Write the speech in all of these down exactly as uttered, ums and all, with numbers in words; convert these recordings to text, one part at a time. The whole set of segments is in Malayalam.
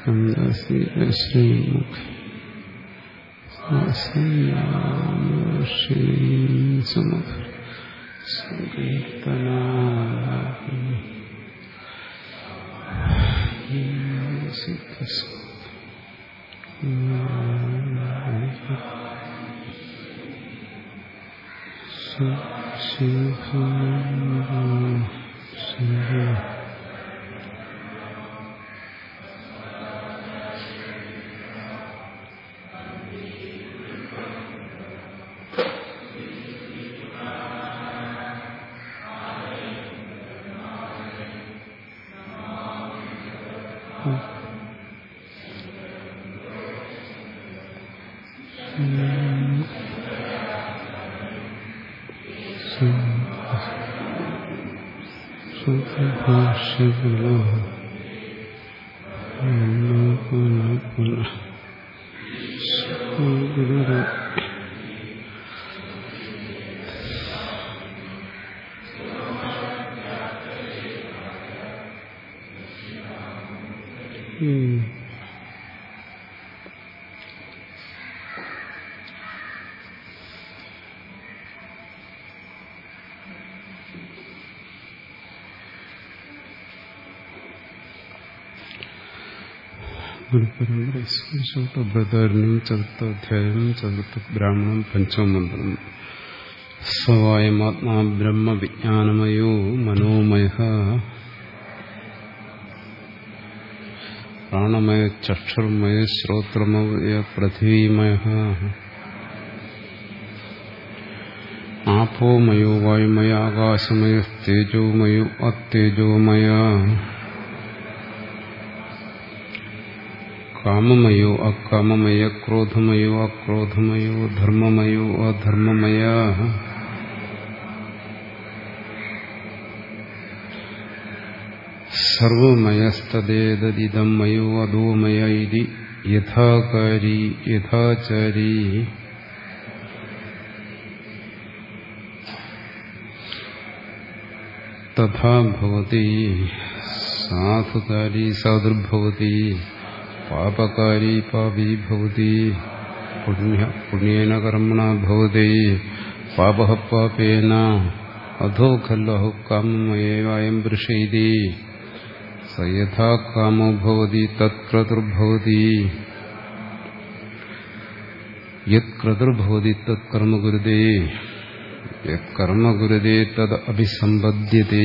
ശ്രീമുഖ സമുഖ സങ്കീർത്തന ഭാഷകളോ ഗുരുപരമ്പരയും ചതുർത്ഥാധ്യായം ചതുർത്ഥ ബ്രാഹ്മണം പഞ്ചമമന്ത്രം സവായമാത്മാ ബ്രഹ്മവിജ്ഞാനമയോ മനോമയ പ്രാണമയ ചക്ഷുർമയ ശ്രോത്രമയ പൃഥ്വീമയ ആപോമയോ വായുമയ ആകാശമയ തേജോമയോ അത്തേജോമയ കാമമയോ അകാമമയ ക്രോധമയോ അക്രോധമയോ ധർമ്മമയോ അധർമ്മമയ സർവമയസ്തദേതദിദം മയോ അധോമയ ഇതി യഥാകാരി യഥാചാരി തഥാ ഭവതി സാധുകാരി സാധുർഭവതി പാപകാരി പാപീ ഭവതി പുണ്യേന കർമ്മണ ഭവതി പാപഃ പാപേന അധോ ഖല്ലു കാമമയേവായം വൃഷയിതി സ യഥാ കാമോ ഭവതി തത് ക്രതുർഭവതി യത് ക്രതുർഭവതി തത് കർമ്മ കുരുതേ യത് കർമ്മ കുരുതേ തത് അഭിസമ്പദ്യതേ.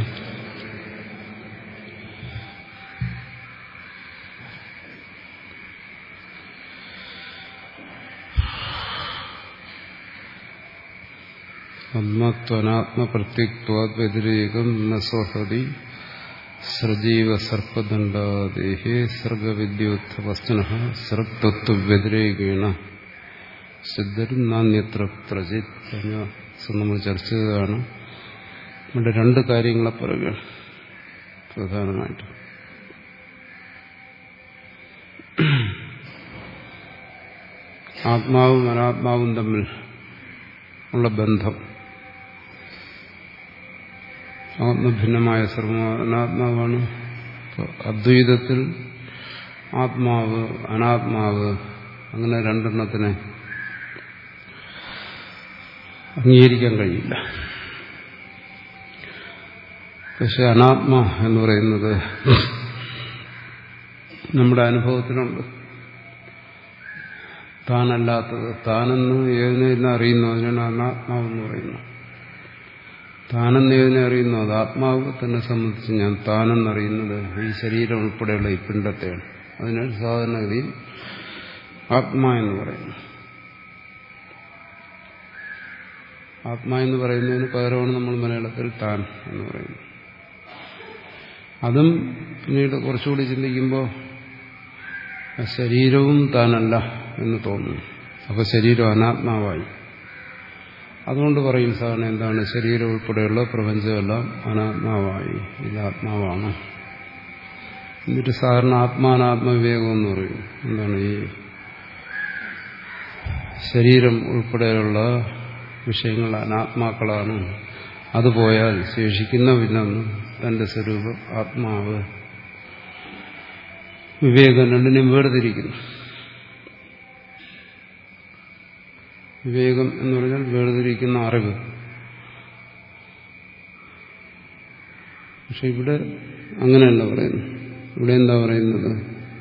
ആത്മത്വനാത്മപ്രത്യക്ത്വാദ് വ്യതിരേകം ന സ്വഹതി സജീവ സർപ്പദണ്ഡാദേഹേ സർഗവിദ്യോത്ഥ വസ്തുനഃ സർഗതത്വവ്യതിരേകേണ സിദ്ധരും നാന്യത്ര പ്രചിത്. കഴിഞ്ഞ ദിവസം നമ്മൾ ചർച്ച ചെയ്തതാണ്. ഇവിടെ രണ്ട് കാര്യങ്ങളെ പറയുകയാണ് പ്രധാനമായിട്ട്. ആത്മാവും അനാത്മാവും തമ്മിൽ ഉള്ള ബന്ധം, ആത്മഭിന്നമായ സർവ്വ അനാത്മാവാണ്. അദ്വൈതത്തിൽ ആത്മാവ് അനാത്മാവ് അങ്ങനെ രണ്ടെണ്ണത്തിനെ അംഗീകരിക്കാൻ കഴിയില്ല. പക്ഷെ അനാത്മ എന്ന് പറയുന്നത് നമ്മുടെ അനുഭവത്തിനുണ്ട്. താനല്ലാത്തത്, താനെന്ന് ഏതിനെ അറിയുന്നു അതിനാണ് അനാത്മാവെന്ന് പറയുന്നത്. താനെന്ന് ഏതിനെ അറിയുന്നു അത് ആത്മാവ് തന്നെ സംബന്ധിച്ച് ഞാൻ താനെന്നറിയുന്നത് ഈ ശരീരം ഉൾപ്പെടെയുള്ള ഈ പിണ്ടത്തെയാണ്. അതിനാണ് സാധാരണഗതിയിൽ ആത്മാ എന്ന് പറയുന്നത്. ആത്മാ എന്ന് പറയുന്നതിന് പകരമാണ് നമ്മൾ മലയാളത്തിൽ താൻ എന്ന് പറയുന്നത്. അതും പിന്നീട് കുറച്ചുകൂടി ചിന്തിക്കുമ്പോൾ ശരീരവും താനല്ല എന്ന് തോന്നുന്നു. അപ്പോൾ ശരീരം അനാത്മാവായി. അതുകൊണ്ട് പറയും സാധാരണ എന്താണ്, ശരീരം ഉൾപ്പെടെയുള്ള പ്രപഞ്ചമെല്ലാം അനാത്മാവായി, ഇത് ആത്മാവാണ്. എന്നിട്ട് സാധാരണ ആത്മാനാത്മവിവേകം എന്ന് പറയും. എന്താണ്, ഈ ശരീരം ഉൾപ്പെടെയുള്ള വിഷയങ്ങൾ അനാത്മാക്കളാണ്, അത് പോയാൽ ശേഷിക്കുന്ന പിന്നൊന്ന് തന്റെ സ്വരൂപം ആത്മാവ് വിവേകം രണ്ടിനെയും വേർതിരിക്കുന്നു. വിവേകം എന്ന് പറഞ്ഞാൽ വേർതിരിക്കുന്ന അറിവ്. പക്ഷെ ഇവിടെ അങ്ങനെയല്ല പറയുന്നു. ഇവിടെ എന്താ പറയുന്നത്?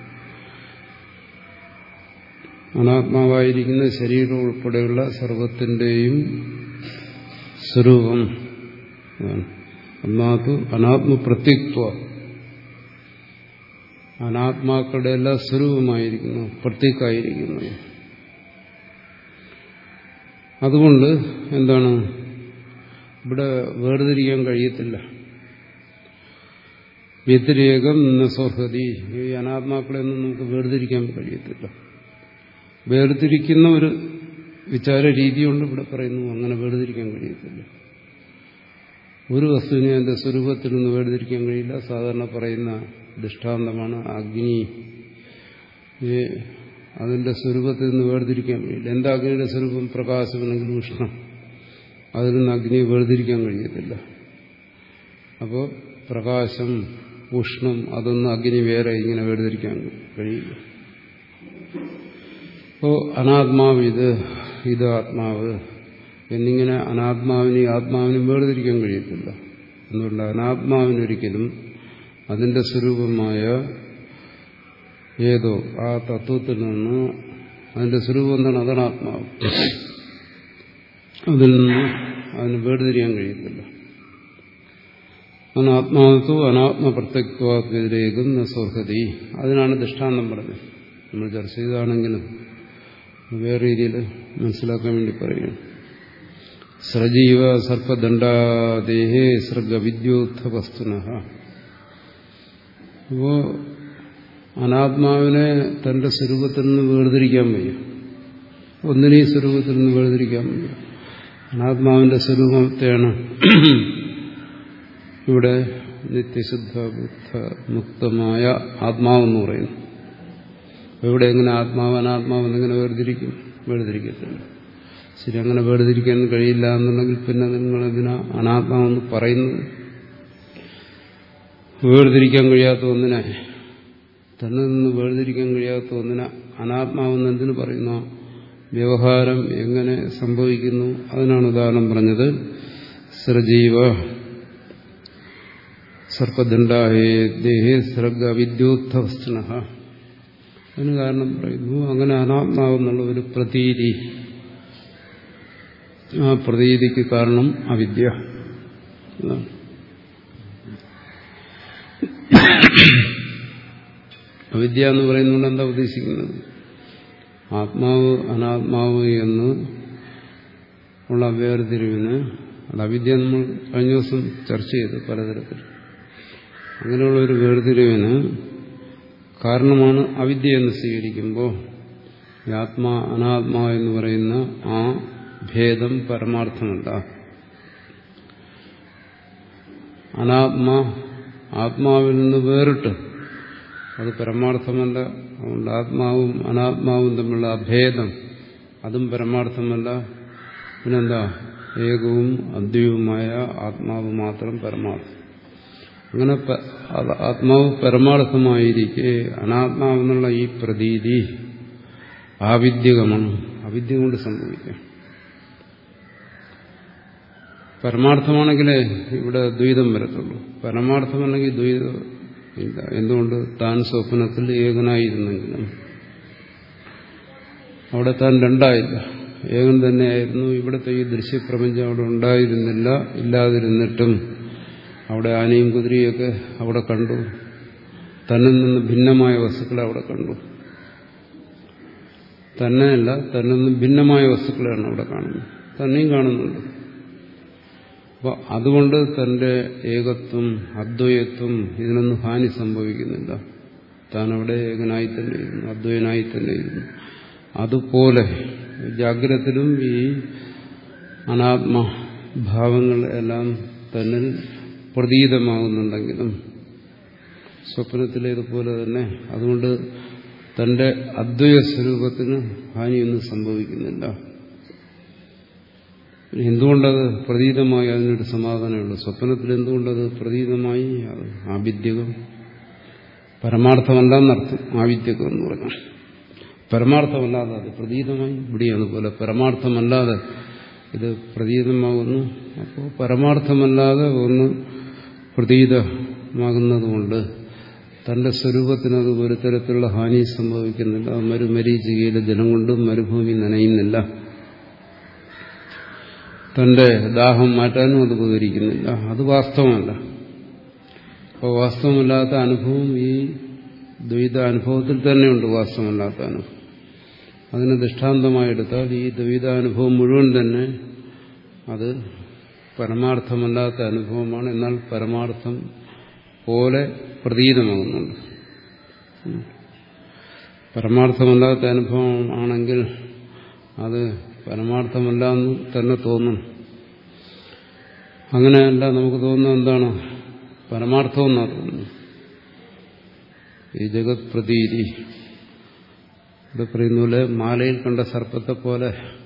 അനാത്മാവായിരിക്കുന്ന ശരീരം ഉൾപ്പെടെയുള്ള സർവത്തിന്റെയും സ്വരൂപം അന്നാത്തു അനാത്മപ്രത്യക്വ, അനാത്മാക്കളുടെ എല്ലാ സ്വരൂപമായിരിക്കുന്നു, പ്രത്യക്കായിരിക്കുന്നു. അതുകൊണ്ട് എന്താണ് ഇവിടെ വേർതിരിക്കാൻ കഴിയത്തില്ല. വ്യതിരേകം നസോഹതി, ഈ അനാത്മാക്കളെയൊന്നും നമുക്ക് വേർതിരിക്കാൻ കഴിയത്തില്ല. വേർതിരിക്കുന്ന ഒരു വിചാര രീതിയുണ്ട് ഇവിടെ പറയുന്നു. അങ്ങനെ വേർതിരിക്കാൻ കഴിയത്തില്ല. ഒരു വസ്തുവിനെ അതിന്റെ സ്വരൂപത്തിൽ നിന്ന് വേർതിരിക്കാൻ കഴിയില്ല. സാധാരണ പറയുന്ന ദൃഷ്ടാന്തമാണ് അഗ്നി. അതിന്റെ സ്വരൂപത്തിൽ നിന്ന് വേർതിരിക്കാൻ കഴിയില്ല. എന്താ അഗ്നിയുടെ സ്വരൂപം? പ്രകാശമാണെങ്കിൽ ഉഷ്ണം. അതിൽ നിന്ന് അഗ്നിയെ വേർതിരിക്കാൻ കഴിയത്തില്ല. അപ്പോൾ പ്രകാശം, ഉഷ്ണം, അതൊന്നും അഗ്നി വേറെ ഇങ്ങനെ വേർതിരിക്കാൻ കഴിയില്ല. അപ്പോൾ അനാത്മാവ് ഇത്, ഇത് ആത്മാവ് എന്നിങ്ങനെ അനാത്മാവിനെയും ആത്മാവിനും വേർതിരിക്കാൻ കഴിയത്തില്ല. എന്തുകൊണ്ട്? അനാത്മാവിനൊരിക്കലും അതിന്റെ സ്വരൂപമായ ഏതോ ആ തത്വത്തിൽ നിന്ന് അതിന്റെ സ്വരൂപം എന്താണ്? അതാണ് ആത്മാവ്. അതിൽ നിന്ന് അതിന് വേർതിരിയാൻ കഴിയത്തില്ല. അനാത്മാവത്തു അനാത്മപ്രത്യക്വാതിരേകം നസോഹതി. അതിനാണ് ദൃഷ്ടാന്തം പറഞ്ഞത്. നമ്മൾ ചർച്ച ചെയ്താണെങ്കിലും വേറെ രീതിയിൽ മനസ്സിലാക്കാൻ വേണ്ടി പറയുകയാണ്. സജീവ സർപ്പദണ്ഡാദേഹേ സർഗവിദ്യോത്ഥ വസ്തുനഃ. അപ്പോ അനാത്മാവിനെ തന്റെ സ്വരൂപത്തിൽ നിന്ന് വേർതിരിക്കാൻ വയ്യ. ഒന്നിനെയും സ്വരൂപത്തിൽ നിന്ന് വേർതിരിക്കാൻ വയ്യ. അനാത്മാവിന്റെ സ്വരൂപത്തെയാണ് ഇവിടെ നിത്യശുദ്ധ ബുദ്ധ മുക്തമായ ആത്മാവെന്ന് പറയുന്നു. ഇവിടെ എങ്ങനെ ആത്മാവ് അനാത്മാവ് എന്നിങ്ങനെ വേർതിരിക്കും? വേർതിരിക്കത്തില്ല. ശരി, അങ്ങനെ വേർതിരിക്കാൻ കഴിയില്ല എന്നുണ്ടെങ്കിൽ പിന്നെ നിങ്ങൾ എന്തിനാ അനാത്മാവെന്ന് പറയുന്നത്? വേർതിരിക്കാൻ കഴിയാത്ത ഒന്നിനെ, തന്നെ നിന്ന് വേർതിരിക്കാൻ കഴിയാത്ത ഒന്നിനെ അനാത്മാവെന്ന് എന്തിനു പറയുന്നു? വ്യവഹാരം എങ്ങനെ സംഭവിക്കുന്നു അതിനാണ് ഉദാഹരണം പറഞ്ഞത്. സജീവ സർപ്പദണ്ഡാഹേ ദേഹേ സർഗ വിദ്യോത്ഥ വസ്തുനഃ. അതിന് കാരണം പറയുന്നു, അങ്ങനെ അനാത്മാവെന്നുള്ള ഒരു പ്രതീതി, ആ പ്രതീതിക്ക് കാരണം അവിദ്യ. അവിദ്യ എന്ന് പറയുന്നതുകൊണ്ട് എന്താ ഉദ്ദേശിക്കുന്നത്? ആത്മാവ് അനാത്മാവ് എന്ന് ഉള്ള വേർതിരിവിന്, അത് അവിദ്യ നമ്മൾ കഴിഞ്ഞ ദിവസം ചർച്ച ചെയ്തു പലതരത്തിൽ. അങ്ങനെയുള്ള ഒരു വേർതിരിവിന് കാരണമാണ് അവിദ്യ എന്ന് സ്വീകരിക്കുമ്പോൾ ഈ ആത്മാ അനാത്മാ എന്ന് പറയുന്ന ആ ഭേദം പരമാർത്ഥമല്ല. അനാത്മാ ആത്മാവിൽ നിന്ന് വേറിട്ട് അത് പരമാർത്ഥമല്ല. അതുകൊണ്ട് ആത്മാവും അനാത്മാവും തമ്മിലുള്ള അഭേദം അതും പരമാർത്ഥമല്ല. പിന്നെന്താ? ഏകവും അദ്വൈതവുമായ ആത്മാവ് മാത്രം പരമാർത്ഥം. അങ്ങനെ ആത്മാവ് പരമാർത്ഥമായിരിക്കെ അനാത്മാവെന്നുള്ള ഈ പ്രതീതി ആവിദ്യകമാണ്. അവിദ്യ കൊണ്ട് സംഭവിക്കാം. പരമാർത്ഥമാണെങ്കിലേ ഇവിടെ ദ്വൈതം വരത്തുള്ളൂ. പരമാർത്ഥമല്ലെങ്കിൽ ദ്വൈതം ഇല്ല. എന്തുകൊണ്ട്? താൻ സ്വപ്നത്തിൽ ഏകനായിരുന്നെങ്കിലും അവിടെ താൻ രണ്ടായില്ല, ഏകൻ തന്നെയായിരുന്നു. ഇവിടുത്തെ ഈ ദൃശ്യപ്രപഞ്ചം അവിടെ ഉണ്ടായിരുന്നില്ല. ഇല്ലാതിരുന്നിട്ടും അവിടെ ആനയും കുതിരയൊക്കെ അവിടെ കണ്ടു. തന്നിൽ നിന്ന് ഭിന്നമായ വസ്തുക്കളെ അവിടെ കണ്ടു. തന്നെയല്ല, തന്നിൽ നിന്ന് ഭിന്നമായ വസ്തുക്കളെയാണ് അവിടെ കാണുന്നത്. തന്നെയും കാണുന്നുണ്ട്. അപ്പോൾ അതുകൊണ്ട് തന്റെ ഏകത്വം, അദ്വൈതത്വം ഇതിനൊന്നും ഹാനി സംഭവിക്കുന്നില്ല. താൻ അവിടെ ഏകനായി തന്നെ ഇരുന്നു, അദ്വൈതനായി തന്നെ ഇരുന്നു. അതുപോലെ ജാഗ്രതത്തിലും ഈ അനാത്മഭാവങ്ങൾ എല്ലാം തന്നിൽ പ്രതീതമാകുന്നുണ്ടെങ്കിലും സ്വപ്നത്തിലേതുപോലെ തന്നെ അതുകൊണ്ട് തന്റെ അദ്വൈത സ്വരൂപത്തിന് ഹാനിയൊന്നും സംഭവിക്കുന്നില്ല. എന്തുകൊണ്ടത് പ്രതീതമായി? അതിനൊരു സമാധാനമുള്ളൂ. സ്വപ്നത്തിൽ എന്തുകൊണ്ടത് പ്രതീതമായി? അത് ആവിദ്യകം. പരമാർത്ഥമല്ലെന്നർത്ഥം ആവിദ്യകം എന്ന് പറഞ്ഞു. പരമാർത്ഥമല്ലാതെ അത് പ്രതീതമായി ഇവിടെയും അതുപോലെ പരമാർത്ഥമല്ലാതെ ഇത് പ്രതീതമാകുന്നു. അപ്പോൾ പരമാർത്ഥമല്ലാതെ ഒന്ന് പ്രതീതമാകുന്നതുകൊണ്ട് തന്റെ സ്വരൂപത്തിനത് ഒരു തരത്തിലുള്ള ഹാനി സംഭവിക്കുന്നില്ല. മരുമരീചികയിലെ ജലം കൊണ്ടും മരുഭൂമി നനയുന്നില്ല. തന്റെ ദാഹം മാറ്റാനും അത് ഉപകരിക്കുന്നില്ല. അത് വാസ്തവമല്ല. അപ്പോൾ വാസ്തവമല്ലാത്ത അനുഭവം ഈ ദ്വൈത അനുഭവത്തിൽ തന്നെയുണ്ട്. വാസ്തവമല്ലാത്ത അനുഭവം അതിനെ ദൃഷ്ടാന്തമായെടുത്താൽ ഈ ദ്വൈതാനുഭവം മുഴുവൻ തന്നെ അത് പരമാർത്ഥമല്ലാത്ത അനുഭവമാണ്. എന്നാൽ പരമാർത്ഥം പോലെ പ്രതീതമാകുന്നുണ്ട്. പരമാർത്ഥമല്ലാത്ത അനുഭവം ആണെങ്കിൽ അത് പരമാർത്ഥമല്ല എന്ന് തന്നെ തോന്നും. അങ്ങനെയല്ല നമുക്ക് തോന്നുന്നത് എന്താണ്? പരമാർത്ഥമെന്നാണ് തോന്നുന്നു. ഈ ജഗത് പ്രതീതി ഇവിടെ പറയുന്ന പോലെ മാലയിൽ കണ്ട സർപ്പത്തെ പോലെ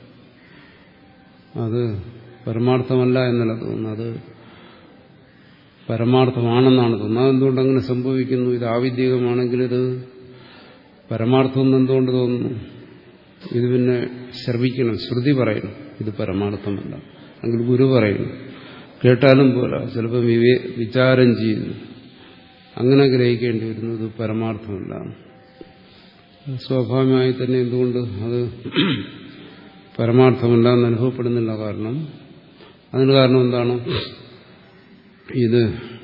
അത് പരമാർത്ഥമല്ല എന്നല്ല തോന്നുന്നത്, അത് പരമാർത്ഥമാണെന്നാണ് തോന്നുന്നത്. അതെന്തുകൊണ്ട് അങ്ങനെ സംഭവിക്കുന്നു? ഇത് ആവിദ്യകമാണെങ്കിൽ ഇത് പരമാർത്ഥം എന്തുകൊണ്ട് തോന്നുന്നു? ഇത് പിന്നെ ശ്രവിക്കണം, ശ്രുതി പറയണം ഇത് പരമാർത്ഥമല്ല, അല്ലെങ്കിൽ ഗുരു പറയുന്നു. കേട്ടാലും പോരാ, ചിലപ്പോൾ വിവേ വിചാരം ചെയ്യുന്നു, അങ്ങനെ ഗ്രഹിക്കേണ്ടി വരുന്നത് പരമാർത്ഥമല്ല. സ്വാഭാവികമായി തന്നെ എന്തുകൊണ്ട് അത് പരമാർത്ഥമല്ല എന്ന് അനുഭവപ്പെടുന്നില്ല? കാരണം അതിന് കാരണം എന്താണ്? ഇത്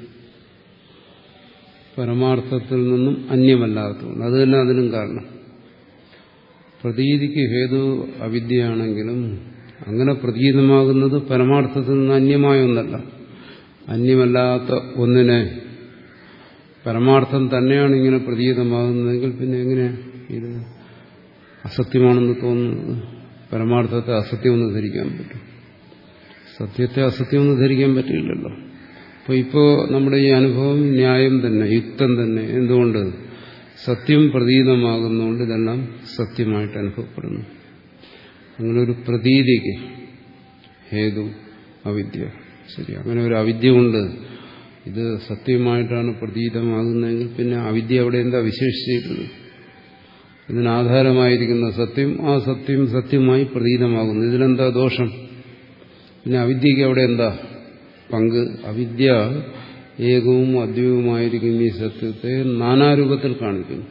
പരമാർത്ഥത്തിൽ നിന്നും അന്യമല്ലാത്തതുകൊണ്ട്. അത് തന്നെ അതിനും കാരണം. പ്രതീതിക്ക് ഹേതു അവിദ്യയാണെങ്കിലും അങ്ങനെ പ്രതീതമാകുന്നത് പരമാർത്ഥത്തിൽ നിന്ന് അന്യമായ ഒന്നല്ല. അന്യമല്ലാത്ത ഒന്നിനെ പരമാർത്ഥം തന്നെയാണ് ഇങ്ങനെ പ്രതീതമാകുന്നതെങ്കിൽ പിന്നെ എങ്ങനെയാണ് ഇത് അസത്യമാണെന്ന് തോന്നുന്നത്? പരമാർത്ഥത്തെ അസത്യമെന്ന് ധരിക്കാൻ പറ്റും? സത്യത്തെ അസത്യമെന്ന് ധരിക്കാൻ പറ്റില്ലല്ലോ. അപ്പോൾ ഇപ്പോൾ നമ്മുടെ ഈ അനുഭവം ന്യായം തന്നെ, യുക്തം തന്നെ. എന്തുകൊണ്ട്? സത്യം പ്രതീതമാകുന്നതുകൊണ്ട് ഇതെല്ലാം സത്യമായിട്ട് അനുഭവപ്പെടുന്നു. അങ്ങനെ ഒരു പ്രതീതിക്ക് ഹേതു അവിദ്യ. ശരി, അങ്ങനെ ഒരു അവിദ്യ കൊണ്ട് ഇത് സത്യമായിട്ടാണ് പ്രതീതമാകുന്നതെങ്കിൽ പിന്നെ അവിദ്യ അവിടെ എന്താ വിശേഷിച്ചിട്ടുള്ളത്? ഇതിനാധാരമായിരിക്കുന്ന സത്യം, ആ സത്യം സത്യമായി പ്രതീതമാകുന്നു. ഇതിലെന്താ ദോഷം? പിന്നെ അവിദ്യക്ക് അവിടെ എന്താ പങ്ക്? അവിദ്യ ഏകവും അദ്വൈതവുമായിരിക്കുന്ന ഈ സത്യത്തെ നാനാരൂപത്തിൽ കാണിക്കുന്നു.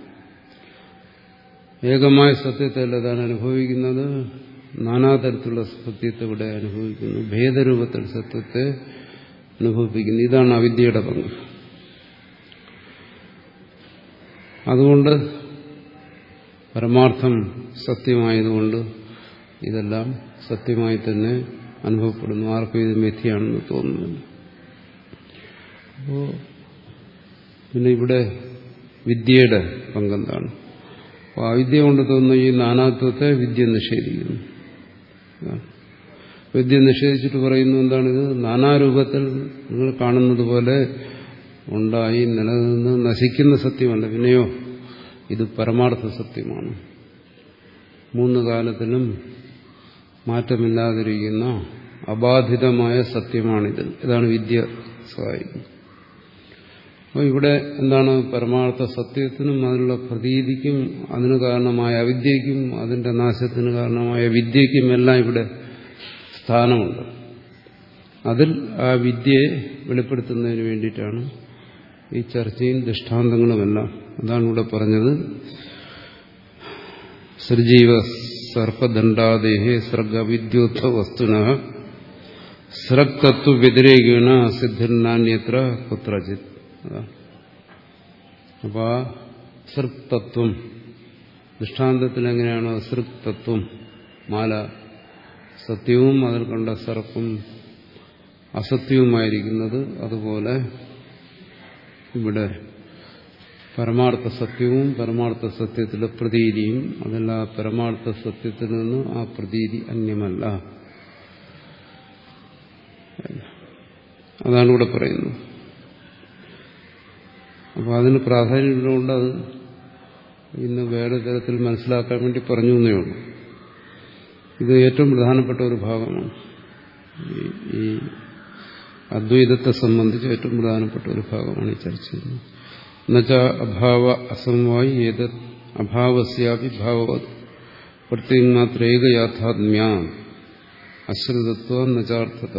ഏകമായ സത്യത്തെ അല്ല താൻ അനുഭവിക്കുന്നത്, നാനാതരത്തിലുള്ള സത്യത്തെ ഇവിടെ അനുഭവിക്കുന്നു. ഭേദരൂപത്തിൽ സത്യത്തെ അനുഭവിപ്പിക്കുന്നു. ഇതാണ് അവിദ്യയുടെ പങ്ക്. അതുകൊണ്ട് പരമാർത്ഥം സത്യമായതുകൊണ്ട് ഇതെല്ലാം സത്യമായി തന്നെ അനുഭവപ്പെടുന്നു. ആർക്കും ഇത് മിഥ്യയാണെന്ന് തോന്നുന്നില്ല. അപ്പോൾ പിന്നെ ഇവിടെ വിദ്യയുടെ പങ്കെന്താണ്? അപ്പോൾ അവിദ്യ കൊണ്ട് തോന്നുന്ന ഈ നാനാത്വത്തെ വിദ്യ നിഷേധിക്കുന്നു. വിദ്യ നിഷേധിച്ചിട്ട് പറയുന്നു എന്താണിത്? നാനാരൂപത്തിൽ നിങ്ങൾ കാണുന്നത് പോലെ ഉണ്ടായി നിലനിന്ന് നശിക്കുന്ന സത്യമല്ല, പിന്നെയോ ഇത് പരമാർത്ഥ സത്യമാണ്. മൂന്ന് കാലത്തിലും മാറ്റമില്ലാതിരിക്കുന്ന അബാധിതമായ സത്യമാണിത്. ഇതാണ് വിദ്യ സഹായിക്കുന്നത്. അപ്പോൾ ഇവിടെ എന്താണ്? പരമാർത്ഥ സത്യത്തിനും അതിനുള്ള പ്രതീതിക്കും അതിന് കാരണമായ അവിദ്യയ്ക്കും അതിന്റെ നാശത്തിന് കാരണമായ വിദ്യയ്ക്കും എല്ലാം ഇവിടെ സ്ഥാനമുണ്ട്. അതിൽ ആ വിദ്യയെ വെളിപ്പെടുത്തുന്നതിന് വേണ്ടിയിട്ടാണ് ഈ ചർച്ചയും ദൃഷ്ടാന്തങ്ങളുമെല്ലാം. അതാണ് ഇവിടെ പറഞ്ഞത്. സൃജീവ സർപ്പദണ്ഡാദേഹേ സർഗവിദ്യോത്ഥ വസ്തുന സൃക്തത്വ വ്യതിരേകേണ സിദ്ധിർനാന്യത്ര കുത്രചിത്. അപ്പൊ ആ സൃക്തത്വം ദൃഷ്ടാന്തത്തിൽ എങ്ങനെയാണോ സൃക്തത്വം മാല സത്യവും അതിൽ കണ്ട സർപ്പും അസത്യവുമായിരിക്കുന്നത്, അതുപോലെ ഇവിടെ പരമാർത്ഥ സത്യവും പരമാർത്ഥ സത്യത്തിലെ പ്രതീതിയും അതല്ല പരമാർത്ഥ സത്യത്തിൽ നിന്ന് ആ പ്രതീതി അന്യമല്ല. അതാണ് ഇവിടെ പറയുന്നത്. അപ്പോൾ അതിന് പ്രാധാന്യമുള്ളതുകൊണ്ട് അത് ഇന്ന് വേറെ തരത്തിൽ മനസ്സിലാക്കാൻ വേണ്ടി പറഞ്ഞു എന്നേ ഉള്ളൂ. ഇത് ഏറ്റവും പ്രധാനപ്പെട്ട ഒരു ഭാഗമാണ്. ഈ അദ്വൈതത്തെ സംബന്ധിച്ച് ഏറ്റവും പ്രധാനപ്പെട്ട ഒരു ഭാഗമാണ് ഈ ചർച്ച ചെയ്യുന്നത്. എന്നുവെച്ച അഭാവ അസമവായി ഏത് അഭാവസ്യാപി ഭാവവത് പ്രത്യേകമാത്രേക യാഥാത്മ്യ അശ്രിതത്വ നചാർത്ഥത.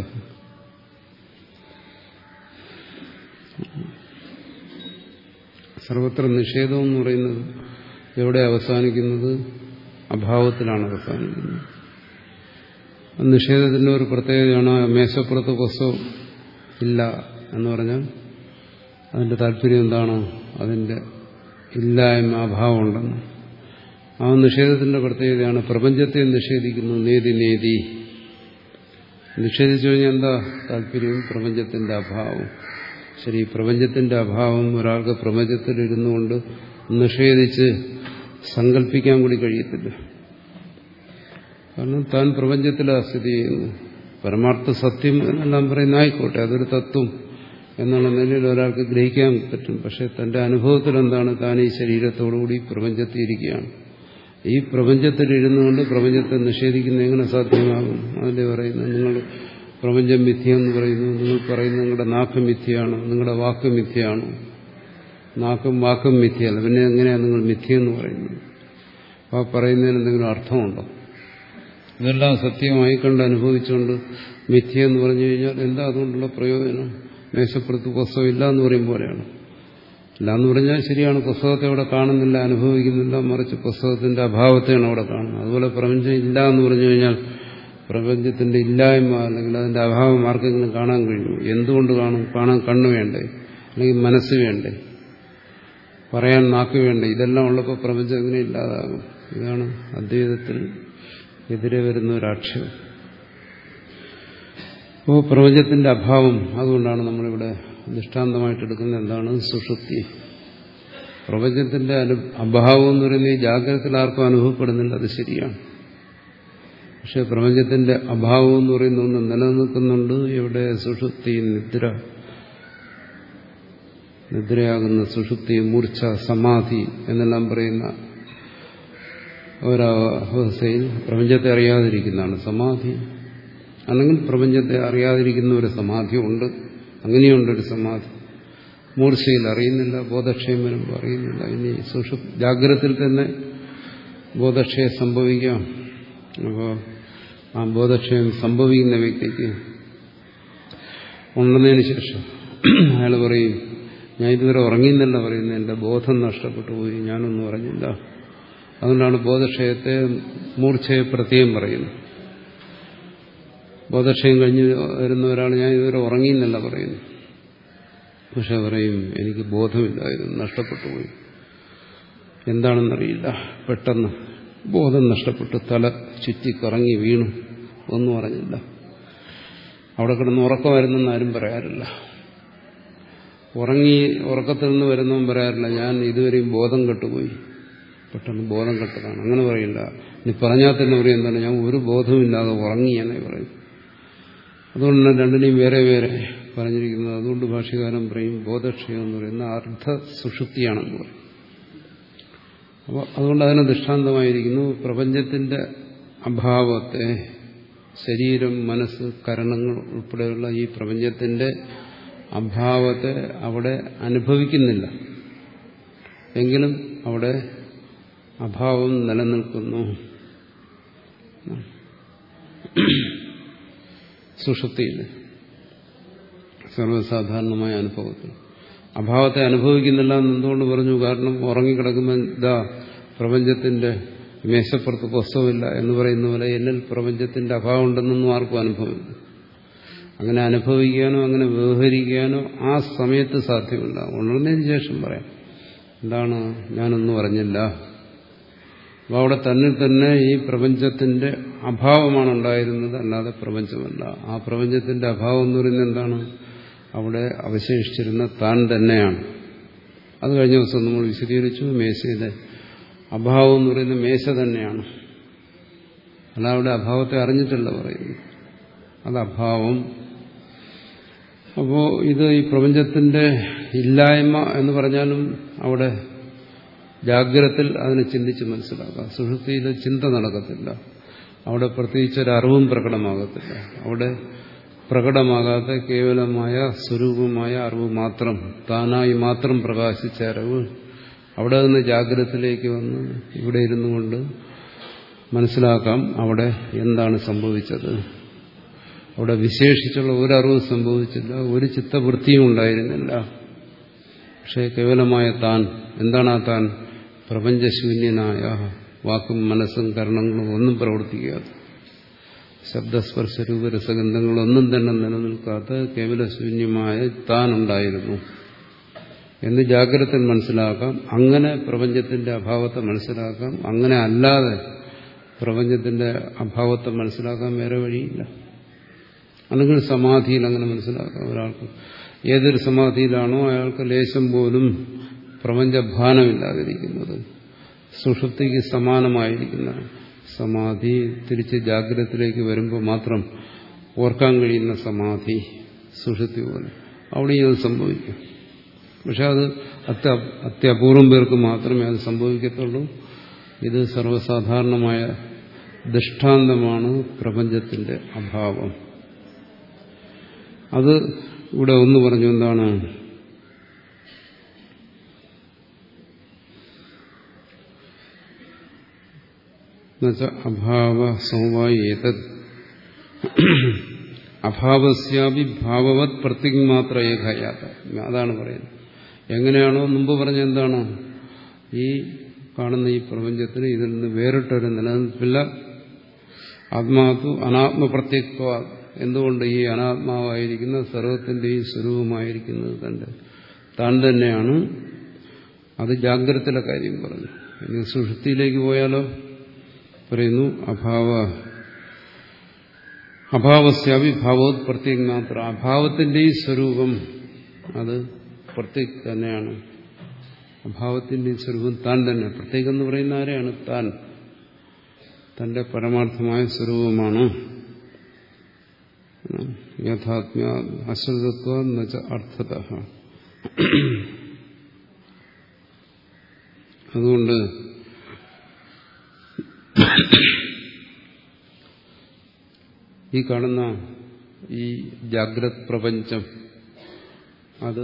സർവത്ര നിഷേധം എന്ന് പറയുന്നത് എവിടെ അവസാനിക്കുന്നത്? അഭാവത്തിലാണ് അവസാനിക്കുന്നത്. നിഷേധത്തിന്റെ ഒരു പ്രത്യേകതയാണ് മേശപ്പുറത്ത് പുസ്തകം ഇല്ല എന്ന് പറഞ്ഞാൽ അതിന്റെ താല്പര്യം എന്താണ്? അതിന്റെ ഇല്ലായ്മ, അഭാവമുണ്ടെന്ന്. ആ നിഷേധത്തിന്റെ പ്രത്യേകതയാണ് പ്രപഞ്ചത്തെ നിഷേധിക്കുന്നു. നേതി നേതി നിഷേധിച്ചു കഴിഞ്ഞാൽ എന്താ താല്പര്യം? പ്രപഞ്ചത്തിന്റെ അഭാവം. ശരി, പ്രപഞ്ചത്തിന്റെ അഭാവം ഒരാൾക്ക് പ്രപഞ്ചത്തിലിരുന്നു കൊണ്ട് നിഷേധിച്ച് സങ്കല്പിക്കാൻ കൂടി കഴിയത്തില്ല. കാരണം താൻ പ്രപഞ്ചത്തിലാണ് സ്ഥിതി ചെയ്യുന്നു. പരമാർത്ഥ സത്യം എന്നെല്ലാം പറയുന്ന ആയിക്കോട്ടെ, അതൊരു തത്വം എന്നുള്ള നിലയിൽ ഒരാൾക്ക് ഗ്രഹിക്കാൻ പറ്റും. പക്ഷെ തന്റെ അനുഭവത്തിൽ എന്താണ്? താൻ ഈ ശരീരത്തോടുകൂടി പ്രപഞ്ചത്തിൽ ഇരിക്കുകയാണ്. ഈ പ്രപഞ്ചത്തിലിരുന്നു കൊണ്ട് പ്രപഞ്ചത്തെ നിഷേധിക്കുന്ന എങ്ങനെ സാധ്യമാകും? അതിന്റെ പറയുന്നത് നിങ്ങൾ പ്രപഞ്ചം മിഥ്യയെന്ന് പറയുന്നു. നിങ്ങൾ പറയുന്നത് നിങ്ങളുടെ നാക്ക് മിഥ്യയാണ്, നിങ്ങളുടെ വാക്ക് മിഥ്യയാണ്. നാക്കും വാക്കും മിഥ്യയല്ല, പിന്നെ എങ്ങനെയാണ് നിങ്ങൾ മിഥ്യയെന്ന് പറയുന്നത്? ആ പറയുന്നതിന് എന്തെങ്കിലും അർത്ഥമുണ്ടോ? ഇതെല്ലാം സത്യമായി കണ്ട് അനുഭവിച്ചുകൊണ്ട് മിഥ്യയെന്ന് പറഞ്ഞു കഴിഞ്ഞാൽ എന്താ അതുകൊണ്ടുള്ള പ്രയോജനം? മേശപ്പുറത്ത് പുസ്തകം ഇല്ല എന്ന് പറയും പോലെയാണ്. ഇല്ല എന്ന് പറഞ്ഞാൽ ശരിയാണ്, പുസ്തകത്തെ അവിടെ കാണുന്നില്ല, അനുഭവിക്കുന്നില്ല, മറിച്ച് പുസ്തകത്തിന്റെ അഭാവത്തെയാണ് അവിടെ കാണുന്നത്. അതുപോലെ പ്രപഞ്ചം ഇല്ല എന്ന് പറഞ്ഞു കഴിഞ്ഞാൽ പ്രപഞ്ചത്തിന്റെ ഇല്ലായ്മ അല്ലെങ്കിൽ അതിന്റെ അഭാവം ആർക്കെങ്കിലും കാണാൻ കഴിയും? എന്തുകൊണ്ട് കാണും? കാണാൻ കണ്ണ് വേണ്ടേ? അല്ലെങ്കിൽ മനസ്സ് വേണ്ടേ? പറയാൻ നാക്ക് വേണ്ടേ? ഇതെല്ലാം ഉള്ളപ്പോൾ പ്രപഞ്ചം എങ്ങനെ ഇല്ലാതാകും? ഇതാണ് അദ്വൈതത്തിൽ എതിരെ വരുന്ന ഒരാക്ഷേപം. അപ്പോൾ പ്രപഞ്ചത്തിന്റെ അഭാവം, അതുകൊണ്ടാണ് നമ്മളിവിടെ ദൃഷ്ടാന്തമായിട്ട് എടുക്കുന്നത് എന്താണ്? സുഷുപ്തി. പ്രപഞ്ചത്തിന്റെ അഭാവം എന്ന് പറയുന്നത് ഈ ജാഗ്രതത്തിൽ ആർക്കും അനുഭവപ്പെടുന്നില്ല, അത് ശരിയാണ്. പക്ഷെ പ്രപഞ്ചത്തിന്റെ അഭാവം എന്ന് പറയുന്ന ഒന്ന് നിലനിൽക്കുന്നുണ്ട്. ഇവിടെ സുഷുപ്തി, നിദ്ര, നിദ്രയാകുന്ന സുഷുപ്തി, മൂർച്ഛ, സമാധി എന്നെല്ലാം പറയുന്ന ഒരവസ്ഥയിൽ പ്രപഞ്ചത്തെ അറിയാതിരിക്കുന്നതാണ് സമാധി. അല്ലെങ്കിൽ പ്രപഞ്ചത്തെ അറിയാതിരിക്കുന്ന ഒരു സമാധി ഉണ്ട്. അങ്ങനെയുണ്ടൊരു സമാധി. മൂർച്ഛയിൽ അറിയുന്നില്ല, ബോധക്ഷയം വരുമ്പോൾ അറിയുന്നില്ല. ഇനി സുഷുപ്തി, ജാഗ്രതത്തിൽ തന്നെ ബോധക്ഷയം സംഭവിക്കാം. അപ്പോൾ ആ ബോധക്ഷയം സംഭവിക്കുന്ന വ്യക്തിക്ക് ഉണ്ടെന്നതിന് ശേഷം അയാൾ പറയും, ഞാൻ ഇതുവരെ ഉറങ്ങിയെന്നല്ല പറയുന്നത്, എൻ്റെ ബോധം നഷ്ടപ്പെട്ടു പോയി, ഞാനൊന്നും അറിഞ്ഞില്ല. അതുകൊണ്ടാണ് ബോധക്ഷയത്തെ, മൂർച്ഛയെ പ്രത്യേകം പറയുന്നത്. ബോധക്ഷയം കഴിഞ്ഞ് വരുന്ന ഒരാൾ ഞാൻ ഇതുവരെ ഉറങ്ങിയെന്നല്ല പറയുന്നു, പക്ഷെ പറയും എനിക്ക് ബോധമില്ലായിരുന്നു, നഷ്ടപ്പെട്ടു പോയി, എന്താണെന്നറിയില്ല, പെട്ടെന്ന് ബോധം നഷ്ടപ്പെട്ടു, തല ചുറ്റി കറങ്ങി വീണു, ഒന്നും അറിഞ്ഞില്ല. അവിടെ കിടന്ന് ഉറക്കമായിരുന്നെന്ന് ആരും പറയാറില്ല. ഉറങ്ങി ഉറക്കത്തിൽ നിന്ന് വരുന്നവൻ പറയാറില്ല ഞാൻ ഇതുവരെയും ബോധം കെട്ടുപോയി, പെട്ടെന്ന് ബോധം കെട്ടതാണ്, അങ്ങനെ പറയില്ല. ഇനി പറഞ്ഞാൽ തന്നെ പറയും എന്താണ്, ഞാൻ ഒരു ബോധമില്ലാതെ ഉറങ്ങി എന്നേ പറയും. അതുകൊണ്ട് രണ്ടിനെയും വേറെ വേറെ പറഞ്ഞിരിക്കുന്നത്. അതുകൊണ്ട് ഭാഷ്യകാരൻ പറയും ബോധക്ഷയം എന്ന് പറയുന്ന അർദ്ധ സുഷുപ്തിയാണെന്ന് പറയും. അപ്പോൾ അതുകൊണ്ട് അതിന് ദൃഷ്ടാന്തമായിരിക്കുന്നു പ്രപഞ്ചത്തിന്റെ അഭാവത്തെ, ശരീരം, മനസ്സ്, കരണങ്ങൾ ഉൾപ്പെടെയുള്ള ഈ പ്രപഞ്ചത്തിന്റെ അഭാവത്തെ അവിടെ അനുഭവിക്കുന്നില്ല, എങ്കിലും അവിടെ അഭാവം നിലനിൽക്കുന്നു. സുഷുപ്തിയിൽ സർവ്വസാധാരണമായ അനുഭവത്തിൽ അഭാവത്തെ അനുഭവിക്കുന്നില്ല എന്ന് എന്തുകൊണ്ട് പറഞ്ഞു? കാരണം ഉറങ്ങിക്കിടക്കുമ്പോൾ ഇതാ പ്രപഞ്ചത്തിന്റെ മേശപ്പുറത്ത് പുസ്തകമില്ല എന്ന് പറയുന്ന പോലെ എന്നിൽ പ്രപഞ്ചത്തിന്റെ അഭാവം ഉണ്ടെന്നൊന്നും ആർക്കും അനുഭവമില്ല. അങ്ങനെ അനുഭവിക്കാനോ അങ്ങനെ വ്യവഹരിക്കാനോ ആ സമയത്ത് സാധ്യമല്ല. ഉണർന്നതിന് ശേഷം പറയാം എന്താണ്, ഞാനൊന്നും അറിഞ്ഞില്ല. അപ്പോൾ അവിടെ തന്നിൽ തന്നെ ഈ പ്രപഞ്ചത്തിന്റെ അഭാവമാണ് ഉണ്ടായിരുന്നത്, അല്ലാതെ പ്രപഞ്ചമല്ല. ആ പ്രപഞ്ചത്തിന്റെ അഭാവം എന്ന് പറയുന്നത് എന്താണ്? അവിടെ അവശേഷിച്ചിരുന്ന താൻ തന്നെയാണ്. അത് കഴിഞ്ഞ ദിവസം നമ്മൾ വിശദീകരിച്ചു. മേശയുടെ അഭാവം എന്ന് പറയുന്നത് മേശ തന്നെയാണ്, അല്ല അവിടെ അഭാവത്തെ അറിഞ്ഞിട്ടല്ല പറയുന്നത്, അത് അഭാവം. അപ്പോൾ ഇത് ഈ പ്രപഞ്ചത്തിന്റെ ഇല്ലായ്മ എന്ന് പറഞ്ഞാലും അവിടെ ജാഗ്രതത്തിൽ അതിനെ ചിന്തിച്ച് മനസ്സിലാക്കാം. സുഷുപ്തിയിലെ ചിന്ത നടക്കത്തില്ല, അവിടെ പ്രത്യേകിച്ച് ഒരു അറിവും പ്രകടമാകത്തില്ല. അവിടെ പ്രകടമാകാത്ത കേവലമായ സ്വരൂപമായ അറിവ് മാത്രം, താനായി മാത്രം പ്രകാശിച്ച അറിവ് അവിടെ നിന്ന് ജാഗ്രതത്തിലേക്ക് വന്ന് ഇവിടെ ഇരുന്നു കൊണ്ട് മനസ്സിലാക്കാം അവിടെ എന്താണ് സംഭവിച്ചത്. അവിടെ വിശേഷിച്ചുള്ള ഒരറിവ് സംഭവിച്ചില്ല, ഒരു ചിത്തവൃത്തിയും ഉണ്ടായിരുന്നില്ല. പക്ഷേ കേവലമായ താൻ, എന്താണ് ആ താൻ? പ്രപഞ്ചശൂന്യനായ, വാക്കും മനസ്സും കരണങ്ങളും ഒന്നും പ്രവർത്തിക്കാത്ത, ശബ്ദസ്പർശ രൂപരസഗന്ധങ്ങളൊന്നും തന്നെ നിലനിൽക്കാത്ത കേവലശൂന്യമായ താൻ ഉണ്ടായിരുന്നു എന്ന് ജാഗ്രതയിൽ മനസ്സിലാക്കാം. അങ്ങനെ പ്രപഞ്ചത്തിന്റെ അഭാവത്തെ മനസ്സിലാക്കാം. അങ്ങനെ അല്ലാതെ പ്രപഞ്ചത്തിന്റെ അഭാവത്തെ മനസ്സിലാക്കാൻ വേറെ വഴിയില്ല. അല്ലെങ്കിൽ സമാധിയിൽ അങ്ങനെ മനസ്സിലാക്കാം ഒരാൾക്ക്. ഏതൊരു സമാധിയിലാണോ അയാൾക്ക് ലേശം പോലും പ്രപഞ്ചഭാനമില്ലാതിരിക്കുന്നത്, സുഷുപ്തിക്ക് സമാനമായിരിക്കുന്ന സമാധി തിരിച്ച് ജാഗ്രതത്തിലേക്ക് വരുമ്പോൾ മാത്രം ഓർക്കാൻ കഴിയുന്ന സമാധി, സുഷുപ്തി പോലെ അവിടെയും അത് സംഭവിക്കും. പക്ഷെ അത് അത്യ അത്യപൂർവം പേർക്ക് മാത്രമേ അത് സംഭവിക്കത്തുള്ളൂ. ഇത് സർവ്വസാധാരണമായ ദൃഷ്ടാന്തമാണ് പ്രപഞ്ചത്തിന്റെ അഭാവം. അത് ഇവിടെ ഒന്ന് പറഞ്ഞു. എന്താണ്? അഭാവ സമവായി ഏതത് അഭാവസ്യാപി ഭാവവത് പ്രത്യഗ്മാത്ര ഏകയാത. അതാണ് പറയുന്നത്. എങ്ങനെയാണോ മുമ്പ് പറഞ്ഞ എന്താണ്? ഈ കാണുന്ന ഈ പ്രപഞ്ചത്തിന് ഇതിൽ നിന്ന് വേറിട്ടൊരു നിലനിൽപ്പില്ല. ആത്മാതു അനാത്മപ്രത്യക്വ. എന്തുകൊണ്ട്? ഈ അനാത്മാവായിരിക്കുന്ന സർവത്തിന്റെയും സ്വരൂപമായിരിക്കുന്നത് തന്റെ താൻ തന്നെയാണ്. അത് ജാഗ്രതയിലെ കാര്യം പറഞ്ഞു. ഇനി സുഷുപ്തിയിലേക്ക് പോയാലോ പറയുന്നു അഭാവ അഭാവസ്യാപി ഭാവോത് പ്രത്യേക മാത്ര. അഭാവത്തിന്റെയും സ്വരൂപം അത് പ്രത്യേക തന്നെയാണ്. അഭാവത്തിന്റെയും സ്വരൂപം താൻ തന്നെ. പ്രത്യേകം എന്ന് പറയുന്ന ആരെയാണ്? താൻ. തന്റെ പരമാർത്ഥമായ സ്വരൂപമാണ്. യഥാത്മ്യ അശ്രിതത്വ എന്നുവെച്ച അർത്ഥത. അതുകൊണ്ട് ഈ കാണുന്ന ഈ ജാഗ്രത് പ്രപഞ്ചം അത്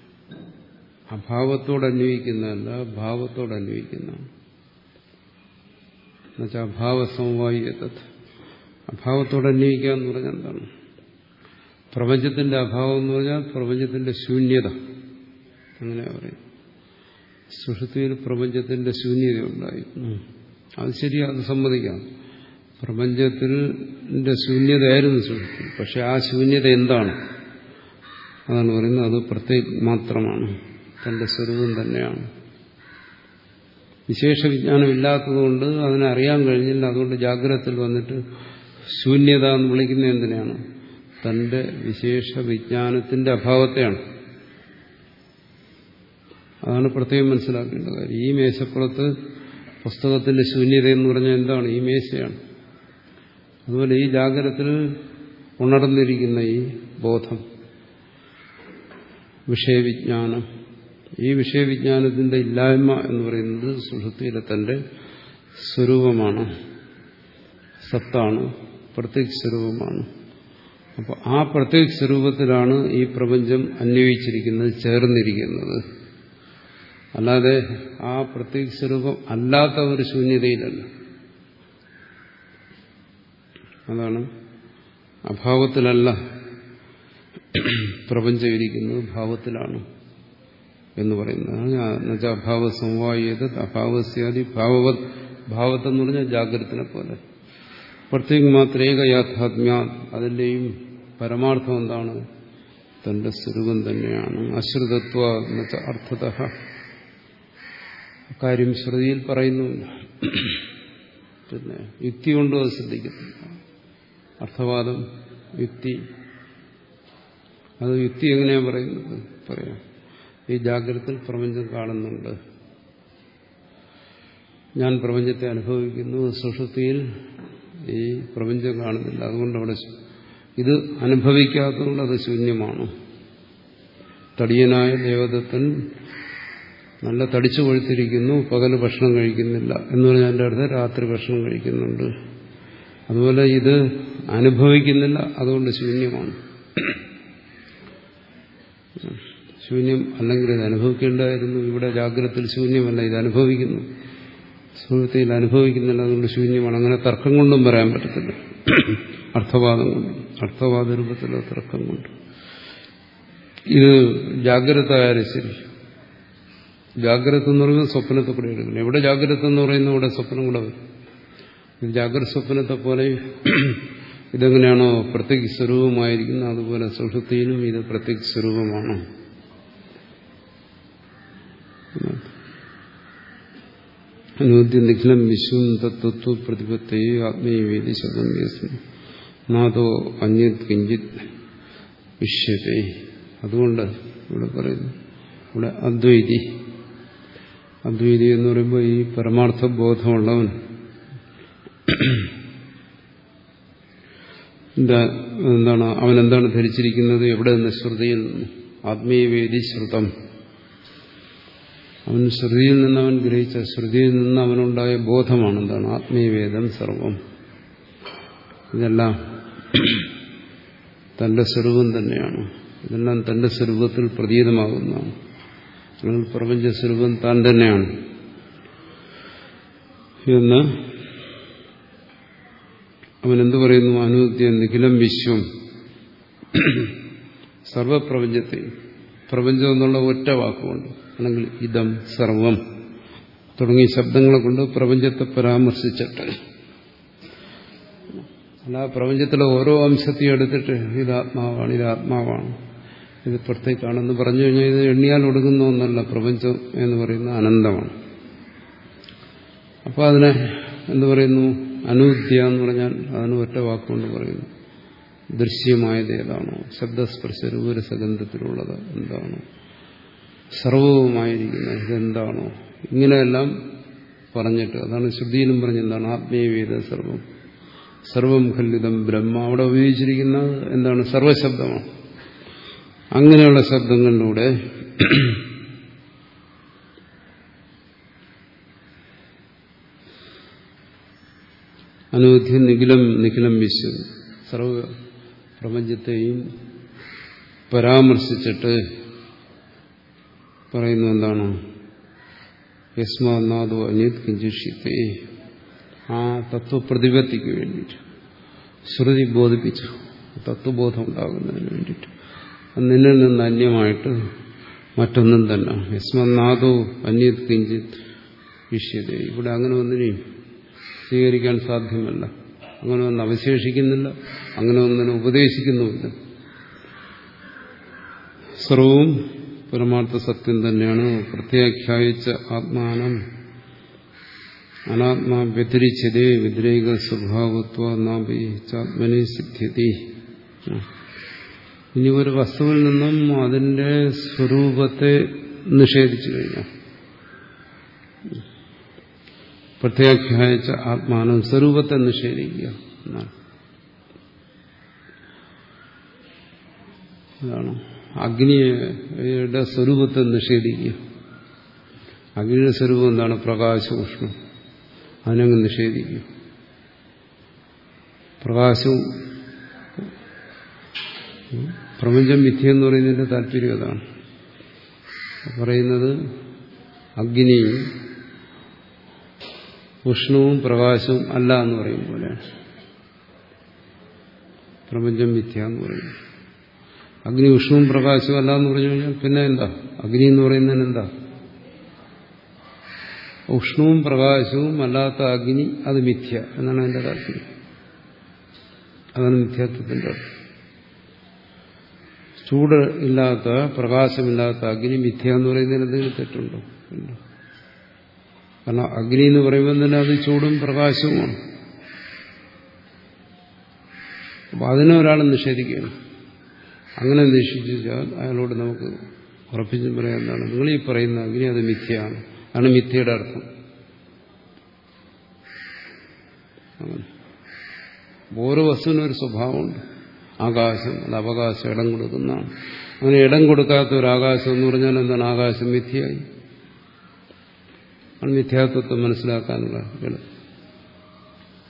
അഭാവത്തോടന്വയിക്കുന്നതല്ല, ഭാവത്തോടന്വയിക്കുന്നതാണ്. എന്നുവെച്ചാൽ അഭാവസമവായി എത്തത്. അഭാവത്തോടന്വയിക്കുക എന്ന് പറഞ്ഞാൽ എന്താണ്? പ്രപഞ്ചത്തിന്റെ അഭാവം എന്ന് പറഞ്ഞാൽ പ്രപഞ്ചത്തിന്റെ ശൂന്യത. അങ്ങനെയാ പറയുന്നത്. സുഷുപ്തിയിൽ പ്രപഞ്ചത്തിന്റെ ശൂന്യത ഉണ്ടായിരുന്നു. അത് ശരിയാ, അത് സമ്മതിക്കാം. പ്രപഞ്ചത്തിന്റെ ശൂന്യതയായിരുന്നു സുഷുപ്തി. പക്ഷെ ആ ശൂന്യത എന്താണ്? അതാണ് പറയുന്നത്. അത് പ്രത്യേക മാത്രമാണ്, തന്റെ സ്വരൂപം തന്നെയാണ്. വിശേഷ വിജ്ഞാനം ഇല്ലാത്തതുകൊണ്ട് അതിനെ അറിയാൻ കഴിഞ്ഞില്ല. അതുകൊണ്ട് ജാഗ്രതത്തിൽ വന്നിട്ട് ശൂന്യത എന്ന് വിളിക്കുന്നത് എന്തിനാണ്? തന്റെ വിശേഷ വിജ്ഞാനത്തിന്റെ അഭാവത്തെയാണ്. അതാണ് പ്രത്യേകം മനസ്സിലാക്കേണ്ട കാര്യം. ഈ മേശപ്പുറത്ത് പുസ്തകത്തിന്റെ ശൂന്യത എന്ന് പറഞ്ഞാൽ എന്താണ്? ഈ മേശയാണ്. അതുപോലെ ഈ ജാഗ്രതത്തിൽ ഉണർന്നിരിക്കുന്ന ഈ ബോധം, വിഷയവിജ്ഞാനം, ഈ വിഷയവിജ്ഞാനത്തിന്റെ ഇല്ലായ്മ എന്ന് പറയുന്നത് സുഷുപ്തിയിലെ തന്റെ സ്വരൂപമാണ്, സത്താണ്, പ്രത്യേക സ്വരൂപമാണ്. അപ്പോൾ ആ പ്രത്യേക സ്വരൂപത്തിലാണ് ഈ പ്രപഞ്ചം അന്വയിച്ചിരിക്കുന്നത്, ചേർന്നിരിക്കുന്നത്. അല്ലാതെ ആ പ്രത്യേക സ്വരൂപം അല്ലാത്ത ഒരു ശൂന്യതയിലല്ല. അതാണ് അഭാവത്തിലല്ല പ്രപഞ്ചം ഇരിക്കുന്നത്, ഭാവത്തിലാണ് എന്ന് പറയുന്നത്. അഭാവ സമവായത് അഭാവസ്യാദി ഭാവവത്. ഭാവത്തെന്ന് പറഞ്ഞാൽ ജാഗ്രതത്തിനെ പോലെ. പ്രത്യേക മാത്രേക യാഥാത്മ്യ. അതിന്റെയും പരമാർത്ഥം എന്താണ്? തന്റെ സ്വരൂപം തന്നെയാണ്. അശ്രിതത്വ എന്നുവെച്ചാൽ അർത്ഥത. കാര്യം ശ്രുതിയിൽ പറയുന്നുമില്ല. പിന്നെ യുക്തി കൊണ്ടും അത് ശ്രദ്ധിക്കത്തില്ല. അർത്ഥവാദം, യുക്തി, അത് യുക്തി എങ്ങനെയാണ് പറയുന്നത്? പറയാം. ഈ ജാഗ്രതത്തിൽ പ്രപഞ്ചം കാണുന്നുണ്ട്, ഞാൻ പ്രപഞ്ചത്തെ അനുഭവിക്കുന്നു. സുഷുപ്തിയിൽ ഈ പ്രപഞ്ചം കാണുന്നില്ല. അതുകൊണ്ട് അവിടെ ഇത് അനുഭവിക്കാത്തതുകൊണ്ട് അത് ശൂന്യമാണ്. തടിയനായ ദേവദത്തൻ നല്ല തടിച്ചു കൊഴുത്തിരിക്കുന്നു, പകല് ഭക്ഷണം കഴിക്കുന്നില്ല എന്ന് പറഞ്ഞാൽ എൻ്റെ അടുത്ത് രാത്രി ഭക്ഷണം കഴിക്കുന്നുണ്ട്. അതുപോലെ ഇത് അനുഭവിക്കുന്നില്ല, അതുകൊണ്ട് ശൂന്യമാണ്. ശൂന്യം അല്ലെങ്കിൽ ഇത് അനുഭവിക്കേണ്ടതായിരുന്നു. ഇവിടെ ജാഗ്രതത്തിൽ ശൂന്യമല്ല, ഇത് അനുഭവിക്കുന്നു. സുഹൃത്തിയിൽ അനുഭവിക്കുന്നില്ല, അതുകൊണ്ട് ശൂന്യമാണ്. അങ്ങനെ തർക്കം കൊണ്ടും പറയാൻ പറ്റത്തില്ല. അർത്ഥവാദം കൊണ്ട്, അർത്ഥവാദ രൂപത്തിലുള്ള തർക്കം കൊണ്ട്. ഇത് ജാഗ്രത ആയാലും ശരി, ജാഗ്രത എന്ന് പറയുന്നത് സ്വപ്നത്തെ കൂടെ എടുക്കണം. എവിടെ ജാഗ്രത എന്ന് പറയുന്നത് ഇവിടെ സ്വപ്നം കൂടെ വരും. ഇത് ജാഗ്രത സ്വപ്നത്തെ പോലെ ഇതെങ്ങനെയാണോ പ്രത്യേക സ്വരൂപമായിരിക്കുന്നത്, അതുപോലെ സുഷുപ്തിയിലും ഇത് പ്രത്യേക സ്വരൂപമാണ്. അനുദ്യ നിഖിലം വിശ്വം തത്വ പ്രതിപത്തേ ആത്മീയവേദി ശബ്ദം നാദോ അന്യത് കിഞ്ചിത് വിശ്യത്തെ. അതുകൊണ്ട് ഇവിടെ പറയുന്നു, ഇവിടെ അദ്വൈതി അദ്വൈതി എന്ന് പറയുമ്പോൾ ഈ പരമാർത്ഥ ബോധമുള്ളവൻ എന്താണ്, അവനെന്താണ് ധരിച്ചിരിക്കുന്നത്? എവിടെ നിന്ന്? ശ്രുതിയിൽ നിന്ന്. ആത്മീയവേദി ശ്രുതം. അവൻ ശ്രുതിയിൽ നിന്ന് അവൻ ഗ്രഹിച്ച, ശ്രുതിയിൽ നിന്ന് അവനുണ്ടായ ബോധമാണ് എന്താണ്? ആത്മീയവേദം സർവം. ഇതെല്ലാം തന്റെ സ്വരൂപം തന്നെയാണ്. ഇതെല്ലാം തന്റെ സ്വരൂപത്തിൽ പ്രതീതമാകുന്നതാണ്. അല്ലെങ്കിൽ പ്രപഞ്ച സ്വരൂപം താൻ തന്നെയാണ് എന്ന് അവനെന്ത് പറയുന്നു? അനുദ്യ നിഖിലം വിശ്വം, സർവപ്രപഞ്ചത്തെ, പ്രപഞ്ചം എന്നുള്ള ഒറ്റ വാക്കുകൊണ്ട്, അല്ലെങ്കിൽ ഇതം സർവം തുടങ്ങിയ ശബ്ദങ്ങളെ കൊണ്ട് പ്രപഞ്ചത്തെ പരാമർശിച്ചിട്ട്, അല്ല പ്രപഞ്ചത്തിലെ ഓരോ അംശത്തെയും എടുത്തിട്ട് ഇത് ആത്മാവാണ്, ഇത് ആത്മാവാണ്, ഇത് പുറത്തേക്കാണെന്ന് പറഞ്ഞു കഴിഞ്ഞാൽ ഇത് എണ്ണിയാൽ ഒടുങ്ങുന്ന ഒന്നല്ല. പ്രപഞ്ചം എന്ന് പറയുന്ന അനന്തമാണ്. അപ്പോൾ അതിനെ എന്ത് പറയുന്നു? അനൂദ്യ എന്ന് പറഞ്ഞാൽ അതിന് ഒറ്റ വാക്കുകൊണ്ട് പറയുന്നു. ദൃശ്യമായത് ഏതാണോ, ശബ്ദസ്പർശ രൂപരസഗന്ധത്തിലുള്ളത് എന്താണോ, സർവവുമായിരിക്കുന്നത് ഇതെന്താണോ, ഇങ്ങനെയെല്ലാം പറഞ്ഞിട്ട്, അതാണ് ശ്രുതിയിലും പറഞ്ഞെന്താണ്? ആത്മീയവേദ സർവം, സർവം ഖല്ലിതം ബ്രഹ്മ. അവിടെ ഉപയോഗിച്ചിരിക്കുന്നത് എന്താണ്? സർവശബ്ദമാണ്. അങ്ങനെയുള്ള ശബ്ദങ്ങളിലൂടെ അനൂദ്യ നിഖിലം നിഖിലം വിശ്വം, സർവ പ്രപഞ്ചത്തെയും പരാമർശിച്ചിട്ട് പറയുന്നു എന്താണ്? യസ്മാനാദോ അന്യത് കിഞ്ചിഷ്യത്തെ. ആ തത്വപ്രതിപത്തിക്ക് വേണ്ടിയിട്ട് ശ്രുതി ബോധിപ്പിച്ചു, തത്വബോധം ഉണ്ടാകുന്നതിന് വേണ്ടിയിട്ട്. നിന്നിൽ നിന്ന് അന്യമായിട്ട് മറ്റൊന്നും തന്നെ. യസ്മാനാദോ അന്യത് കിഞ്ചിത് വിഷ്യത്തെ. ഇവിടെ അങ്ങനെ ഒന്നിനെയും സ്വീകരിക്കാൻ സാധ്യമല്ല. അങ്ങനെ ഒന്നും അവശേഷിക്കുന്നില്ല, അങ്ങനെ ഒന്നിനെ ഉപദേശിക്കുന്നുമില്ല. സർവവും പരമാർത്ഥ സത്യം തന്നെയാണ്. പ്രത്യാഖ്യായിച്ച ആത്മാനം അനാത്മാ വ്യതിരിച്ചതേ വ്യതിരേക സ്വഭാവത്വ നാഭി ചാത്മനെ സിദ്ധ്യതി. ഇനി ഒരു വസ്തുവിൽ നിന്നും അതിന്റെ സ്വരൂപത്തെ നിഷേധിച്ചു കഴിഞ്ഞാൽ, പ്രത്യാഖ്യായിച്ച ആത്മാനം സ്വരൂപത്തെ നിഷേധിക്കുക എന്നാണ്. അതാണ് അഗ്നിയുടെ സ്വരൂപത്തെ നിഷേധിക്കുക. അഗ്നിയുടെ സ്വരൂപം എന്താണ്? പ്രകാശം, ഉഷ്ണം. അതിനങ്ങ് നിഷേധിക്കുക. പ്രകാശവും പ്രപഞ്ചം മിഥ്യെന്ന് പറയുന്നതിന്റെ താല്പര്യം അതാണ്. പറയുന്നത് അഗ്നിയും ഉഷ്ണവും പ്രകാശവും അല്ല എന്ന് പറയും പോലെയാണ്. പ്രപഞ്ചം മിഥ്യ എന്ന് പറയുന്നു. അഗ്നി ഉഷ്ണവും പ്രകാശവും അല്ല എന്ന് പറഞ്ഞു കഴിഞ്ഞാൽ പിന്നെ എന്താ? അഗ്നി എന്ന് പറയുന്നതിന് എന്താ? ഉഷ്ണവും പ്രകാശവും അല്ലാത്ത അഗ്നി അത് മിഥ്യ എന്നാണ് അതിന്റെ താല്പര്യം. അതാണ് മിഥ്യാത്വത്തിന്റെ അർത്ഥം. ചൂട് ഇല്ലാത്ത, പ്രകാശമില്ലാത്ത അഗ്നി മിഥ്യ എന്ന് പറയുന്നതിന് എന്തെങ്കിലും തെറ്റുണ്ടോ? ഇല്ല. കാരണം അഗ്നി എന്ന് പറയുമ്പോൾ തന്നെ അത് ചൂടും പ്രകാശവുമാണ്. അപ്പം അതിനെ ഒരാൾ നിഷേധിക്കുകയാണ്. അങ്ങനെ നിഷേധിച്ചാൽ അയാളോട് നമുക്ക് ഉറപ്പിച്ചും പറയാൻ എന്താണ്? നിങ്ങൾ ഈ പറയുന്ന അഗ്നി അത് മിഥ്യയാണ്. അതാണ് മിഥ്യയുടെ അർത്ഥം. അങ്ങനെ ഓരോ വസ്തുവിനും ഒരു സ്വഭാവമുണ്ട്. ആകാശം അത് അവകാശം ഇടം കൊടുക്കുന്നതാണ്. അങ്ങനെ ഇടം കൊടുക്കാത്ത ഒരു ആകാശം എന്ന് പറഞ്ഞാൽ എന്താണ്? ആകാശം മിഥ്യയായി. ആണ് മിഥ്യാത്വത്തെ മനസ്സിലാക്കാനുള്ള എളുപ്പം.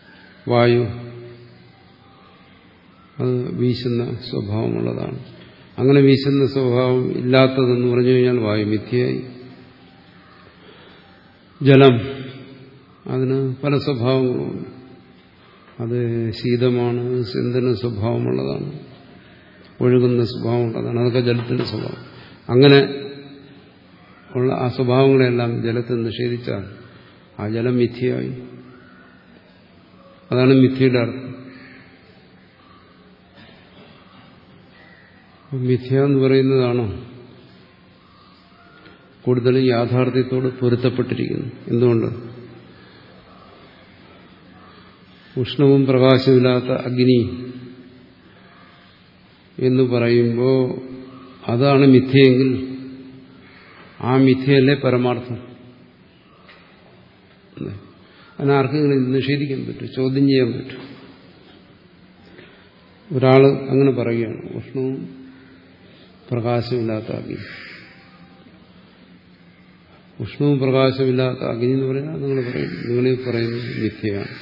വായു അത് വീശുന്ന സ്വഭാവമുള്ളതാണ്. അങ്ങനെ വീശുന്ന സ്വഭാവം ഇല്ലാത്തതെന്ന് പറഞ്ഞു കഴിഞ്ഞാൽ വായു മിഥ്യയായി. ജലം, അതിന് പല സ്വഭാവങ്ങളുമുണ്ട്. അത് ശീതമാണ്, സിന്ധന സ്വഭാവമുള്ളതാണ്, ഒഴുകുന്ന സ്വഭാവമുള്ളതാണ്. അതൊക്കെ ജലത്തിന്റെ സ്വഭാവം. അങ്ങനെ ഉള്ള ആ സ്വഭാവങ്ങളെല്ലാം ജലത്തിൽ നിഷേധിച്ചാൽ ആ ജലം മിഥ്യയായി. അതാണ് മിഥ്യയുടെ അർത്ഥം. മിഥ്യ എന്ന് പറയുന്നതാണ് കൂടുതലും യാഥാർത്ഥ്യത്തോട് പൊരുത്തപ്പെട്ടിരിക്കുന്നു. എന്തുകൊണ്ട്? ഉഷ്ണവും പ്രകാശമില്ലാത്ത അഗ്നി എന്ന് പറയുമ്പോൾ അതാണ് മിഥ്യയെങ്കിൽ ആ മിഥ്യയല്ലേ പരമാർത്ഥം. അതിനാർക്കെങ്കിലും നിഷേധിക്കാൻ പറ്റും, ചോദ്യം ചെയ്യാൻ പറ്റും. ഒരാൾ അങ്ങനെ പറയുകയാണ്, ഉഷ്ണവും പ്രകാശമില്ലാത്ത അഗ്നി. ഉഷ്ണവും പ്രകാശമില്ലാത്ത അഗ്നി എന്ന് പറഞ്ഞാൽ നിങ്ങൾ പറയും, നിങ്ങളീ പറയുന്നത് മിഥ്യയാണ്.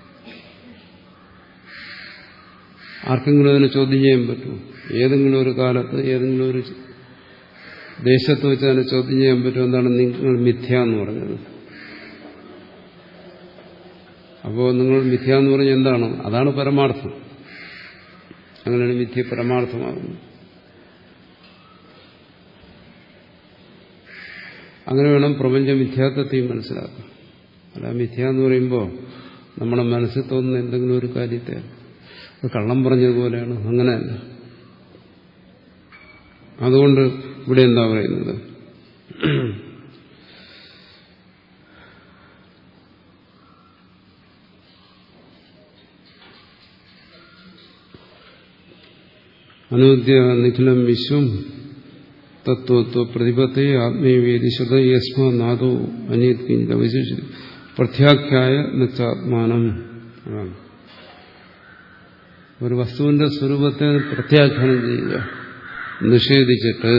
ആർക്കെങ്കിലും അതിനെ ചോദ്യം ചെയ്യാൻ പറ്റുമോ? ഏതെങ്കിലും ഒരു കാലത്ത് ഏതെങ്കിലും ഒരു ദേശത്ത് വെച്ച് അതിനെ ചോദ്യം ചെയ്യാൻ പറ്റും. എന്താണ് നിങ്ങൾ മിഥ്യ എന്ന് പറഞ്ഞത്? അപ്പോൾ നിങ്ങൾ മിഥ്യ എന്ന് പറഞ്ഞാൽ എന്താണ്? അതാണ് പരമാർത്ഥം. അങ്ങനെയാണ് മിഥ്യ പരമാർത്ഥമാകുന്നത്. അങ്ങനെ വേണം പ്രപഞ്ച മിഥ്യാത്വത്തെയും മനസ്സിലാക്കാം. അല്ല, മിഥ്യ എന്ന് പറയുമ്പോൾ നമ്മുടെ മനസ്സിൽ തോന്നുന്ന എന്തെങ്കിലും ഒരു കാര്യത്തെ അത് കള്ളം പറഞ്ഞതുപോലെയാണ്. അങ്ങനെയല്ല. അതുകൊണ്ട് ഇവിടെ എന്താ പറയുന്നത്? അനൂദ്യ നിഖിലം വിശ്വം തത്വത്വ പ്രതിപത്തെ ആത്മീയവേദിശത യസ്മ നാദോ അനിയത്കിഞ്ച വിശേഷ പ്രത്യാഖ്യായ നിച്ചാത്മാനം. ഒരു വസ്തുവിന്റെ സ്വരൂപത്തെ പ്രത്യാഖ്യാനം ചെയ്യുക, നിഷേധിച്ചിട്ട്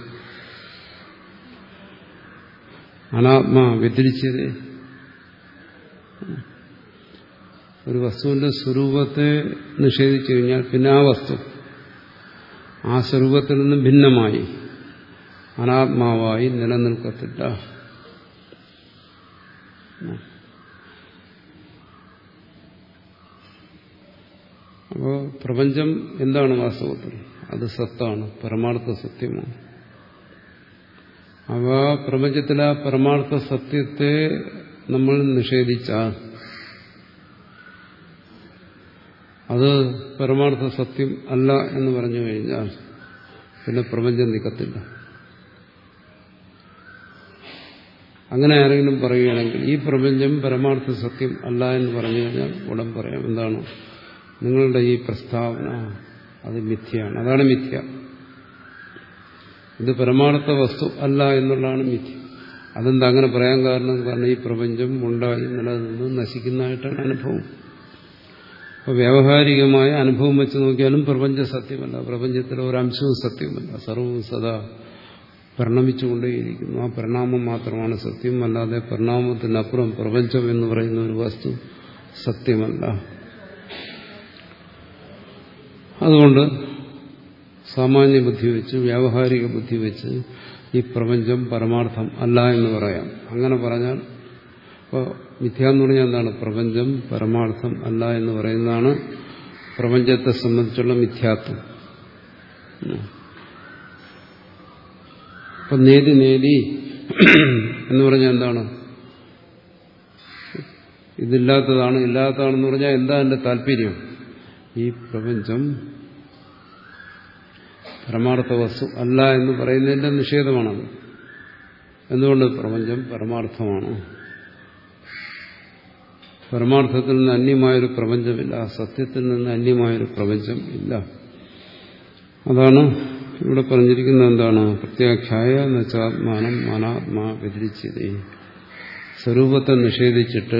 അനാത്മാ വ്യതിരിച്ചത്. ഒരു വസ്തുവിന്റെ സ്വരൂപത്തെ നിഷേധിച്ചു കഴിഞ്ഞാൽ പിന്നെ ആ വസ്തു ആ സ്വരൂപത്തിൽ നിന്നും ഭിന്നമായി അനാത്മാവായി നിലനിൽക്കത്തില്ല. അപ്പോ പ്രപഞ്ചം എന്താണ് വാസ്തവത്തിൽ? അത് സത്താണ്, പരമാർത്ഥ സത്യമാണ്. അവ പ്രപഞ്ചത്തിലെ ആ പരമാർത്ഥ സത്യത്തെ നമ്മൾ നിഷേധിച്ചാൽ അത് പരമാർത്ഥ സത്യം അല്ല എന്ന് പറഞ്ഞു കഴിഞ്ഞാൽ പിന്നെ പ്രപഞ്ചം നിൽക്കത്തില്ല. അങ്ങനെ ആരെങ്കിലും പറയുകയാണെങ്കിൽ ഈ പ്രപഞ്ചം പരമാർത്ഥ സത്യം അല്ല എന്ന് പറഞ്ഞു കഴിഞ്ഞാൽ ഉടൻ പറയാം, എന്താണ് നിങ്ങളുടെ ഈ പ്രസ്താവന അത് മിഥ്യയാണ്. അതാണ് മിഥ്യ. ഇത് പരമാർത്ഥ വസ്തു അല്ല എന്നുള്ളതാണ് മിഥ്യ. അതെന്താ അങ്ങനെ പറയാൻ കാരണം? കാരണം ഈ പ്രപഞ്ചം ഉണ്ടായി നിലനിന്ന് നശിക്കുന്നതായിട്ടാണ് അനുഭവം. അപ്പോൾ വ്യാവഹാരികമായ അനുഭവം വെച്ച് നോക്കിയാലും പ്രപഞ്ചം സത്യമല്ല, പ്രപഞ്ചത്തിലെ ഒരംശവും സത്യമല്ല. സർവവും സദാ പരിണമിച്ചുകൊണ്ടേയിരിക്കുന്നു. ആ പരിണാമം മാത്രമാണ് സത്യം. അല്ലാതെ പരിണാമത്തിനപ്പുറം പ്രപഞ്ചം എന്ന് പറയുന്ന ഒരു വസ്തു സത്യമല്ല. അതുകൊണ്ട് സാമാന്യ ബുദ്ധി വെച്ച്, വ്യാവഹാരിക ബുദ്ധി വെച്ച് ഈ പ്രപഞ്ചം പരമാർത്ഥം അല്ല എന്ന് പറയാം. അങ്ങനെ പറഞ്ഞാൽ ഇപ്പോൾ മിഥ്യ എന്ന് പറഞ്ഞാൽ എന്താണ്? പ്രപഞ്ചം പരമാർത്ഥം അല്ല എന്ന് പറയുന്നതാണ് പ്രപഞ്ചത്തെ സംബന്ധിച്ചുള്ള മിഥ്യാത്വം. ഇപ്പൊ നേതി നേതി എന്ന് പറഞ്ഞാൽ എന്താണ്? ഇതില്ലാത്തതാണ്, ഇല്ലാത്തതാണെന്ന് പറഞ്ഞാൽ എന്താ എന്റെ താല്പര്യം? ഈ പ്രപഞ്ചം പരമാർത്ഥ വസ്തു അല്ല എന്ന് പറയുന്നതിന്റെ നിഷേധമാണത്. എന്തുകൊണ്ട്? പ്രപഞ്ചം പരമാർത്ഥമാണ്. പരമാർത്ഥത്തിൽ നിന്ന് അന്യമായൊരു പ്രപഞ്ചമില്ല, സത്യത്തിൽ നിന്ന് അന്യമായൊരു പ്രപഞ്ചം ഇല്ല. അതാണ് ഇവിടെ പറഞ്ഞിരിക്കുന്നത്. എന്താണ്? പ്രത്യാഖ്യായ നച്ചാത്മാനം അനാത്മാ വ്യതിരിച്ചതേ. സ്വരൂപത്തെ നിഷേധിച്ചിട്ട്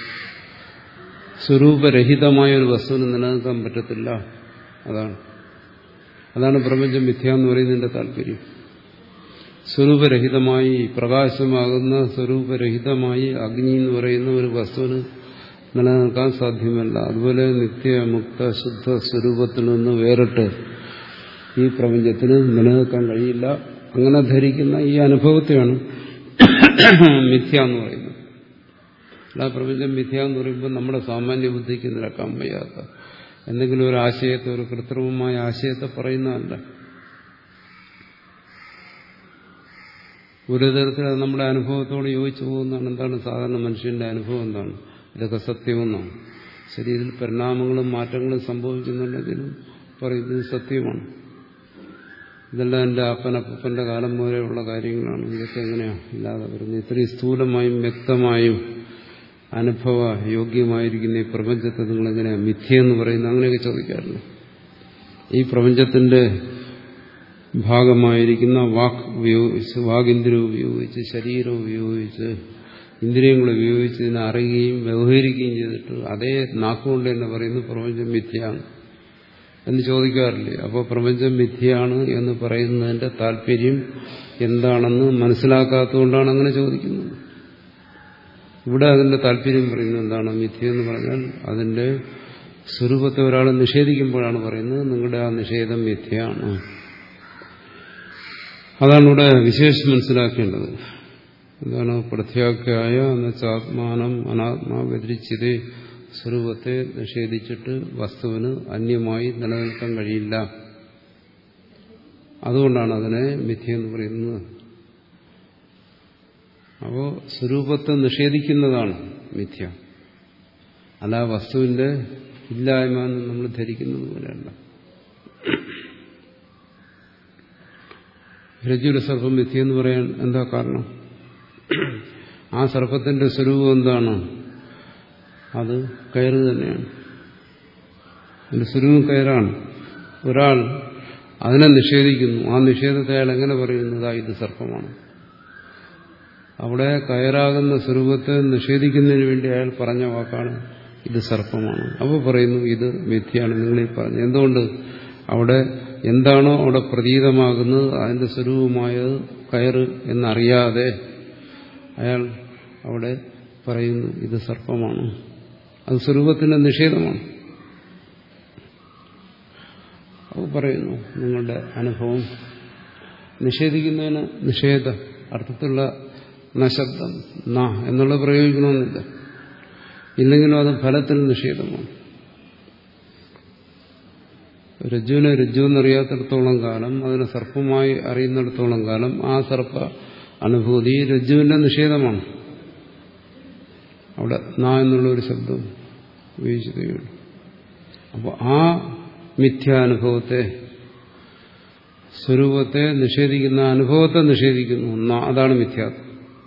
സ്വരൂപരഹിതമായ ഒരു വസ്തുവിന് നിലനിൽക്കാൻ പറ്റത്തില്ല. അതാണ് അതാണ് പ്രപഞ്ചം മിഥ്യ എന്ന് പറയുന്നതിന്റെ താല്പര്യം. സ്വരൂപരഹിതമായി പ്രകാശമാകുന്ന സ്വരൂപരഹിതമായി അഗ്നി എന്ന് പറയുന്ന ഒരു വസ്തുവിന് നിലനിൽക്കാൻ സാധ്യമല്ല. അതുപോലെ നിത്യമുക്ത ശുദ്ധ സ്വരൂപത്തിൽ നിന്ന് വേറിട്ട് ഈ പ്രപഞ്ചത്തിന് നിലനിൽക്കാൻ കഴിയില്ല. അങ്ങനെ ധരിക്കുന്ന ഈ അനുഭവത്തെയാണ് മിഥ്യ എന്ന് പറയുന്നത്. അല്ല, പ്രപഞ്ചം മിഥ്യ എന്ന് പറയുമ്പോൾ നമ്മുടെ സാമാന്യ ബുദ്ധിക്ക് നിരക്കാൻ വയ്യാത്ത എന്തെങ്കിലും ഒരു ആശയത്തെ, ഒരു കൃത്രിമമായ ആശയത്തെ പറയുന്നതല്ല. ഒരു തരത്തിൽ അത് നമ്മുടെ അനുഭവത്തോട് യോജിച്ചു പോകുന്നതാണ്. എന്താണ് സാധാരണ മനുഷ്യന്റെ അനുഭവം? എന്താണ്? ഇതൊക്കെ സത്യമെന്നാണ്. ശരി, ഇതിൽ പരിണാമങ്ങളും മാറ്റങ്ങളും സംഭവിക്കുന്നുണ്ടെങ്കിലും പറയുന്നത് സത്യമാണ്. ഇതെല്ലാം എൻ്റെ അപ്പനപ്പൻ്റെ കാലം പോലെയുള്ള കാര്യങ്ങളാണ്. ഇതൊക്കെ എങ്ങനെയാണ് ഇല്ലാതെ വരുന്നത്? ഇത്രയും സ്ഥൂലമായും വ്യക്തമായും അനുഭവ യോഗ്യമായിരിക്കുന്ന ഈ പ്രപഞ്ചത്തെ നിങ്ങളെങ്ങനെയാണ് മിഥ്യയെന്ന് പറയുന്നത്? അങ്ങനെയൊക്കെ ചോദിക്കാറില്ല. ഈ പ്രപഞ്ചത്തിന്റെ ഭാഗമായിരിക്കുന്ന വാക്ക് ഉപയോഗിച്ച്, വാഗിന്ദ്രിയം ഉപയോഗിച്ച്, ശരീരം ഉപയോഗിച്ച്, ഇന്ദ്രിയങ്ങൾ ഉപയോഗിച്ച് ഇതിനെ അറിയുകയും വ്യവഹരിക്കുകയും ചെയ്തിട്ട് അതേ നാക്കുകൊണ്ട് തന്നെ പറയുന്നു പ്രപഞ്ചം മിഥ്യയാണ് എന്ന് ചോദിക്കാറില്ലേ? അപ്പോൾ പ്രപഞ്ചം മിഥ്യയാണ് എന്ന് പറയുന്നതിന്റെ താല്പര്യം എന്താണെന്ന് മനസ്സിലാക്കാത്തതുകൊണ്ടാണ് അങ്ങനെ ചോദിക്കുന്നത്. ഇവിടെ അതിന്റെ താല്പര്യം പറയുന്നത് എന്താണ്? മിഥ്യ എന്ന് പറഞ്ഞാൽ അതിന്റെ സ്വരൂപത്തെ ഒരാൾ നിഷേധിക്കുമ്പോഴാണ് പറയുന്നത് നിങ്ങളുടെ ആ നിഷേധം മിഥ്യയാണ്. അതാണ് ഇവിടെ വിശേഷം മനസ്സിലാക്കേണ്ടത്. എന്താണ്? പ്രത്യാഖ്യായ എന്നുവെച്ചാത്മാനം അനാത്മാ വ്യതിരിച്ചിതേ, സ്വരൂപത്തെ നിഷേധിച്ചിട്ട് വസ്തുവിന് അന്യമായി നിലനിൽക്കാൻ കഴിയില്ല. അതുകൊണ്ടാണ് അതിനെ മിഥ്യ എന്ന് പറയുന്നത്. അപ്പോൾ സ്വരൂപത്തെ നിഷേധിക്കുന്നതാണ് മിഥ്യ, അല്ല വസ്തുവിന്റെ ഇല്ലായ്മ എന്ന് നമ്മൾ ധരിക്കുന്നത് പോലെയല്ല. രജ്ജുവിലെ സർപ്പം മിഥ്യ എന്ന് പറയാൻ എന്താ കാരണം? ആ സർപ്പത്തിന്റെ സ്വരൂപം എന്താണ്? അത് കയറ് തന്നെയാണ്. അതിന്റെ സ്വരൂപം കയറാണ്. ഒരാൾ അതിനെ നിഷേധിക്കുന്നു. ആ നിഷേധത്തെ അയാൾ എങ്ങനെ പറയുന്നതാ ഇത് സർപ്പമാണ്? അവിടെ കയറാകുന്ന സ്വരൂപത്തെ നിഷേധിക്കുന്നതിന് വേണ്ടി അയാൾ പറഞ്ഞ വാക്കാണ് ഇത് സർപ്പമാണ്. അപ്പോൾ പറയുന്നു ഇത് മിഥ്യയാണ് നിങ്ങളീ പറഞ്ഞു. എന്തുകൊണ്ട്? അവിടെ എന്താണോ അവിടെ പ്രതീതമാകുന്നത് അതിന്റെ സ്വരൂപമായത് കയറ് എന്നറിയാതെ അയാൾ അവിടെ പറയുന്നു ഇത് സർപ്പമാണ്. അത് സ്വരൂപത്തിന്റെ നിഷേധമാണ്. അത് പറയുന്നു നിങ്ങളുടെ അനുഭവം നിഷേധിക്കുന്നതിന് നിഷേധ അർത്ഥത്തിലുള്ള നശബ്ദം ന എന്നുള്ള പ്രയോഗിക്കണമെന്നില്ല. ഇല്ലെങ്കിലും അത് ഫലത്തിൽ നിഷേധമാണ്. രജ്ജുവിനെ രജ്ജു എന്നറിയാത്തിടത്തോളം കാലം, അതിനെ സർപ്പമായി അറിയുന്നിടത്തോളം കാലം ആ സർപ്പ അനുഭൂതി രജ്ജുവിന്റെ നിഷേധമാണ്. അവിടെ ന എന്നുള്ള ഒരു ശബ്ദം ഉപയോഗിച്ചതേയുള്ളൂ. അപ്പോൾ ആ മിഥ്യാനുഭവത്തെ, സ്വരൂപത്തെ നിഷേധിക്കുന്ന അനുഭവത്തെ നിഷേധിക്കുന്നു. അതാണ് മിഥ്യാത്വം.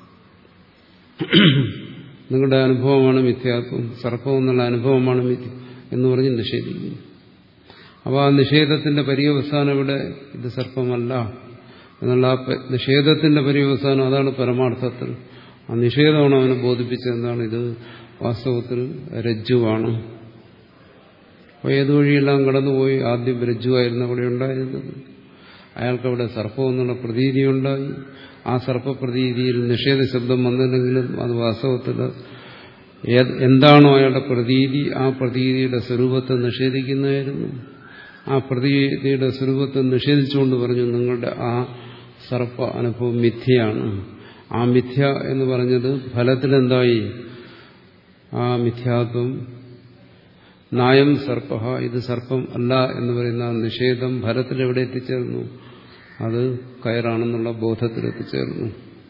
നിങ്ങളുടെ അനുഭവമാണ് മിഥ്യാത്വം, സർപ്പം എന്നുള്ള അനുഭവമാണ് മിഥ്യ എന്ന് പറഞ്ഞ് നിഷേധിക്കുന്നു. അപ്പോൾ ആ നിഷേധത്തിന്റെ പര്യവസാനം ഇവിടെ ഇത് സർപ്പമല്ല എന്നുള്ള ആ നിഷേധത്തിന്റെ പര്യവസാനം അതാണ് പരമാർത്ഥത്തിൽ. ആ നിഷേധമാണ് അവനെ ബോധിപ്പിച്ചത് എന്താണ്? ഇത് വാസ്തവത്തിൽ രജ്ജുവാണ്. അപ്പോൾ ഏതു വഴിയെല്ലാം കടന്നുപോയി. ആദ്യം രജ്ജുവായിരുന്നു അവിടെ ഉണ്ടായിരുന്നത്. അയാൾക്കവിടെ സർപ്പം എന്നുള്ള പ്രതീതിയുണ്ടായി. ആ സർപ്പപ്രതീതിയിൽ നിഷേധ ശബ്ദം വന്നില്ലെങ്കിലും അത് വാസ്തവത്തിൽ എന്താണോ അയാളുടെ പ്രതീതി, ആ പ്രതീതിയുടെ സ്വരൂപത്തെ നിഷേധിക്കുന്നതായിരുന്നു. ആ പ്രതീതിയുടെ സ്വരൂപത്തെ നിഷേധിച്ചുകൊണ്ട് പറഞ്ഞു നിങ്ങളുടെ ആ സർപ്പ അനുഭവം മിഥ്യയാണ്. ആ മിഥ്യ എന്ന് പറഞ്ഞത് ഫലത്തിലെന്തായി? ആ മിഥ്യാത്വം നായം സർപ്പ, ഇത് സർപ്പം അല്ല എന്ന് പറയുന്ന നിഷേധം ഫലത്തിൽ എവിടെ എത്തിച്ചേർന്നു? അത് കയറാണെന്നുള്ള ബോധത്തിൽ എത്തിച്ചേർന്നു.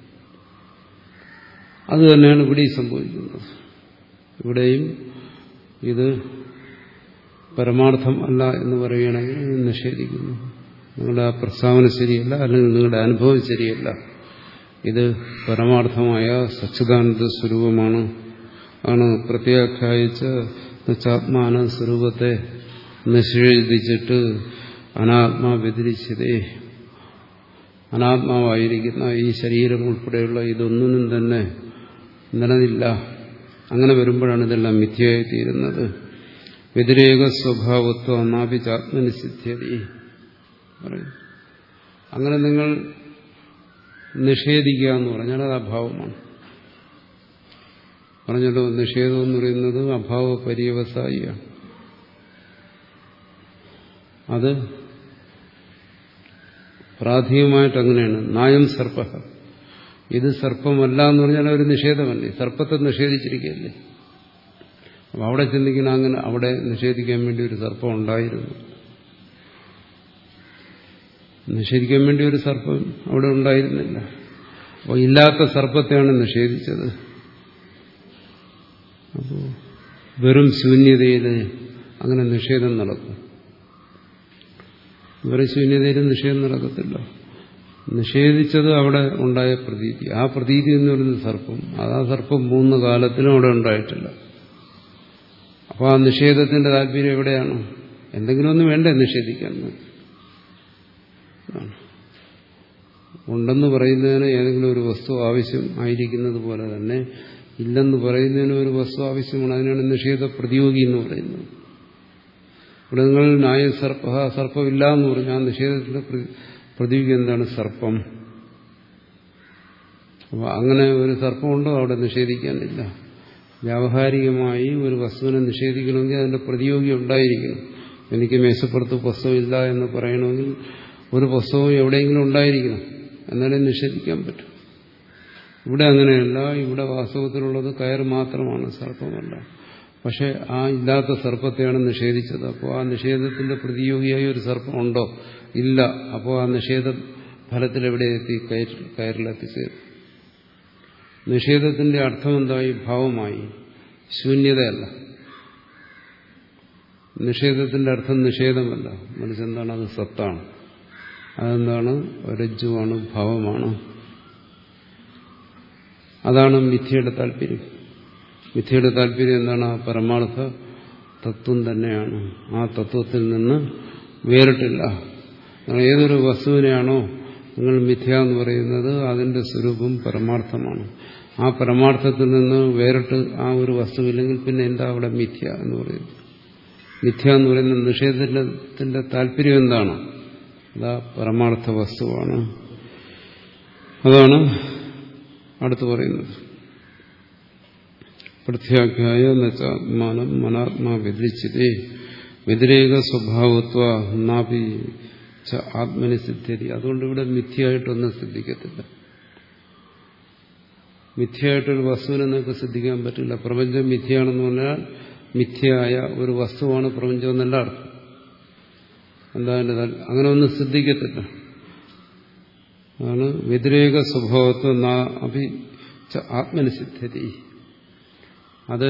അത് തന്നെയാണ് ഇവിടെയും സംഭവിക്കുന്നത്. ഇവിടെയും ഇത് പരമാർത്ഥം അല്ല എന്ന് പറയുകയാണെങ്കിൽ നിഷേധിക്കുന്നു. നിങ്ങളുടെ ആ പ്രസ്താവന ശരിയല്ല, അല്ലെങ്കിൽ നിങ്ങളുടെ അനുഭവം ശരിയല്ല. ഇത് പരമാർത്ഥമായ സച്ചിദാനന്ദ സ്വരൂപമാണ്. ആണ് പ്രത്യാഖ്യായിച്ച ആത്മാന സ്വരൂപത്തെ നിഷേധിച്ചിട്ട് അനാത്മാ വ്യതിരിച്ചതേ, അനാത്മാവായിരിക്കുന്ന ഈ ശരീരം ഉൾപ്പെടെയുള്ള ഇതൊന്നിനും തന്നെ നിലനില്ല. അങ്ങനെ വരുമ്പോഴാണ് ഇതെല്ലാം മിഥ്യയായി തീരുന്നത്. വ്യതിരേക സ്വഭാവത്വം അനാപിച്ചാത്മനിസിദ്ധ്യതി പറയും. അങ്ങനെ നിങ്ങൾ നിഷേധിക്കുക എന്ന് പറഞ്ഞാൽ അത് അഭാവമാണ്. പറഞ്ഞല്ലോ, നിഷേധം എന്ന് പറയുന്നത് അഭാവ പര്യവസായിയാണ്. അത് പ്രാഥമികമായിട്ട് അങ്ങനെയാണ്. നായം സർപ്പ, ഇത് സർപ്പമല്ല എന്ന് പറഞ്ഞാൽ ഒരു നിഷേധമല്ലേ, സർപ്പത്തെ നിഷേധിച്ചിരിക്കുകയല്ലേ. അപ്പം അവിടെ ചിന്തിക്കണം, അങ്ങനെ അവിടെ നിഷേധിക്കാൻ വേണ്ടി ഒരു സർപ്പം ഉണ്ടായിരുന്നു, നിഷേധിക്കാൻ വേണ്ടി ഒരു സർപ്പം അവിടെ ഉണ്ടായിരുന്നില്ല. അപ്പോൾ ഇല്ലാത്ത സർപ്പത്തെയാണ് നിഷേധിച്ചത്. അപ്പോൾ വെറും ശൂന്യതയിൽ അങ്ങനെ നിഷേധം നടക്കും. വെറും ശൂന്യതയിൽ നിഷേധം നടക്കത്തില്ല. നിഷേധിച്ചത് അവിടെ ഉണ്ടായ പ്രതീതി, ആ പ്രതീതി എന്ന് പറയുന്നത് സർപ്പം. ആ സർപ്പം മൂന്ന് കാലത്തിലും അവിടെ ഉണ്ടായിട്ടില്ല. അപ്പോൾ ആ നിഷേധത്തിന്റെ താല്പര്യം എവിടെയാണ്? എന്തെങ്കിലും ഒന്ന് വേണ്ടേ നിഷേധിക്കാൻ? ഉണ്ടെന്ന് പറയുന്നതിന് ഏതെങ്കിലും ഒരു വസ്തു ആവശ്യം ആയിരിക്കുന്നത് പോലെ തന്നെ ഇല്ലെന്ന് പറയുന്നതിന് ഒരു വസ്തു ആവശ്യമാണ്. അതിനാണ് നിഷേധ പ്രതിയോഗി എന്ന് പറയുന്നത്. ഇവിടെ നിങ്ങൾ ന്യായ സർപ്പ, സർപ്പമില്ല എന്ന് പറഞ്ഞു. ആ നിഷേധത്തിന്റെ പ്രതിയോഗി എന്താണ്? സർപ്പം. അപ്പോൾ അങ്ങനെ ഒരു സർപ്പമുണ്ടോ അവിടെ? നിഷേധിക്കാനില്ല. വ്യാവഹാരികമായി ഒരു വസ്തുവിനെ നിഷേധിക്കണമെങ്കിൽ അതിന്റെ പ്രതിയോഗി ഉണ്ടായിരിക്കണം. എനിക്ക് മേശപ്പുറത്ത് പുസ്തകമില്ല എന്ന് പറയണമെങ്കിൽ ഒരു പുസ്തകം എവിടെയെങ്കിലും ഉണ്ടായിരിക്കണം, എന്നാലേ നിഷേധിക്കാൻ പറ്റും. ഇവിടെ അങ്ങനെയല്ല. ഇവിടെ വാസ്തവത്തിലുള്ളത് കയർ മാത്രമാണ്, സർപ്പമല്ല. പക്ഷെ ആ ഇല്ലാത്ത സർപ്പത്തെയാണ് നിഷേധിച്ചത്. അപ്പോൾ ആ നിഷേധത്തിന്റെ പ്രതിയോഗിയായി ഒരു സർപ്പം ഉണ്ടോ? ഇല്ല. അപ്പോൾ ആ നിഷേധ ഫലത്തിൽ എവിടെ എത്തി? കയറിലെത്തിച്ചേരും. നിഷേധത്തിന്റെ അർത്ഥം എന്തായി? ഭാവമായി, ശൂന്യതയല്ല. നിഷേധത്തിന്റെ അർത്ഥം നിഷേധമല്ല, മറിച്ച് എന്താണ്? അത് സത്താണ്. അതെന്താണ്? രജ്ജുവാണ്, ഭാവമാണ്. അതാണ് മിഥ്യയുടെ താല്പര്യം. മിഥ്യയുടെ താല്പര്യം എന്താണ്? ആ പരമാർത്ഥ തത്വം തന്നെയാണ്. ആ തത്വത്തിൽ നിന്ന് വേറിട്ടില്ല. ഏതൊരു വസ്തുവിനെയാണോ നിങ്ങൾ മിഥ്യ എന്ന് പറയുന്നത്, അതിന്റെ സ്വരൂപം പരമാർത്ഥമാണ്. ആ പരമാർത്ഥത്തിൽ നിന്ന് വേറിട്ട് ആ ഒരു വസ്തുവില്ലെങ്കിൽ പിന്നെ എന്താ അവിടെ മിഥ്യ എന്ന് പറയുന്നത്? മിഥ്യ എന്ന് പറയുന്ന നിഷേധത്തിന്റെ താല്പര്യം എന്താണ്? അതാ പരമാർത്ഥ വസ്തുവാണ്. അതാണ് അടുത്ത് പറയുന്നത്. പ്രത്യാഖ്യായ നച്ചാത്മാനം മനാത്മാ വ്യതിരിച്ചിതേ വ്യതിരേക സ്വഭാവത്വ നാപി ആത്മനി സിദ്ധ്യതി. അതുകൊണ്ട് ഇവിടെ മിഥ്യയായിട്ടൊന്നും സിദ്ധിക്കത്തില്ല. മിഥ്യയായിട്ടൊരു വസ്തുവിനെ നിങ്ങൾക്ക് സിദ്ധിക്കാൻ പറ്റില്ല. പ്രപഞ്ചം മിഥ്യയാണെന്ന് പറഞ്ഞാൽ മിഥ്യയായ ഒരു വസ്തുവാണ് പ്രപഞ്ചം എന്നല്ല അർത്ഥം. എന്താ അങ്ങനെ ഒന്നും സിദ്ധിക്കത്തില്ല. അതാണ് വ്യതിരേക സ്വഭാവത്വ അഭി ആത്മനി സിദ്ധ്യതി. അത്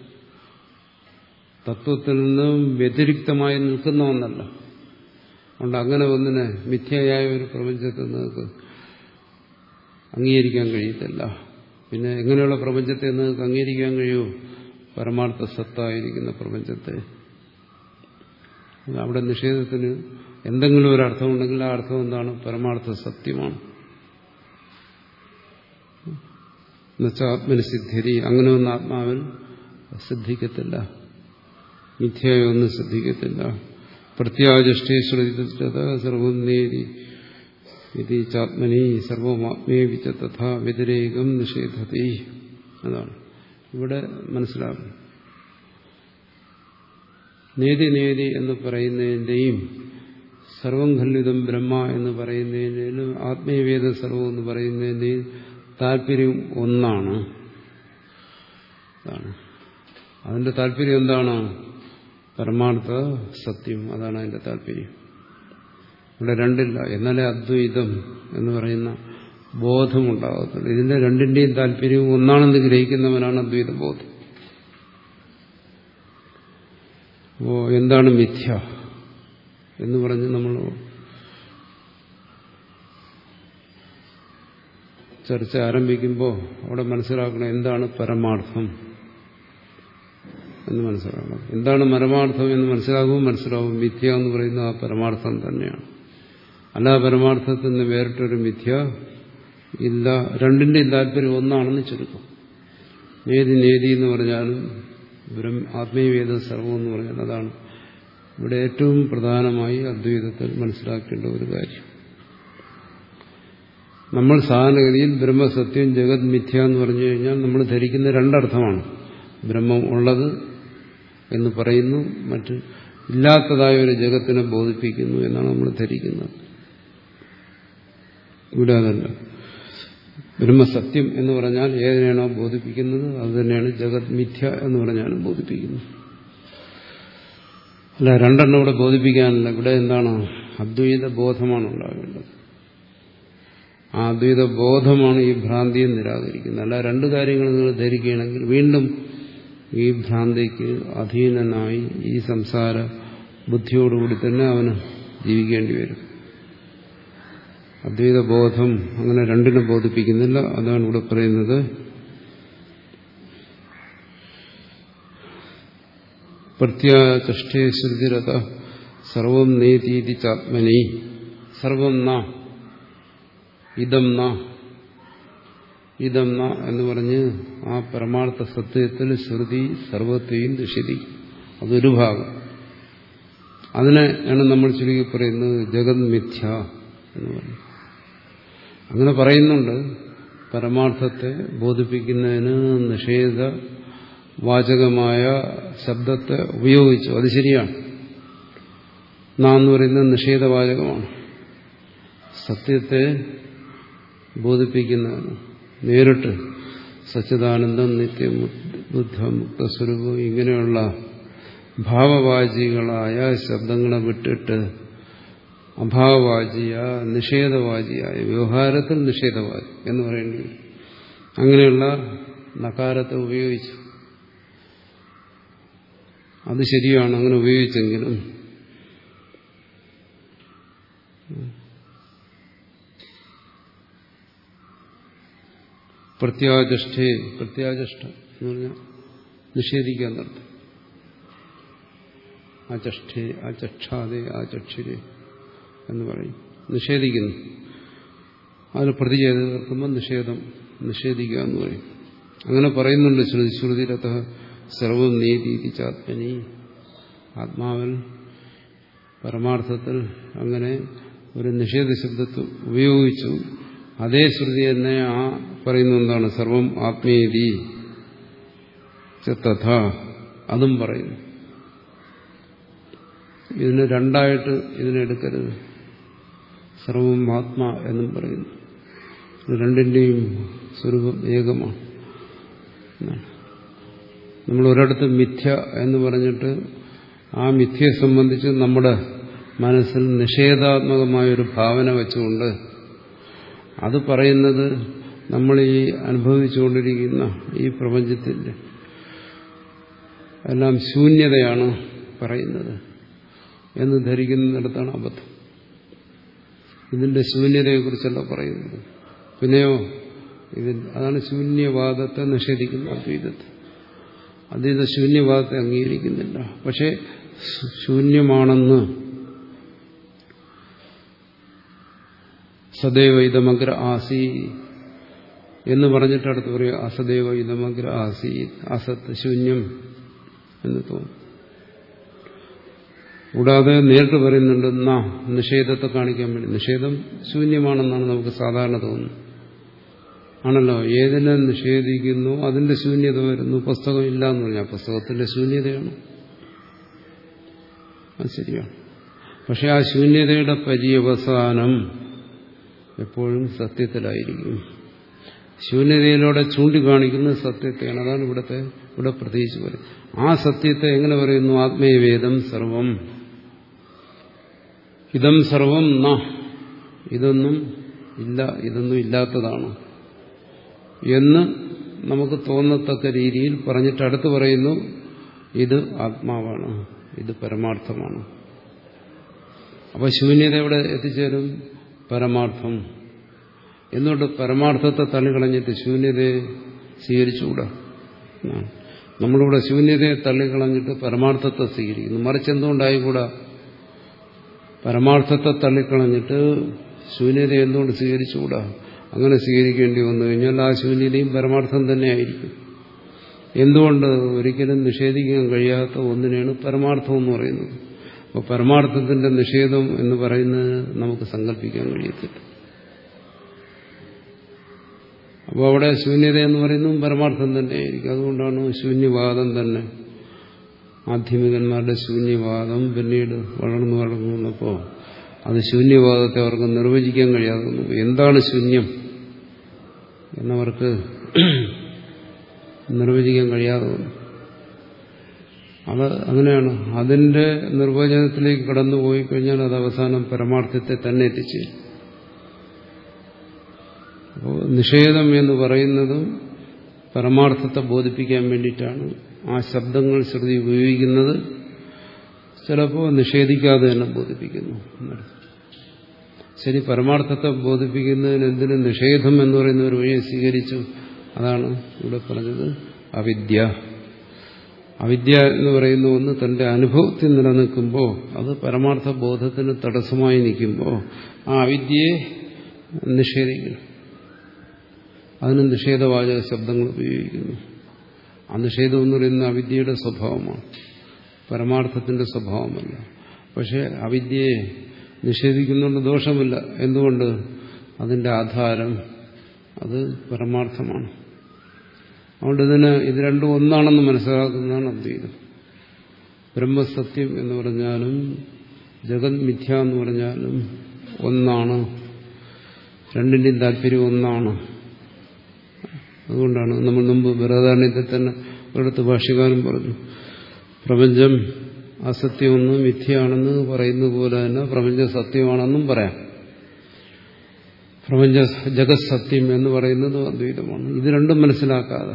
തത്വത്തിൽ നിന്നും വ്യതിരിക്തമായി നിൽക്കുന്ന ഒന്നല്ല. അതുകൊണ്ട് അങ്ങനെ ഒന്നിനെ മിഥ്യയായ ഒരു പ്രപഞ്ചത്തെ നിങ്ങൾക്ക് അംഗീകരിക്കാൻ കഴിയത്തില്ല. പിന്നെ എങ്ങനെയുള്ള പ്രപഞ്ചത്തെ നിങ്ങൾക്ക് അംഗീകരിക്കാൻ കഴിയൂ? പരമാർത്ഥ സത്തായിരിക്കുന്ന പ്രപഞ്ചത്തെ. അവിടെ നിഷേധത്തിന് എന്തെങ്കിലും ഒരു അർത്ഥമുണ്ടെങ്കിൽ ആ അർത്ഥം എന്താണ്? പരമാർത്ഥ സത്യമാണ്. എന്നുവെച്ചാൽ ആത്മനി സിദ്ധ്യതി. അങ്ങനെ ഒന്നും ആത്മാവിൽ സിദ്ധിക്കത്തില്ല. മിഥ്യയൊന്നും സിദ്ധിക്കത്തില്ല. പ്രത്യാജഷ്ടേശ്വരത സർവോന്നേരി ഇത് ചാത്മനി സർവമാത്മേവിച്ച തഥാ വ്യതിരേകം നിഷേധതി. അതാണ് ഇവിടെ മനസ്സിലാകും. നേതി നേതി എന്ന് പറയുന്നതിൻ്റെയും സർവം ഖല്ലിതം ബ്രഹ്മ എന്ന് പറയുന്നതിനും ആത്മീയവേദ സർവം എന്ന് പറയുന്നതിൻ്റെയും താല്പര്യം ഒന്നാണ്. അതിന്റെ താല്പര്യം എന്താണ്? പരമാർത്ഥ സത്യം. അതാണ് അതിന്റെ താല്പര്യം. ഇവിടെ രണ്ടില്ല. എന്നാലേ അദ്വൈതം എന്ന് പറയുന്ന ബോധമുണ്ടാകത്തുള്ളൂ. ഇതിന്റെ രണ്ടിന്റെയും താല്പര്യവും ഒന്നാണെന്ന് ഗ്രഹിക്കുന്നവനാണ് അദ്വൈത ബോധം. അപ്പോ എന്താണ് മിഥ്യ എന്ന് പറഞ്ഞ് നമ്മൾ ചർച്ച ആരംഭിക്കുമ്പോൾ അവിടെ മനസ്സിലാക്കണം എന്താണ് പരമാർത്ഥം എന്ന് മനസ്സിലാക്കണം. എന്താണ് പരമാർത്ഥം എന്ന് മനസ്സിലാകുമ്പോൾ മനസ്സിലാവും മിഥ്യ എന്ന് പറയുന്നത് ആ പരമാർത്ഥം തന്നെയാണ്. അല്ല പരമാർത്ഥത്തിൽ നിന്ന് വേറിട്ടൊരു മിഥ്യ ഇല്ല. രണ്ടിന്റെയും താല്പര്യം ഒന്നാണെന്ന് ചുരുക്കം. നേതി നേതി എന്ന് പറഞ്ഞാലും ആത്മീയവേദ സർവം എന്ന് പറഞ്ഞാൽ അതാണ് ഇവിടെ ഏറ്റവും പ്രധാനമായി അദ്വൈതത്തിൽ മനസ്സിലാക്കേണ്ട ഒരു കാര്യം. നമ്മൾ സാധാരണഗതിയിൽ ബ്രഹ്മസത്യം ജഗത് മിഥ്യ എന്ന് പറഞ്ഞു കഴിഞ്ഞാൽ നമ്മൾ ധരിക്കുന്ന രണ്ടർത്ഥമാണ്. ബ്രഹ്മം ഉള്ളത് എന്ന് പറയുന്നു, മറ്റ് ഇല്ലാത്തതായ ഒരു ജഗത്തിനെ ബോധിപ്പിക്കുന്നു എന്നാണ് നമ്മൾ ധരിക്കുന്നത്. ഇവിടെ അതല്ല. ബ്രഹ്മസത്യം എന്ന് പറഞ്ഞാൽ ഏതിനാണോ ബോധിപ്പിക്കുന്നത് അത് തന്നെയാണ് ജഗത് മിഥ്യ എന്ന് പറഞ്ഞാലും ബോധിപ്പിക്കുന്നത്. അല്ല, രണ്ടെണ്ണം ഇവിടെ ബോധിപ്പിക്കാനല്ല. ഇവിടെ എന്താണ്? അദ്വൈത ബോധമാണ് ഉണ്ടാകേണ്ടത്. ആ അദ്വൈത ബോധമാണ് ഈ ഭ്രാന്തിയെ നിരാകരിക്കുന്നത്. അല്ല, രണ്ടു കാര്യങ്ങൾ നിങ്ങൾ ധരിക്കുകയാണെങ്കിൽ വീണ്ടും ഈ ഭ്രാന്തിക്ക് അധീനനായി ഈ സംസാര ബുദ്ധിയോടുകൂടി തന്നെ അവന് ജീവിക്കേണ്ടി വരും. അദ്വൈത ബോധം അങ്ങനെ രണ്ടിനും ബോധിപ്പിക്കുന്നില്ല. അതാണ് ഇവിടെ പറയുന്നത്. പ്രത്യാചഷ്ടേ ശ്രുതിരത സർവം നേതീതി ചാത്മനി സർവം ന ഇതം ന ഇതം ന എന്ന് പറഞ്ഞ് ആ പരമാർത്ഥ സത്യത്തിൽ ശ്രുതി സർവത്തെയും ദുഷിതി. അതൊരു ഭാഗം. അതിനെ ആണ് നമ്മൾ ചുരുക്കി പറയുന്നത് ജഗത് മിഥ്യ എന്ന് പറയും. അങ്ങനെ പറയുന്നുണ്ട്. പരമാർത്ഥത്തെ ബോധിപ്പിക്കുന്നതിന് നിഷേധ വാചകമായ ശബ്ദത്തെ ഉപയോഗിച്ചു. അത് ശരിയാണ്. നാം എന്ന് പറയുന്നത് നിഷേധവാചകമാണ്. സത്യത്തെ ബോധിപ്പിക്കുന്നതിന് നേരിട്ട് സച്ചിദാനന്ദം, നിത്യം, ബുദ്ധ, മുക്തസ്വരൂപം ഇങ്ങനെയുള്ള ഭാവവാചികളായ ശബ്ദങ്ങളെ വിട്ടിട്ട് അഭാവവാചിയ നിഷേധവാചിയായ വ്യവഹാരത്തിൽ നിഷേധവാചി എന്ന് പറയേണ്ടി വരും. അങ്ങനെയുള്ള നകാരത്തെ ഉപയോഗിച്ചു. അത് ശരിയാണ്, അങ്ങനെ ഉപയോഗിച്ചെങ്കിലും പ്രത്യാചഷ്ടേ പ്രത്യാചഷ്ട എന്ന് പറഞ്ഞാൽ നിഷേധിക്കാൻ നിർത്തും. ആ ചഷ്ടേ ആ ചക്ഷാതെ ആ ചക്ഷിരെ എന്ന് പറയും. നിഷേധിക്കുന്നു. അതിന് പ്രതിചേത നിർത്തുമ്പോൾ നിഷേധം നിഷേധിക്കുക എന്ന് പറയും. അങ്ങനെ പറയുന്നുണ്ട് ശ്രുതി. ശ്രുതിരത സർവം നീതി ചാത്മനി. ആത്മാവിൽ പരമാർത്ഥത്തിൽ അങ്ങനെ ഒരു നിഷേധ ശബ്ദത്തെ ഉപയോഗിച്ചു. അതേ ശ്രുതി തന്നെ ആ പറയുന്ന എന്താണ്? സർവം ആത്മീയതി തഥ. അതും പറയുന്നു. ഇതിന് രണ്ടായിട്ട് ഇതിനെടുക്കരുത്. സർവം ആത്മാ എന്നും പറയുന്നു. രണ്ടിന്റെയും സ്വരൂപം ഏകമാണ്. നമ്മൾ ഒരിടത്ത് മിഥ്യ എന്ന് പറഞ്ഞിട്ട് ആ മിഥ്യയെ സംബന്ധിച്ച് നമ്മുടെ മനസ്സിൽ നിഷേധാത്മകമായൊരു ഭാവന വെച്ചുകൊണ്ട് അത് പറയുന്നത് നമ്മൾ ഈ അനുഭവിച്ചുകൊണ്ടിരിക്കുന്ന ഈ പ്രപഞ്ചത്തിന്റെ എല്ലാം ശൂന്യതയാണ് പറയുന്നത് എന്ന് ധരിക്കുന്നിടത്താണ് അബദ്ധം. ഇതിന്റെ ശൂന്യതയെക്കുറിച്ചല്ല പറയുന്നത്. പിന്നെയോ ഇതിൽ അതാണ് ശൂന്യവാദത്തെ നിഷേധിക്കുന്ന അദ്വൈതത്തെ. അദ്വൈത ശൂന്യവാദത്തെ അംഗീകരിക്കുന്നില്ല. പക്ഷെ ശൂന്യമാണെന്ന് സദൈവ ഇതമഗ്ര ആസി എന്ന് പറഞ്ഞിട്ട് അടുത്ത് പറയും അസദൈവ ഇതമഗ്ര ആസി. അസത്ത് ശൂന്യം എന്ന് തോന്നും. കൂടാതെ നേരിട്ട് പറയുന്നുണ്ട് എന്നാ നിഷേധത്തെ കാണിക്കാൻ വേണ്ടി. നിഷേധം ശൂന്യമാണെന്നാണ് നമുക്ക് സാധാരണ തോന്നുന്നത്. ആണല്ലോ, ഏതിനെ നിഷേധിക്കുന്നു അതിന്റെ ശൂന്യത വരുന്നു. പുസ്തകം ഇല്ല എന്ന് പറഞ്ഞാൽ പുസ്തകത്തിന്റെ ശൂന്യതയാണ്. അത് ശരിയാണ്. പക്ഷെ ആ ശൂന്യതയുടെ പര്യവസാനം എപ്പോഴും സത്യത്തിലായിരിക്കും. ശൂന്യതയിലൂടെ ചൂണ്ടിക്കാണിക്കുന്നത് സത്യത്തെയാണ്. അതാണ് ഇവിടുത്തെ ഇവിടെ പ്രത്യേകിച്ച് പറയും. ആ സത്യത്തെ എങ്ങനെ പറയുന്നു? ആത്മീയവേദം സർവം ഇതം സർവം ന. ഇതൊന്നും ഇല്ല, ഇതൊന്നും ഇല്ലാത്തതാണ് എന്ന് നമുക്ക് തോന്നത്തക്ക രീതിയിൽ പറഞ്ഞിട്ട് അടുത്ത് പറയുന്നു ഇത് ആത്മാവാണ്, ഇത് പരമാർത്ഥമാണ്. അപ്പൊ ശൂന്യത എവിടെ എത്തിച്ചേരും? പരമാർത്ഥം. എന്തുകൊണ്ട് പരമാർത്ഥത്തെ തള്ളിക്കളഞ്ഞിട്ട് ശൂന്യതയെ സ്വീകരിച്ചുകൂടാ? നമ്മളിവിടെ ശൂന്യതയെ തള്ളിക്കളഞ്ഞിട്ട് പരമാർത്ഥത്തെ സ്വീകരിക്കുന്നു. മറിച്ച് എന്തുകൊണ്ടായിക്കൂടാ? പരമാർത്ഥത്തെ തള്ളിക്കളഞ്ഞിട്ട് ശൂന്യത എന്തുകൊണ്ട് സ്വീകരിച്ചുകൂടാ? അങ്ങനെ സ്വീകരിക്കേണ്ടി വന്നു കഴിഞ്ഞാൽ ആ ശൂന്യതയും പരമാർത്ഥം തന്നെയായിരിക്കും. എന്തുകൊണ്ട്? ഒരിക്കലും നിഷേധിക്കാൻ കഴിയാത്ത ഒന്നിനെയാണ് പരമാർത്ഥം എന്ന് പറയുന്നത്. അപ്പോൾ പരമാർത്ഥത്തിന്റെ നിഷേധം എന്ന് പറയുന്നത് നമുക്ക് സങ്കല്പിക്കാൻ കഴിയത്തില്ല. അപ്പോൾ അവിടെ ശൂന്യത എന്ന് പറയുന്നതും പരമാർത്ഥം തന്നെയായിരിക്കും. അതുകൊണ്ടാണ് ശൂന്യവാദം തന്നെ, ആധ്യാത്മികന്മാരുടെ ശൂന്യവാദം പിന്നീട് വളർന്നു വളർന്നു വന്നപ്പോൾ അത് ശൂന്യവാദത്തെ അവർക്ക് നിർവചിക്കാൻ കഴിയാതെ വന്നു. എന്താണ് ശൂന്യം എന്നവർക്ക് നിർവചിക്കാൻ കഴിയാതെ വന്നു. അത് അങ്ങനെയാണ്. അതിന്റെ നിർവചനത്തിലേക്ക് കടന്നുപോയി കഴിഞ്ഞാൽ അത് അവസാനം പരമാർത്ഥത്തെ തന്നെ എത്തിച്ചേരും. അപ്പോൾ നിഷേധം എന്ന് പറയുന്നതും പരമാർത്ഥത്തെ ബോധിപ്പിക്കാൻ വേണ്ടിയിട്ടാണ്. ആ ശബ്ദങ്ങൾ ശ്രുതി ഉപയോഗിക്കുന്നത് ചിലപ്പോൾ നിഷേധിക്കാതെ തന്നെ ബോധിപ്പിക്കുന്നു. ശരി, പരമാർത്ഥത്തെ ബോധിപ്പിക്കുന്നതിന് എന്തിനും നിഷേധം എന്ന് പറയുന്ന ഒരു വഴിയെ സ്വീകരിച്ചു. അതാണ് ഇവിടെ പറഞ്ഞത് അവിദ്യ. അവിദ്യ എന്ന് പറയുന്ന ഒന്ന് തന്റെ അനുഭവത്തിൽ നിലനിൽക്കുമ്പോൾ, അത് പരമാർത്ഥ ബോധത്തിന് തടസ്സമായി നിൽക്കുമ്പോൾ ആ അവിദ്യയെ നിഷേധിക്കണം. അതിന് നിഷേധവാചക ശബ്ദങ്ങൾ ഉപയോഗിക്കുന്നു. ആ നിഷേധം എന്ന് പറയുന്ന അവിദ്യയുടെ സ്വഭാവമാണ്, പരമാർത്ഥത്തിന്റെ സ്വഭാവമല്ല. പക്ഷെ അവിദ്യയെ നിഷേധിക്കുന്നുണ്ട് ദോഷമില്ല. എന്തുകൊണ്ട്? അതിന്റെ ആധാരം അത് പരമാർത്ഥമാണ്. അതുകൊണ്ട് ഇതിന് ഇത് രണ്ടും ഒന്നാണെന്ന് മനസ്സിലാക്കുന്നതാണ് അദ്വൈതം. ബ്രഹ്മസത്യം എന്ന് പറഞ്ഞാലും ജഗത് മിഥ്യ എന്ന് പറഞ്ഞാലും ഒന്നാണ്. രണ്ടിന്റെയും താല്പര്യം ഒന്നാണ്. അതുകൊണ്ടാണ് നമ്മൾ മുമ്പ് ബൃഹദാരണ്യത്തിൽ തന്നെ ഒരിടത്ത് ഭാഷ്യകാരൻ പറഞ്ഞു, പ്രപഞ്ചം അസത്യമെന്നും മിഥ്യയാണെന്ന് പറയുന്നത് പോലെ തന്നെ പ്രപഞ്ച സത്യമാണെന്നും പറയാം. പ്രപഞ്ച ജഗത് സത്യം എന്ന് പറയുന്നത് അദ്വൈതമാണ്. ഇത് രണ്ടും മനസ്സിലാക്കാതെ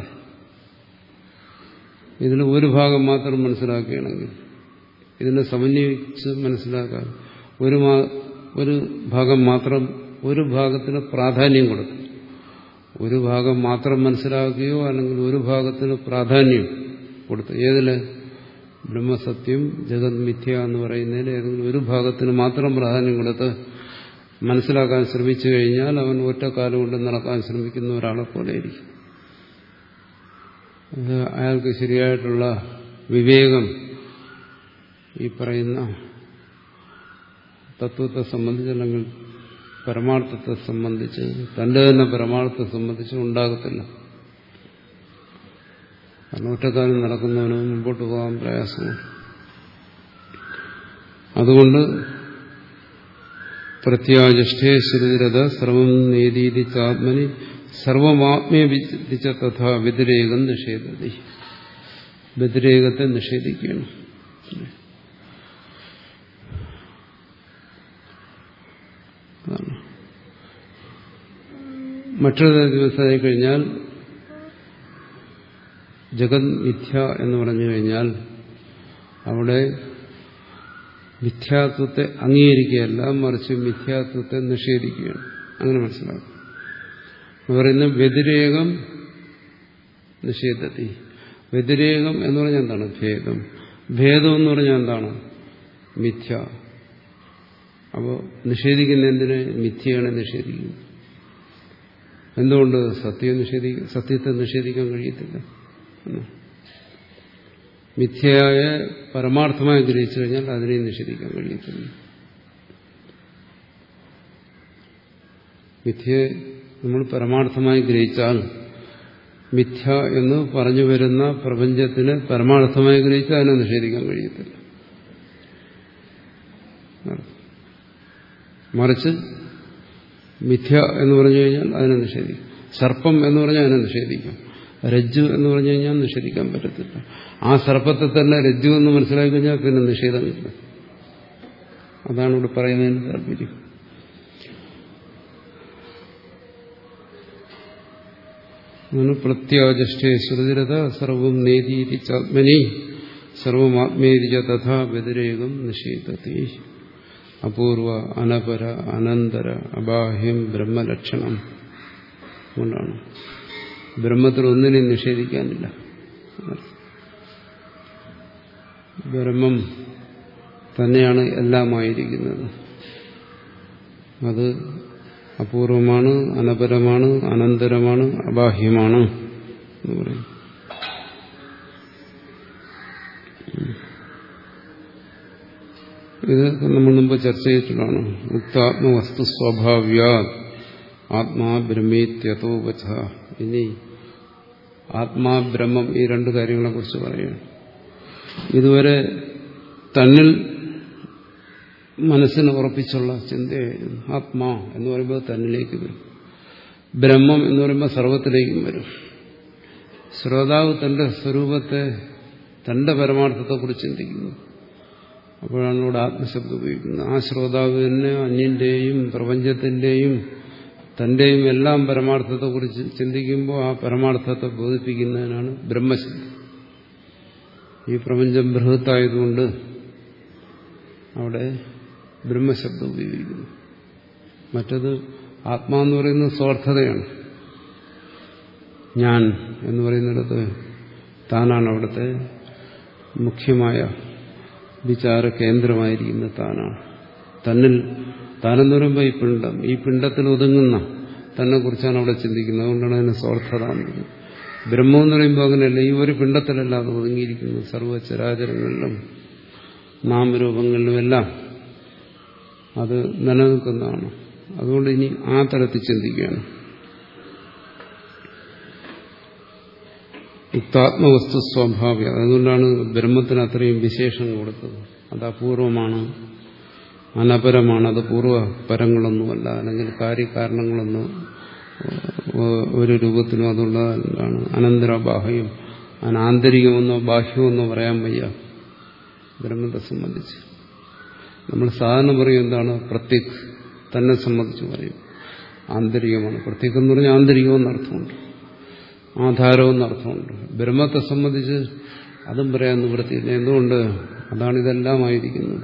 ഇതിന് ഒരു ഭാഗം മാത്രം മനസ്സിലാക്കുകയാണെങ്കിൽ, ഇതിനെ സമന്വയിച്ച് മനസ്സിലാക്കാൻ ഒരു ഒരു ഭാഗം മാത്രം, ഒരു ഭാഗത്തിന് പ്രാധാന്യം കൊടുക്കും. ഒരു ഭാഗം മാത്രം മനസ്സിലാക്കുകയോ അല്ലെങ്കിൽ ഒരു ഭാഗത്തിന് പ്രാധാന്യം കൊടുത്ത്, ഏതില് ബ്രഹ്മസത്യം ജഗത് മിഥ്യ എന്ന് പറയുന്നതിൽ ഏതെങ്കിലും ഒരു ഭാഗത്തിന് മാത്രം പ്രാധാന്യം കൊടുത്ത് മനസ്സിലാക്കാൻ ശ്രമിച്ചു കഴിഞ്ഞാൽ അവൻ ഒറ്റക്കാലം കൊണ്ട് നടക്കാൻ ശ്രമിക്കുന്ന ഒരാളെ പോലെയായിരിക്കും. അയാൾക്ക് ശരിയായിട്ടുള്ള വിവേകം ഈ പറയുന്ന തത്വത്തെ സംബന്ധിച്ച് അല്ലെങ്കിൽ പരമാർത്ഥത്തെ സംബന്ധിച്ച്, തന്റെ തന്നെ പരമാർത്ഥത്തെ സംബന്ധിച്ച് ഉണ്ടാകത്തില്ല. കാരണം ഒറ്റക്കാലം നടക്കുന്നവന് മുമ്പോട്ട് പോകാൻ പ്രയാസമാണ്. അതുകൊണ്ട് പ്രത്യാജിഷ്ഠേ ശ്രുതിരഥ സർവം നേതീതി ചാത്മനി സർവമാത്മേ വിദിച്ച തഥാ വ്യതിരേകം നിഷേധതി. വ്യതിരേകത്തെ നിഷേധിക്കുകയാണ്. മറ്റൊരു ദിവസമായി കഴിഞ്ഞാൽ ജഗത് മിഥ്യ എന്ന് പറഞ്ഞു കഴിഞ്ഞാൽ അവിടെ മിഥ്യാത്വത്തെ അംഗീകരിക്കുകയല്ല, മറിച്ച് മിഥ്യാത്വത്തെ നിഷേധിക്കുകയാണ്. അങ്ങനെ മനസ്സിലാക്കും. പറയുന്ന വ്യതിരേകം നിഷേധത്തി. വ്യതിരേകം എന്ന് പറഞ്ഞാൽ എന്താണ്? ഭേദം. ഭേദം എന്ന് പറഞ്ഞാൽ എന്താണ്? മിഥ്യ. അപ്പോൾ നിഷേധിക്കുന്ന എന്തിന്? മിഥ്യയാണ് നിഷേധിക്കുന്നത്. എന്തുകൊണ്ട്? സത്യം നിഷേധിക്ക സത്യത്തെ നിഷേധിക്കാൻ കഴിയത്തില്ല. മിഥ്യയായ പരമാർത്ഥമായി ഗ്രഹിച്ചു കഴിഞ്ഞാൽ അതിനെ നിഷേധിക്കാൻ കഴിയത്തില്ല. മിഥ്യയെ നമ്മൾ പരമാർത്ഥമായി ഗ്രഹിച്ചാൽ, മിഥ്യ എന്ന് പറഞ്ഞു വരുന്ന പ്രപഞ്ചത്തിന് പരമാർത്ഥമായി ഗ്രഹിച്ചാൽ അതിനെ നിഷേധിക്കാൻ കഴിയത്തില്ല. മറിച്ച് മിഥ്യ എന്ന് പറഞ്ഞു കഴിഞ്ഞാൽ അതിനെ നിഷേധിക്കും. സർപ്പം എന്ന് പറഞ്ഞാൽ അതിനെ നിഷേധിക്കും. രജ്ജു എന്ന് പറഞ്ഞു കഴിഞ്ഞാൽ നിഷേധിക്കാൻ പറ്റത്തില്ല. ആ സർപ്പത്തെ തന്നെ രജ്ജു എന്ന് മനസ്സിലാക്കി കഴിഞ്ഞാൽ പിന്നെ നിഷേധമില്ല. അതാണ് ഇവിടെ പറയുന്നതിന് താല്പര്യം. പ്രത്യാജിഷ്ഠേ ശ്രുതിരഥ സർവം നേതീതി ചാത്മനി സർവമാത്മേതി തഥാ വ്യതിരേകം നിഷേധത്തി. അപൂർവ അനപര അനന്തര അബാഹ്യം ബ്രഹ്മലക്ഷണം കൊണ്ടാണ് ബ്രഹ്മത്തിൽ ഒന്നിനെയും നിഷേധിക്കാനില്ല. ബ്രഹ്മം തന്നെയാണ് എല്ലാമായിരിക്കുന്നത്. അത് അപൂർവമാണ്, അനപരമാണ്, അനന്തരമാണ്, അബാഹ്യമാണ് എന്ന് പറയും. ഇത് നമ്മൾ മുമ്പ് ചർച്ച ചെയ്തിട്ടുള്ളതാണ്. മുക്താത്മവസ്തു സ്വഭാവ്യാ ആത്മാ ബ്രഹ്മേത്യതോ വച. ഇനി ആത്മാ ബ്രഹ്മം ഈ രണ്ട് കാര്യങ്ങളെ കുറിച്ച് പറയുകയാണ്. ഇതുവരെ തന്നിൽ മനസ്സിന് ഉറപ്പിച്ചുള്ള ചിന്തയായിരുന്നു. ആത്മാ എന്ന് പറയുമ്പോൾ തന്നിലേക്ക് വരും, ബ്രഹ്മം എന്ന് പറയുമ്പോൾ സർവത്തിലേക്കും വരും. ശ്രോതാവ് തന്റെ സ്വരൂപത്തെ, തന്റെ പരമാർത്ഥത്തെക്കുറിച്ച് ചിന്തിക്കുന്നു. അപ്പോഴാണ് ഇവിടെ ആത്മശബ്ദം ഉപയോഗിക്കുന്നത്. ആ ശ്രോതാവ് തന്നെ അന്യന്റെയും പ്രപഞ്ചത്തിന്റെയും തന്റെയും എല്ലാം പരമാർത്ഥത്തെക്കുറിച്ച് ചിന്തിക്കുമ്പോൾ ആ പരമാർത്ഥത്തെ ബോധിപ്പിക്കുന്നതിനാണ് ബ്രഹ്മശബ്ദം. ഈ പ്രപഞ്ചം ബൃഹത്തായതുകൊണ്ട് അവിടെ ബ്രഹ്മശബ്ദം ഉപയോഗിക്കുന്നു. മറ്റത് ആത്മാവെന്ന് പറയുന്നത് സ്വാർത്ഥതയാണ്. ഞാൻ എന്ന് പറയുന്നിടത്ത് താനാണ് അവിടുത്തെ മുഖ്യമായ വിചാര കേന്ദ്രമായിരിക്കുന്ന താനാണ്. തന്നിൽ താനെന്ന് പറയുമ്പോൾ ഈ പിണ്ഡം, ഈ പിണ്ഡത്തിൽ ഒതുങ്ങുന്ന തന്നെ കുറിച്ചാണ് അവിടെ ചിന്തിക്കുന്നത്. അതുകൊണ്ടാണ് അതിന് സ്വാർത്ഥത എന്നത്. ബ്രഹ്മം എന്ന് പറയുമ്പോൾ അങ്ങനെയല്ല, ഈ ഒരു പിണ്ഡത്തിലല്ല അത് ഒതുങ്ങിയിരിക്കുന്നു. സർവ്വചരാചരങ്ങളിലും നാമരൂപങ്ങളിലുമെല്ലാം അത് നിലനിൽക്കുന്നതാണ്. അതുകൊണ്ട് ഇനി ആ തലത്തിൽ ചിന്തിക്കുകയാണ്. യുക്താത്മവസ്തു സ്വാഭാവിക. അതുകൊണ്ടാണ് ബ്രഹ്മത്തിന് അത്രയും വിശേഷം കൊടുത്തത്. അത് അപൂർവമാണ്, അനപരമാണ്. അത് പൂർവ്വപരങ്ങളൊന്നുമല്ല, അല്ലെങ്കിൽ കാര്യകാരണങ്ങളൊന്നും ഒരു രൂപത്തിലും അതുള്ളതാണ്. അനന്തരബാഹ്യം, അനാന്തരികമെന്നോ ബാഹ്യമെന്നോ പറയാൻ വയ്യ ബ്രഹ്മത്തെ സംബന്ധിച്ച്. നമ്മൾ സാധാരണ പറയും എന്താണ് പ്രത്യക്, തന്നെ സംബന്ധിച്ച് പറയും ആന്തരികമാണ്. പ്രത്യക് എന്ന് പറഞ്ഞാൽ ആന്തരികമെന്നർത്ഥമുണ്ട്, ആധാരമെന്നർത്ഥമുണ്ട്. ബ്രഹ്മത്തെ സംബന്ധിച്ച് അതും പറയാൻ നിവൃത്തിയില്ല. എന്തുകൊണ്ട്? അതാണ് ഇതെല്ലാമായിരിക്കുന്നത്,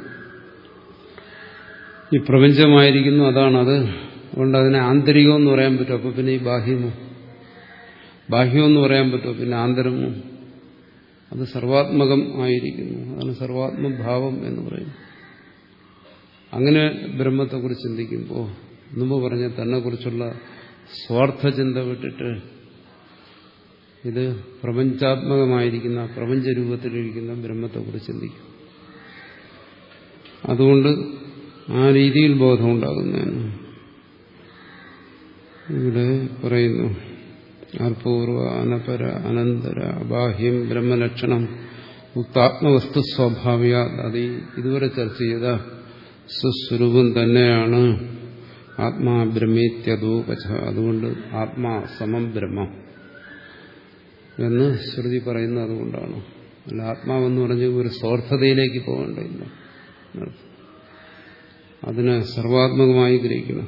ഈ പ്രപഞ്ചമായിരിക്കുന്നു, അതാണത്. അതുകൊണ്ട് അതിനെ ആന്തരികമെന്ന് പറയാൻ പറ്റും. അപ്പോൾ പിന്നെ ഈ ബാഹ്യമോ, ബാഹ്യമെന്ന് പറയാൻ പറ്റുമോ? പിന്നെ ആന്തരമോ? അത് സർവാത്മകം ആയിരിക്കുന്നു. അതാണ് സർവാത്മഭാവം എന്ന് പറയുന്നത്. അങ്ങനെ ബ്രഹ്മത്തെക്കുറിച്ച് ചിന്തിക്കുമ്പോൾ മുമ്പ് പറഞ്ഞ തന്നെക്കുറിച്ചുള്ള സ്വാർത്ഥചിന്ത വിട്ടിട്ട് ഇത് പ്രപഞ്ചാത്മകമായിരിക്കുന്ന, പ്രപഞ്ചരൂപത്തിലിരിക്കുന്ന ബ്രഹ്മത്തെക്കുറിച്ച് ചിന്തിക്കും. അതുകൊണ്ട് ആ രീതിയിൽ ബോധമുണ്ടാകുന്നതിന് ഇവിടെ പറയുന്നു അപൂർവ അനപര അനന്തര ബാഹ്യം ബ്രഹ്മലക്ഷണം മുക്താത്മവസ്തു സ്വാഭാവിക. അത് ഇതുവരെ ചർച്ച ചെയ്ത സ്വസ്വരൂപം തന്നെയാണ് ആത്മാ ബ്രഹ്മേത്യതോപച. അതുകൊണ്ട് ആത്മാ സമം ബ്രഹ്മം എന്ന് ശ്രുതി പറയുന്നത് അതുകൊണ്ടാണ്. അല്ല ആത്മാവെന്ന് പറഞ്ഞ് ഒരു സ്വാർത്ഥതയിലേക്ക് പോകേണ്ടതില്ല, അതിനെ സർവാത്മകമായി ഗ്രഹിക്കണം.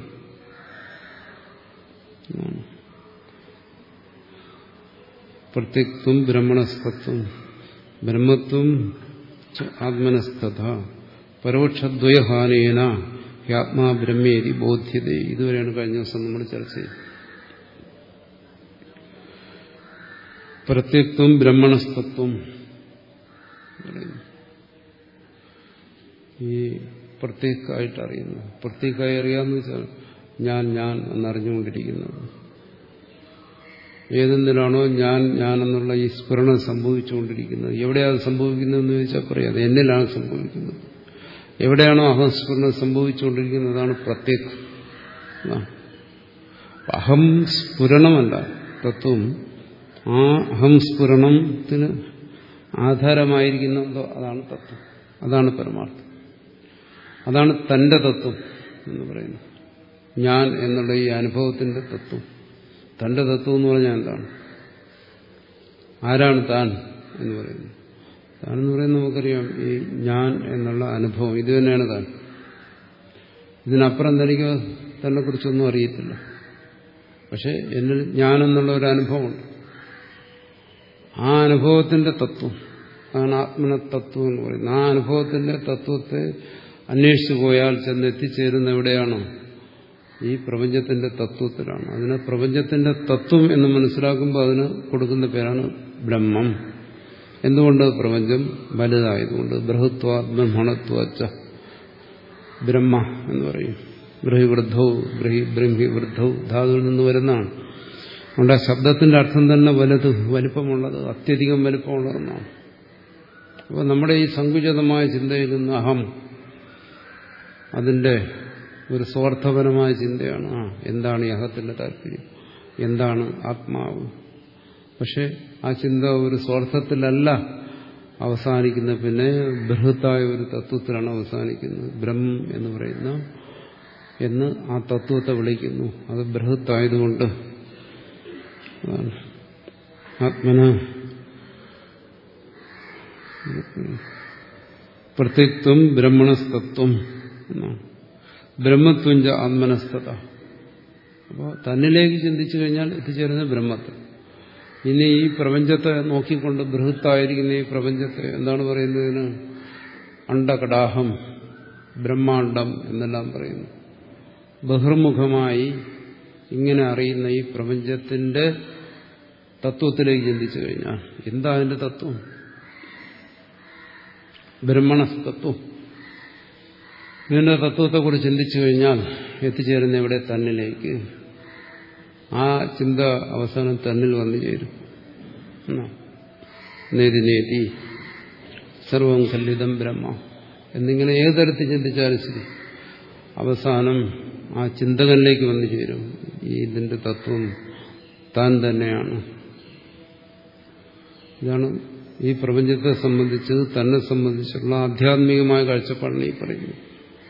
പ്രത്യക്തും ബ്രഹ്മണസ്തത്വം ബ്രഹ്മത്വം ആത്മനസ്തഥ പരോക്ഷദ്വയഹാനേന ആത്മാ ബ്രഹ്മേരി ബോധ്യത. ഇതുവരെയാണ് കഴിഞ്ഞ ദിവസം നമ്മൾ ചർച്ച ചെയ്തത്. പ്രത്യക്തും ബ്രഹ്മണസ്തത്വം, ഈ പ്രത്യേകമായിട്ട് അറിയുന്നു. പ്രത്യേകമായി അറിയാമെന്ന് വെച്ചാൽ ഞാൻ ഞാൻ എന്നറിഞ്ഞുകൊണ്ടിരിക്കുന്നത്. ഏതെന്നിലാണോ ഞാൻ ഞാൻ എന്നുള്ള ഈ സ്ഫുരണം സംഭവിച്ചുകൊണ്ടിരിക്കുന്നത്, എവിടെയാണ് സംഭവിക്കുന്നതെന്ന് ചോദിച്ചാൽ പറയാം അത് എന്നിലാണ് സംഭവിക്കുന്നത്. എവിടെയാണോ അഹംസ്ഫുരണം സംഭവിച്ചുകൊണ്ടിരിക്കുന്നത് അതാണ് പ്രത്യേക. അഹം സ്ഫുരണമല്ല തത്വം. ആ അഹംസ്ഫുരണത്തിന് ആധാരമായിരിക്കുന്നതോ അതാണ് തത്വം, അതാണ് പരമാർത്ഥം, അതാണ് തന്റെ തത്വം എന്ന് പറയുന്നത്. ഞാൻ എന്നുള്ള ഈ അനുഭവത്തിന്റെ തത്വം, തന്റെ തത്വം എന്ന് പറഞ്ഞാൽ എന്താണ്? ആരാണ് താൻ എന്ന് പറയുന്നത്? താൻ എന്ന് പറയുന്നത് നമുക്കറിയാം, ഈ ഞാൻ എന്നുള്ള അനുഭവം, ഇത് തന്നെയാണ് താൻ. ഇതിനപ്പുറം തനിക്ക് തന്നെ കുറിച്ചൊന്നും അറിയത്തില്ല. പക്ഷെ എന്നിൽ ഞാൻ എന്നുള്ള ഒരു അനുഭവമുണ്ട്. ആ അനുഭവത്തിന്റെ തത്വം ആണ് ആത്മനതത്വം എന്ന് പറയുന്നത്. ആ അനുഭവത്തിന്റെ തത്വത്തെ അന്വേഷിച്ചു പോയാൽ ചെന്നെത്തിച്ചേരുന്ന എവിടെയാണോ? ഈ പ്രപഞ്ചത്തിന്റെ തത്വത്തിലാണ്. അതിന് പ്രപഞ്ചത്തിന്റെ തത്വം എന്ന് മനസ്സിലാക്കുമ്പോൾ അതിന് കൊടുക്കുന്ന പേരാണ് ബ്രഹ്മം. എന്തുകൊണ്ട്? പ്രപഞ്ചം വലുതായതുകൊണ്ട്. ബൃഹത്വാത്മഹണത്വച്ച ബ്രഹ്മ എന്ന് പറയും. ബ്രഹിവൃദ്ധൗ ബ്രഹി ബ്രഹ്മി വൃദ്ധൗ ധാതുവിൽ നിന്ന് വരുന്നതാണ്. അതുകൊണ്ട് ആ ശബ്ദത്തിന്റെ അർത്ഥം തന്നെ വലുത്, വലിപ്പമുള്ളത്, അത്യധികം വലിപ്പമുള്ളതെന്നാണ്. അപ്പോൾ നമ്മുടെ ഈ സങ്കുചിതമായ ചിന്തയിൽ നിന്ന് അഹം, അതിന്റെ ഒരു സ്വാർത്ഥപരമായ ചിന്തയാണ്. ആ എന്താണ് ഈ അഹത്തിന്റെ താല്പര്യം, എന്താണ് ആത്മാവ്? പക്ഷെ ആ ചിന്ത ഒരു സ്വാർത്ഥത്തിലല്ല അവസാനിക്കുന്ന പിന്നെ ബൃഹത്തായ ഒരു തത്വത്തിലാണ് അവസാനിക്കുന്നത്. ബ്രഹ്മം എന്ന് പറയുന്ന എന്ന് ആ തത്വത്തെ വിളിക്കുന്നു. അത് ബൃഹത്തായതുകൊണ്ട് ആത്മന പ്രത്യക്തം ബ്രഹ്മണസ്തത്വം എന്നാണ്. ബ്രഹ്മത്വഞ്ച ആത്മനസ്തത. അപ്പോൾ തന്നിലേക്ക് ചിന്തിച്ചു കഴിഞ്ഞാൽ എത്തിച്ചേരുന്നത് ബ്രഹ്മത്തെ. ഇനി ഈ പ്രപഞ്ചത്തെ നോക്കിക്കൊണ്ട് ബൃഹത്തായിരിക്കുന്ന ഈ പ്രപഞ്ചത്തെ എന്താണ് പറയുന്നതിന്? അണ്ടകടാഹം, ബ്രഹ്മാണ്ടം എന്നെല്ലാം പറയുന്നു. ബഹിർമുഖമായി ഇങ്ങനെ അറിയുന്ന ഈ പ്രപഞ്ചത്തിന്റെ തത്വത്തിലേക്ക് ചിന്തിച്ചു കഴിഞ്ഞാൽ എന്താ അതിന്റെ തത്വം? ബ്രഹ്മണസ്തത്വം. ഇതിന്റെ തത്വത്തെക്കുറിച്ച് ചിന്തിച്ചു കഴിഞ്ഞാൽ എത്തിച്ചേരുന്ന ഇവിടെ തന്നിലേക്ക്. ആ ചിന്ത അവസാനം തന്നിൽ വന്നു ചേരും. നേതി നേതി സർവം കല്ലിതം ബ്രഹ്മ എന്നിങ്ങനെ ഏത് തരത്തിൽ ചിന്തിച്ചാലും ശരി അവസാനം ആ ചിന്തകനിലേക്ക് വന്നു ചേരും. ഈ ഇതിന്റെ തത്വം താൻ തന്നെയാണ്. ഇതാണ് ഈ പ്രപഞ്ചത്തെ സംബന്ധിച്ച് തന്നെ സംബന്ധിച്ചുള്ള ആധ്യാത്മികമായ കാഴ്ചപ്പാടിനെ ഈ പറയുന്നത്.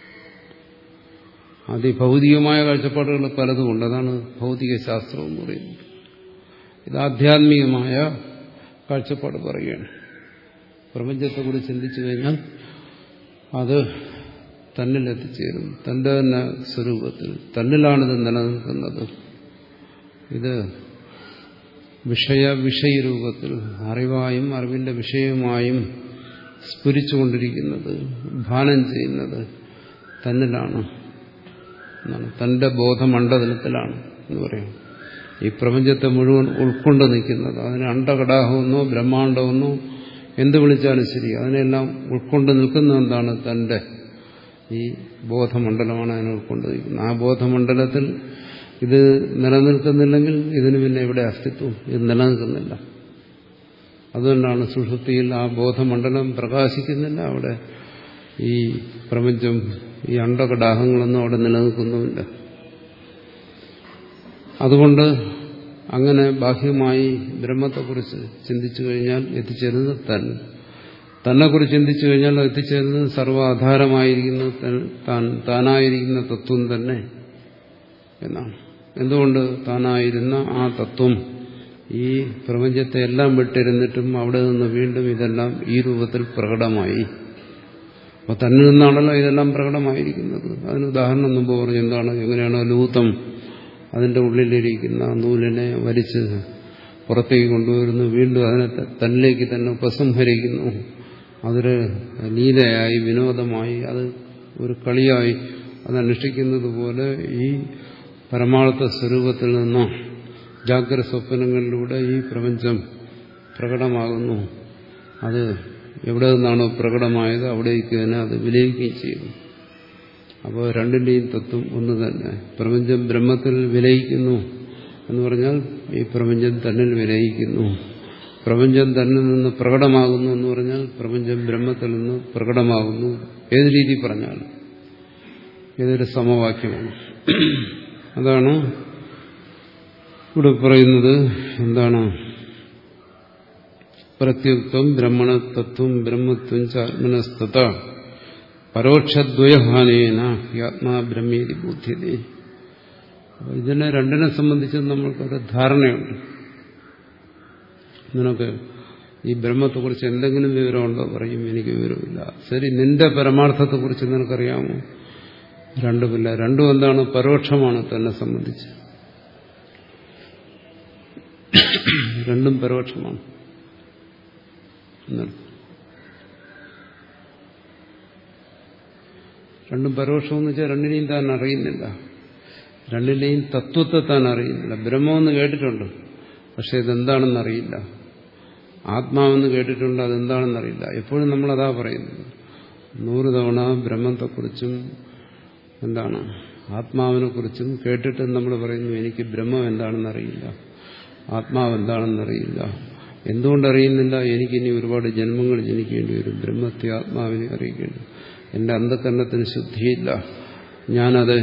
അതിഭൗതികമായ കാഴ്ചപ്പാടുകൾ പലതുമുണ്ട്. അതാണ് ഭൗതിക ശാസ്ത്രം എന്ന് പറയുന്നത്. ഇത് ആധ്യാത്മികമായ കാഴ്ചപ്പാട് പറയുകയാണ്. പ്രപഞ്ചത്തെക്കുറിച്ച് ചിന്തിച്ചു കഴിഞ്ഞാൽ അത് തന്നിലെത്തിച്ചേരും. തന്റെ തന്നെ സ്വരൂപത്തിൽ തന്നിലാണിത് നിലനിൽക്കുന്നത്. ഇത് വിഷയ വിഷയരൂപത്തിൽ അറിവായും അറിവിന്റെ വിഷയമായും സ്ഫുരിച്ചുകൊണ്ടിരിക്കുന്നത്, ഭാനം ചെയ്യുന്നത് തന്നിലാണ് എന്നാണ്. തന്റെ ബോധമണ്ഡലത്തിലാണ് എന്ന് പറയും. ഈ പ്രപഞ്ചത്തെ മുഴുവൻ ഉൾക്കൊണ്ട് നിൽക്കുന്നത്. അതിനെ അണ്ടകടാഹമെന്നോ ബ്രഹ്മാണ്ടമെന്നോ എന്ത് വിളിച്ചാലും ശരി അതിനെല്ലാം ഉൾക്കൊണ്ട് നിൽക്കുന്ന എന്താണ്? തന്റെ ഈ ബോധമണ്ഡലമാണ് അതിനെ ഉൾക്കൊണ്ട് നിൽക്കുന്നത്. ആ ബോധമണ്ഡലത്തിൽ ഇത് നിലനിൽക്കുന്നില്ലെങ്കിൽ ഇതിന് പിന്നെ ഇവിടെ അസ്തിത്വം, ഇത് നിലനിൽക്കുന്നില്ല. അതുകൊണ്ടാണ് സുഷുപ്തിയിൽ ആ ബോധമണ്ഡലം പ്രകാശിക്കുന്നില്ല. അവിടെ ഈ പ്രപഞ്ചം, ഈ അണ്ടകടാഹങ്ങളൊന്നും അവിടെ നിലനിൽക്കുന്നുമില്ല. അതുകൊണ്ട് അങ്ങനെ ബാഹ്യമായി ബ്രഹ്മത്തെക്കുറിച്ച് ചിന്തിച്ചു കഴിഞ്ഞാൽ എത്തിച്ചേരുന്നത് തന്നെ. തന്നെക്കുറിച്ച് ചിന്തിച്ചു കഴിഞ്ഞാൽ എത്തിച്ചേരുന്നത് സർവാധാരമായിരിക്കുന്ന താൻ താനായിരിക്കുന്ന തത്വം തന്നെ എന്നാണ്. എന്തുകൊണ്ട്? താനായിരുന്ന ആ തത്വം ഈ പ്രപഞ്ചത്തെ എല്ലാം വിട്ടിരുന്നിട്ടും അവിടെ നിന്ന് വീണ്ടും ഇതെല്ലാം ഈ രൂപത്തിൽ പ്രകടമായി. അപ്പൊ തന്നിൽ നിന്നാണല്ലോ ഇതെല്ലാം പ്രകടമായിരിക്കുന്നത്. അതിന് ഉദാഹരണം മുമ്പ് പറഞ്ഞു. എന്താണ്? എങ്ങനെയാണോ ലൂതം അതിന്റെ ഉള്ളിലിരിക്കുന്ന നൂലിനെ വലിച്ച് പുറത്തേക്ക് കൊണ്ടുവരുന്നു, വീണ്ടും അതിനെ തന്നിലേക്ക് തന്നെ ഉപസംഹരിക്കുന്നു. അതൊരു ലീലയായി, വിനോദമായി, അത് ഒരു കളിയായി അതനുഷ്ഠിക്കുന്നത് പോലെ ഈ പരമാർത്ഥ സ്വരൂപത്തിൽ നിന്ന് ജാഗ്രത സ്വപ്നങ്ങളിലൂടെ ഈ പ്രപഞ്ചം പ്രകടമാകുന്നു. അത് എവിടെ നിന്നാണോ പ്രകടമായത് അവിടേക്ക് തന്നെ അത് വിലയിക്കുകയും ചെയ്യുന്നു. അപ്പോൾ രണ്ടിന്റെയും തത്വം ഒന്ന് തന്നെ. പ്രപഞ്ചം ബ്രഹ്മത്തിൽ വിലയിക്കുന്നു എന്ന് പറഞ്ഞാൽ ഈ പ്രപഞ്ചം തന്നിൽ വിലയിക്കുന്നു. പ്രപഞ്ചം തന്നിൽ നിന്ന് പ്രകടമാകുന്നു എന്ന് പറഞ്ഞാൽ പ്രപഞ്ചം ബ്രഹ്മത്തിൽ നിന്ന് പ്രകടമാകുന്നു. ഏത് രീതി പറഞ്ഞാൽ ഇതൊരു സമവാക്യമാണ്. അതാണ് ഇവിടെ പറയുന്നത്. എന്താണ്? പ്രത്യുക്തം ബ്രഹ്മണതത്വം ബ്രഹ്മത്വം ചാത്മനസ്തത പരോക്ഷദ്വയഹാനേന ആത്മാ ബ്രഹ്മേതി ബുദ്ധ്യതേ. ഇതിനെ രണ്ടിനെ സംബന്ധിച്ച് നമ്മൾക്കൊരു ധാരണയുണ്ട്. നിനക്ക് ഈ ബ്രഹ്മത്തെക്കുറിച്ച് എന്തെങ്കിലും വിവരമുണ്ടോ? പറയും, എനിക്ക് വിവരമില്ല. ശരി, നിന്റെ പരമാർത്ഥത്തെക്കുറിച്ച് നിനക്കറിയാമോ? രണ്ടുമില്ല. രണ്ടും എന്താണ്? പരോക്ഷമാണ് തന്നെ സംബന്ധിച്ച്. രണ്ടും പരോക്ഷമാണ്. രണ്ടും പരോക്ഷമെന്ന് വെച്ചാൽ രണ്ടിനെയും താൻ അറിയുന്നില്ല. രണ്ടിനെയും തത്വത്തെ താൻ അറിയുന്നില്ല. ബ്രഹ്മമെന്ന് കേട്ടിട്ടുണ്ട്, പക്ഷെ ഇതെന്താണെന്ന് അറിയില്ല. ആത്മാവെന്ന് കേട്ടിട്ടുണ്ട്, അതെന്താണെന്നറിയില്ല. എപ്പോഴും നമ്മളതാ പറയുന്നത്. നൂറ് തവണ ബ്രഹ്മത്തെക്കുറിച്ചും എന്താണ് ആത്മാവിനെക്കുറിച്ചും കേട്ടിട്ട് നമ്മൾ പറയുന്നു എനിക്ക് ബ്രഹ്മം എന്താണെന്നറിയില്ല, ആത്മാവ് എന്താണെന്നറിയില്ല. എന്തുകൊണ്ടറിയുന്നില്ല? എനിക്കിനി ഒരുപാട് ജന്മങ്ങൾ ജനിക്കേണ്ടി വരും ബ്രഹ്മത്തെ ആത്മാവിനെ അറിയിക്കേണ്ടി. എന്റെ അന്ധകരണത്തിന് ശുദ്ധിയില്ല. ഞാനത്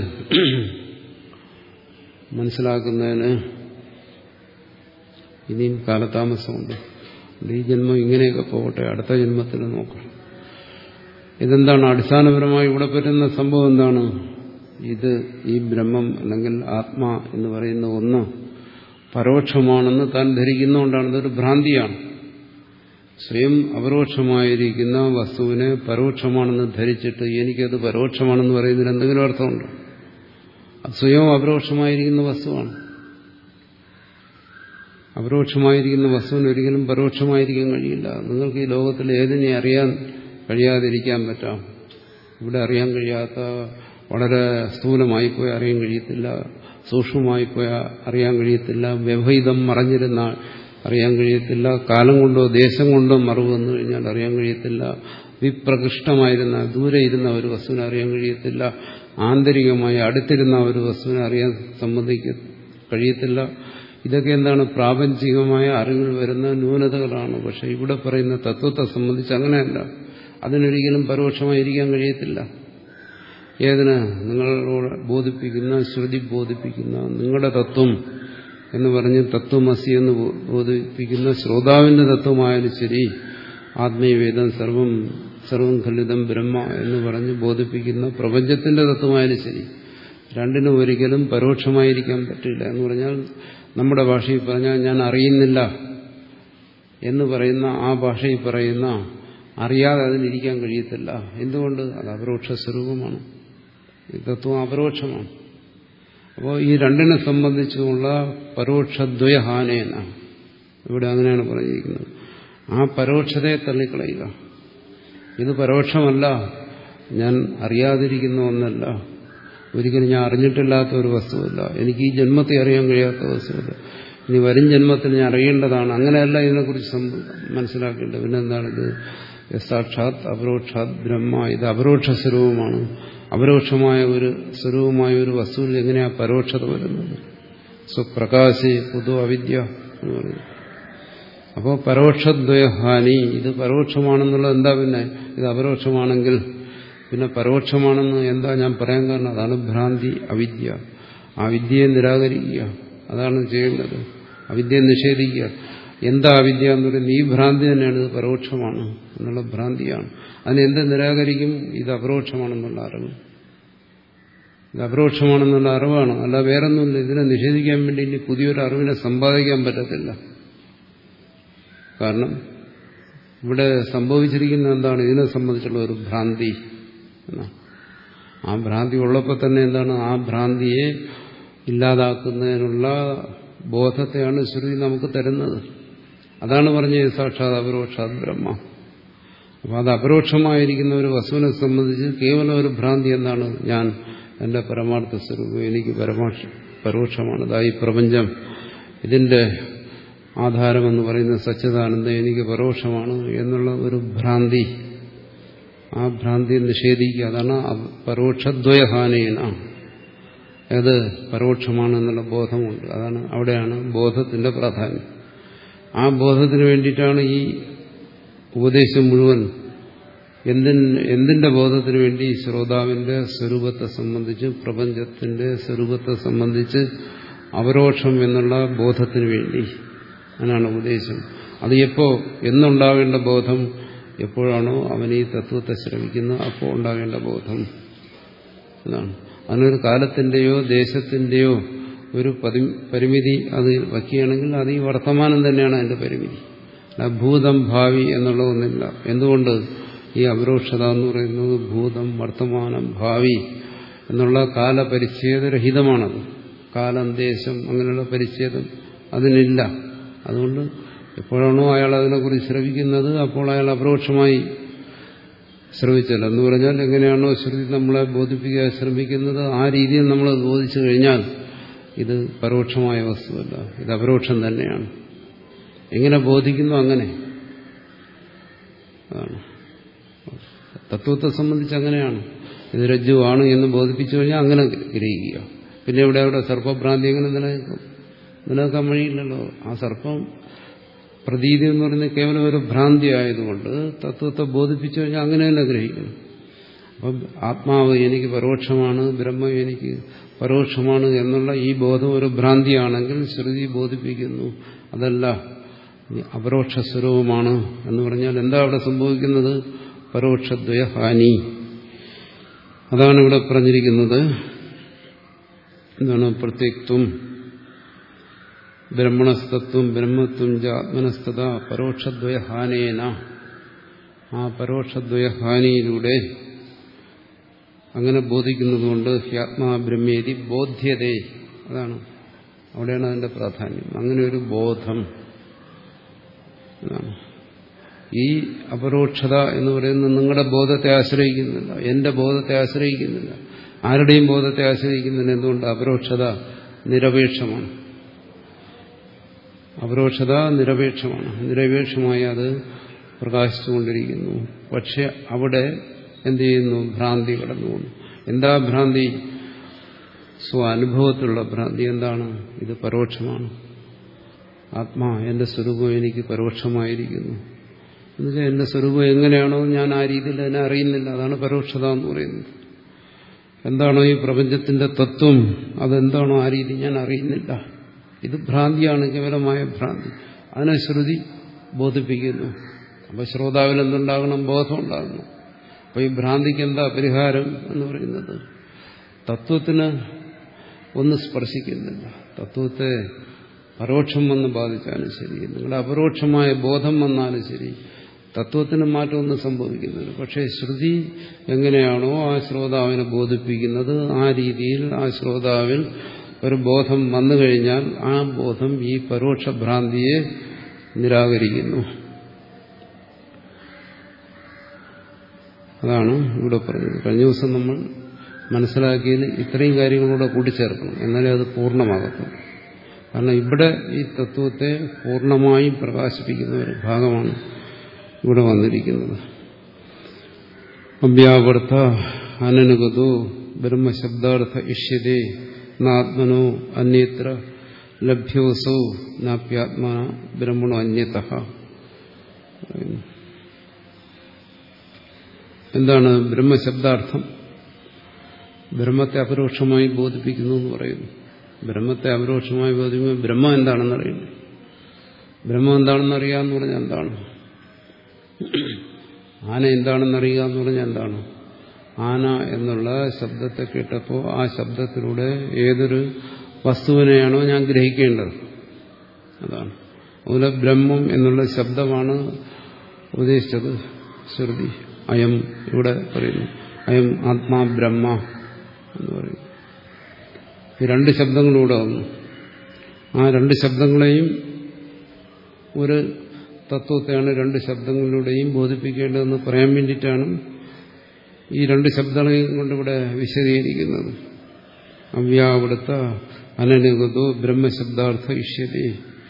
മനസ്സിലാക്കുന്നതിന് ഇനിയും കാലതാമസമുണ്ട്. ഈ ജന്മം ഇങ്ങനെയൊക്കെ പോകട്ടെ, അടുത്ത ജന്മത്തിൽ നോക്കാം. ഇതെന്താണ് അടിസ്ഥാനപരമായി ഇവിടെ പറ്റുന്ന സംഭവം? എന്താണ് ഇത്? ഈ ബ്രഹ്മം അല്ലെങ്കിൽ ആത്മാ എന്ന് പറയുന്ന ഒന്ന് പരോക്ഷമാണെന്ന് താൻ ധരിക്കുന്നതുകൊണ്ടാണ്. ഇതൊരു ഭ്രാന്തിയാണ്. സ്വയം അപരോക്ഷമായിരിക്കുന്ന വസ്തുവിനെ പരോക്ഷമാണെന്ന് ധരിച്ചിട്ട് എനിക്കത് പരോക്ഷമാണെന്ന് പറയുന്നതിന് എന്തെങ്കിലും അർത്ഥമുണ്ടോ? അത് സ്വയം അപരോക്ഷമായിരിക്കുന്ന വസ്തുവാണ്. അപരോക്ഷമായിരിക്കുന്ന വസ്തുവിന് ഒരിക്കലും പരോക്ഷമായിരിക്കാൻ കഴിയില്ല. നിങ്ങൾക്ക് ഈ ലോകത്തിൽ ഏതിനെ അറിയാൻ കഴിയാതിരിക്കാൻ പറ്റാം. ഇവിടെ അറിയാൻ കഴിയാത്ത വളരെ സ്ഥൂലമായിപ്പോയി അറിയാൻ കഴിയത്തില്ല, സൂക്ഷ്മമായിപ്പോയ അറിയാൻ കഴിയത്തില്ല, വ്യവഹിതം മറഞ്ഞിരുന്ന അറിയാൻ കഴിയത്തില്ല, കാലം കൊണ്ടോ ദേശം കൊണ്ടോ മറവ് വന്നു കഴിഞ്ഞാൽ അറിയാൻ കഴിയത്തില്ല, വിപ്രകൃഷ്ടമായിരുന്ന ദൂരെ ഇരുന്ന ഒരു വസ്തുവിനെ അറിയാൻ കഴിയത്തില്ല, ആന്തരികമായി അടുത്തിരുന്ന ഒരു വസ്തുവിനെ അറിയാൻ സംബന്ധിക്ക കഴിയത്തില്ല. ഇതൊക്കെ എന്താണ്? പ്രാപഞ്ചികമായ അറിവിൽ വരുന്ന ന്യൂനതകളാണ്. പക്ഷെ ഇവിടെ പറയുന്ന തത്വത്തെ സംബന്ധിച്ച് അങ്ങനെയല്ല. അതിനൊരിക്കലും പരോക്ഷമായിരിക്കാൻ കഴിയത്തില്ല. ഏതിന്? നിങ്ങളോട് ബോധിപ്പിക്കുന്ന, ശ്രുതി ബോധിപ്പിക്കുന്ന നിങ്ങളുടെ തത്വം എന്ന് പറഞ്ഞ് തത്വമസി എന്ന് ബോധിപ്പിക്കുന്ന ശ്രോതാവിന്റെ തത്വമായാലും ശരി, ആത്മീയവേദം സർവം സർവം ഖലിതം ബ്രഹ്മ എന്ന് പറഞ്ഞ് ബോധിപ്പിക്കുന്ന പ്രപഞ്ചത്തിന്റെ തത്വമായാലും ശരി, രണ്ടിനും ഒരിക്കലും പരോക്ഷമായിരിക്കാൻ പറ്റില്ല. എന്ന് പറഞ്ഞാൽ നമ്മുടെ ഭാഷയിൽ പറഞ്ഞാൽ ഞാൻ അറിയുന്നില്ല എന്ന് പറയുന്ന ആ ഭാഷയിൽ പറയുന്ന അറിയാതെ അതിനിരിക്കാൻ കഴിയത്തില്ല. എന്തുകൊണ്ട്? അത് അപരോക്ഷ സ്വരൂപമാണ്. ഈ തത്വം അപരോക്ഷമാണ്. അപ്പോൾ ഈ രണ്ടിനെ സംബന്ധിച്ചുള്ള പരോക്ഷദ്വയഹാനേന ഇവിടെ അങ്ങനെയാണ് പറഞ്ഞിരിക്കുന്നത്. ആ പരോക്ഷതയെ തള്ളിക്കളയുക. ഇത് പരോക്ഷമല്ല, ഞാൻ അറിയാതിരിക്കുന്ന ഒന്നല്ല, ഒരിക്കലും ഞാൻ അറിഞ്ഞിട്ടില്ലാത്ത ഒരു വസ്തുവല്ല, എനിക്ക് ഈ ജന്മത്തെ അറിയാൻ കഴിയാത്ത വസ്തുവല്ല, ഇനി വരും ജന്മത്തിൽ ഞാൻ അറിയേണ്ടതാണ്. അങ്ങനെയല്ല ഇതിനെക്കുറിച്ച് മനസ്സിലാക്കേണ്ടത്. പിന്നെന്താണിത്? സാക്ഷാത് അപരോക്ഷാത് ബ്രഹ്മ. ഇത് അപരോക്ഷ സ്വരൂപമാണ്. അപരോക്ഷമായ ഒരു സ്വരൂപമായ ഒരു വസ്തുവിൽ എങ്ങനെയാ പരോക്ഷത വരുന്നത്? സ്വപ്രകാശി പൊതു അവിദ്യ എന്ന് പറയുന്നത്. അപ്പോൾ പരോക്ഷദ്വയഹാനി, ഇത് പരോക്ഷമാണെന്നുള്ളത് എന്താ? പിന്നെ ഇത് അപരോക്ഷമാണെങ്കിൽ പിന്നെ പരോക്ഷമാണെന്ന് എന്താ ഞാൻ പറയാൻ കാരണം? അതാണ് ഭ്രാന്തി, അവിദ്യ. ആ വിദ്യയെ നിരാകരിക്കുക, അതാണ് ചെയ്യേണ്ടത്. അവിദ്യയെ നിഷേധിക്കുക. എന്താ അവിദ്യ എന്ന് പറയുന്നത്? ഈ ഭ്രാന്തി തന്നെയാണ്. ഇത് പരോക്ഷമാണ് എന്നുള്ള ഭ്രാന്തിയാണ്. അതിനെന്ത് നിരാകരിക്കും? ഇത് അപരോക്ഷമാണെന്നുള്ള അറിവ്. ഇത് അപരോക്ഷമാണെന്നുള്ള അറിവാണ്, അല്ല വേറൊന്നുമില്ല. ഇതിനെ നിഷേധിക്കാൻ വേണ്ടി ഇനി പുതിയൊരു അറിവിനെ സമ്പാദിക്കാൻ പറ്റത്തില്ല. കാരണം ഇവിടെ സംഭവിച്ചിരിക്കുന്ന എന്താണ്? ഇതിനെ സംബന്ധിച്ചുള്ള ഒരു ഭ്രാന്തി. ആ ഭ്രാന്തി ഉള്ളപ്പോൾ തന്നെ എന്താണ്? ആ ഭ്രാന്തിയെ ഇല്ലാതാക്കുന്നതിനുള്ള ബോധത്തെയാണ് ശ്രുതി നമുക്ക് തരുന്നത്. അതാണ് പറഞ്ഞത് സാക്ഷാത് അപരോക്ഷാത് ബ്രഹ്മ. അപ്പോൾ അത് അപരോക്ഷമായിരിക്കുന്ന ഒരു വസ്തുവിനെ സംബന്ധിച്ച് കേവലം ഒരു ഭ്രാന്തി എന്താണ്? ഞാൻ എൻ്റെ പരമാർത്ഥ സ്വരൂപം എനിക്ക് പരമാക്ഷ പരോക്ഷമാണ്. അതായി പ്രപഞ്ചം, ഇതിൻ്റെ ആധാരമെന്ന് പറയുന്ന സച്ചിദാനന്ദം എനിക്ക് പരോക്ഷമാണ് എന്നുള്ള ഒരു ഭ്രാന്തി. ആ ഭ്രാന്തിയെ നിഷേധിക്കുക. അതാണ് പരോക്ഷദ്വയഹാനേന. അത് പരോക്ഷമാണെന്നുള്ള ബോധമുണ്ട്. അതാണ് അവിടെയാണ് ബോധത്തിന്റെ പ്രാധാന്യം. ആ ബോധത്തിന് വേണ്ടിയിട്ടാണ് ഈ ഉപദേശം മുഴുവൻ. എന്തിന് എന്തിന്റെ ബോധത്തിന് വേണ്ടി? ശ്രോതാവിന്റെ സ്വരൂപത്തെ സംബന്ധിച്ച്, പ്രപഞ്ചത്തിന്റെ സ്വരൂപത്തെ സംബന്ധിച്ച് അപരോക്ഷം എന്നുള്ള ബോധത്തിന് വേണ്ടി. അതിനാണ് ഉപദേശം. അത് എപ്പോ എന്നുണ്ടാവേണ്ട ബോധം? എപ്പോഴാണോ അവൻ ഈ തത്വത്തെ ശ്രമിക്കുന്നത് അപ്പോൾ ഉണ്ടാകേണ്ട ബോധം എന്നാണ്. അതിനൊരു കാലത്തിന്റെയോ ദേശത്തിന്റെയോ ഒരു പരിമിതി അത് വയ്ക്കുകയാണെങ്കിൽ അത് ഈ വർത്തമാനം തന്നെയാണ് അതിന്റെ പരിമിതി. ഭൂതം ഭാവി എന്നുള്ളതൊന്നില്ല. എന്തുകൊണ്ട്? ഈ അപരോക്ഷത എന്ന് പറയുന്നത് ഭൂതം വർത്തമാനം ഭാവി എന്നുള്ള കാലപരിച്ഛേദരഹിതമാണത്. കാലം ദേശം അങ്ങനെയുള്ള പരിച്ഛേദം അതിനില്ല. അതുകൊണ്ട് എപ്പോഴാണോ അയാൾ അതിനെക്കുറിച്ച് ശ്രവിക്കുന്നത് അപ്പോൾ അയാൾ അപരോക്ഷമായി ശ്രമിച്ചല്ല. എന്ന് പറഞ്ഞാൽ എങ്ങനെയാണോ ശ്രുതി നമ്മളെ ബോധിപ്പിക്കാൻ ശ്രമിക്കുന്നത് ആ രീതിയിൽ നമ്മൾ ബോധിച്ചു കഴിഞ്ഞാൽ ഇത് പരോക്ഷമായ വസ്തുവല്ല, ഇത് അപരോക്ഷം തന്നെയാണ്. എങ്ങനെ ബോധിക്കുന്നു അങ്ങനെ. അതാണ് തത്വത്തെ സംബന്ധിച്ച് അങ്ങനെയാണ്. ഇത് രജ്ജുവാണ് എന്ന് ബോധിപ്പിച്ചു കഴിഞ്ഞാൽ അങ്ങനെ ഗ്രഹിക്കുക. പിന്നെ ഇവിടെ അവിടെ സർപ്പഭ്രാന്തി എങ്ങനെ നിലനിൽക്കും? നിലനിൽക്കാൻ വഴിയില്ലല്ലോ. ആ സർപ്പം പ്രതീതി എന്ന് പറയുന്നത് കേവലം ഒരു ഭ്രാന്തി ആയതുകൊണ്ട് തത്വത്തെ ബോധിപ്പിച്ചു കഴിഞ്ഞാൽ അങ്ങനെ തന്നെ ഗ്രഹിക്കണം. അപ്പം ആത്മാവ് എനിക്ക് പരോക്ഷമാണ്, ബ്രഹ്മം എനിക്ക് പരോക്ഷമാണ് എന്നുള്ള ഈ ബോധം ഒരു ഭ്രാന്തിയാണെങ്കിൽ ശ്രുതി ബോധിപ്പിക്കുന്നു അതല്ല, അപരോക്ഷ സ്വരൂപമാണ് എന്ന് പറഞ്ഞാൽ എന്താ അവിടെ സംഭവിക്കുന്നത്? പരോക്ഷദ്വയഹാനി. അതാണ് ഇവിടെ പറഞ്ഞിരിക്കുന്നത്. എന്താണ്? പ്രത്യക്ത്വം ബ്രഹ്മണസ്തത്വം ബ്രഹ്മത്വം ച ആത്മനസ്തത പരോക്ഷദ്വയഹാനേന. ആ പരോക്ഷദ്വയഹാനിയിലൂടെ അങ്ങനെ ബോധിക്കുന്നതുകൊണ്ട് ഹ്യാത്മാ ബ്രഹ്മേതി ബോധ്യതേ. അതാണ് അവിടെയാണ് അതിന്റെ പ്രാധാന്യം. അങ്ങനെ ഒരു ബോധം. ഈ അപരോക്ഷത എന്ന് പറയുന്നത് നിങ്ങളുടെ ബോധത്തെ ആശ്രയിക്കുന്നില്ല, എന്റെ ബോധത്തെ ആശ്രയിക്കുന്നില്ല, ആരുടെയും ബോധത്തെ ആശ്രയിക്കുന്നില്ല. എന്തുകൊണ്ട്? അപരോക്ഷത നിരപേക്ഷമാണ്. അപരോക്ഷത നിരപേക്ഷമാണ്. നിരപേക്ഷമായി അത് പ്രകാശിച്ചുകൊണ്ടിരിക്കുന്നു. പക്ഷെ അവിടെ എന്ത് ചെയ്യുന്നു? ഭ്രാന്തി കടന്നു പോകുന്നു. എന്താ ഭ്രാന്തി? സ്വ അനുഭവത്തിലുള്ള ഭ്രാന്തി. എന്താണ്? ഇത് പരോക്ഷമാണ്, ആത്മാ എന്റെ സ്വരൂപം എനിക്ക് പരോക്ഷമായിരിക്കുന്നു. എന്നുവെച്ചാൽ എന്റെ സ്വരൂപം എങ്ങനെയാണോ ഞാൻ ആ രീതിയിൽ അതിനെ അറിയുന്നില്ല. അതാണ് പരോക്ഷത എന്ന് പറയുന്നത്. എന്താണോ ഈ പ്രപഞ്ചത്തിന്റെ തത്വം, അതെന്താണോ ആ രീതി ഞാൻ അറിയുന്നില്ല. ഇത് ഭ്രാന്തിയാണ്, കേവലമായ ഭ്രാന്തി. അതിനെ ശ്രുതി ബോധിപ്പിക്കുന്നു. അപ്പൊ ശ്രോതാവിൽ എന്തുണ്ടാകണം? ബോധം ഉണ്ടാകണം. അപ്പൊ ഈ ഭ്രാന്തിക്ക് എന്താ പരിഹാരം എന്ന് പറയുന്നത്? തത്വത്തിന് ഒന്നും സ്പർശിക്കുന്നില്ല. തത്വത്തെ പരോക്ഷം വന്ന് ബാധിച്ചാലും ശരി, നിങ്ങളുടെ അപരോക്ഷമായ ബോധം വന്നാലും ശരി, തത്വത്തിന് മാറ്റമൊന്നും സംഭവിക്കുന്നില്ല. പക്ഷേ ശ്രുതി എങ്ങനെയാണോ ആ ശ്രോതാവിനെ ബോധിപ്പിക്കുന്നത്, ആ രീതിയിൽ ആ ശ്രോതാവിൽ ഒരു ബോധം വന്നു കഴിഞ്ഞാൽ ആ ബോധം ഈ പരോക്ഷ ഭ്രാന്തിയെ നിരാകരിക്കുന്നു. അതാണ് ഇവിടെ പറഞ്ഞത്. കഴിഞ്ഞ ദിവസം നമ്മൾ മനസ്സിലാക്കിയതിൽ ഇത്രയും കാര്യങ്ങളൂടെ കൂട്ടിച്ചേർക്കണം, എന്നാലേ അത് പൂർണ്ണമാകത്തുള്ളൂ. കാരണം ഇവിടെ ഈ തത്വത്തെ പൂർണ്ണമായും പ്രകാശിപ്പിക്കുന്ന ഒരു ഭാഗമാണ് ഇവിടെ വന്നിരിക്കുന്നത്. അവ്യാവർത്ത അനനുഗതോ ബ്രഹ്മശബ്ദാർത്ഥ ഇഷ്യതേ നാത്മനോ അന്യത്ര ലഭ്യോസൗ നാപ്യാത്മ ബ്രഹ്മണോ അന്യതഃ. എന്താണ് ബ്രഹ്മശബ്ദാർത്ഥം? ബ്രഹ്മത്തെ അപരോക്ഷമായി ബോധിപ്പിക്കുന്നു എന്ന് പറയുന്നു. ബ്രഹ്മത്തെ അപരോക്ഷമായി ബോധിപ്പിക്കുമ്പോൾ ബ്രഹ്മം എന്താണെന്ന് അറിയുന്നു. ബ്രഹ്മം എന്താണെന്ന് അറിയാമെന്ന് പറഞ്ഞാൽ എന്താണ്? ആന എന്താണെന്ന് അറിയുക എന്ന് പറഞ്ഞാൽ എന്താണ്? ആന എന്നുള്ള ശബ്ദത്തെ കേട്ടപ്പോൾ ആ ശബ്ദത്തിലൂടെ ഏതൊരു വസ്തുവിനെയാണോ ഞാൻ ഗ്രഹിക്കേണ്ടത് അതാണ്. അതുപോലെ ബ്രഹ്മം എന്നുള്ള ശബ്ദമാണ് ഉപദേശിച്ചത് ശ്രുതി. അയം ഇവിടെ പറയുന്നു, അയം ആത്മാ ബ്രഹ്മ എന്ന് പറയുന്നു. ഈ രണ്ട് ശബ്ദങ്ങളിലൂടെ വന്നു. ആ രണ്ട് ശബ്ദങ്ങളെയും ഒരു തത്വത്തെയാണ് രണ്ട് ശബ്ദങ്ങളിലൂടെയും ബോധിപ്പിക്കേണ്ടതെന്ന് പറയാൻ വേണ്ടിയിട്ടാണ് ഈ രണ്ട് ശബ്ദങ്ങളെയും കൊണ്ടിവിടെ വിശദീകരിക്കുന്നത്. അവ്യാവൃത്ത അനനുഗതോ ബ്രഹ്മശബ്ദാർത്ഥ ഇഷ്യതേ.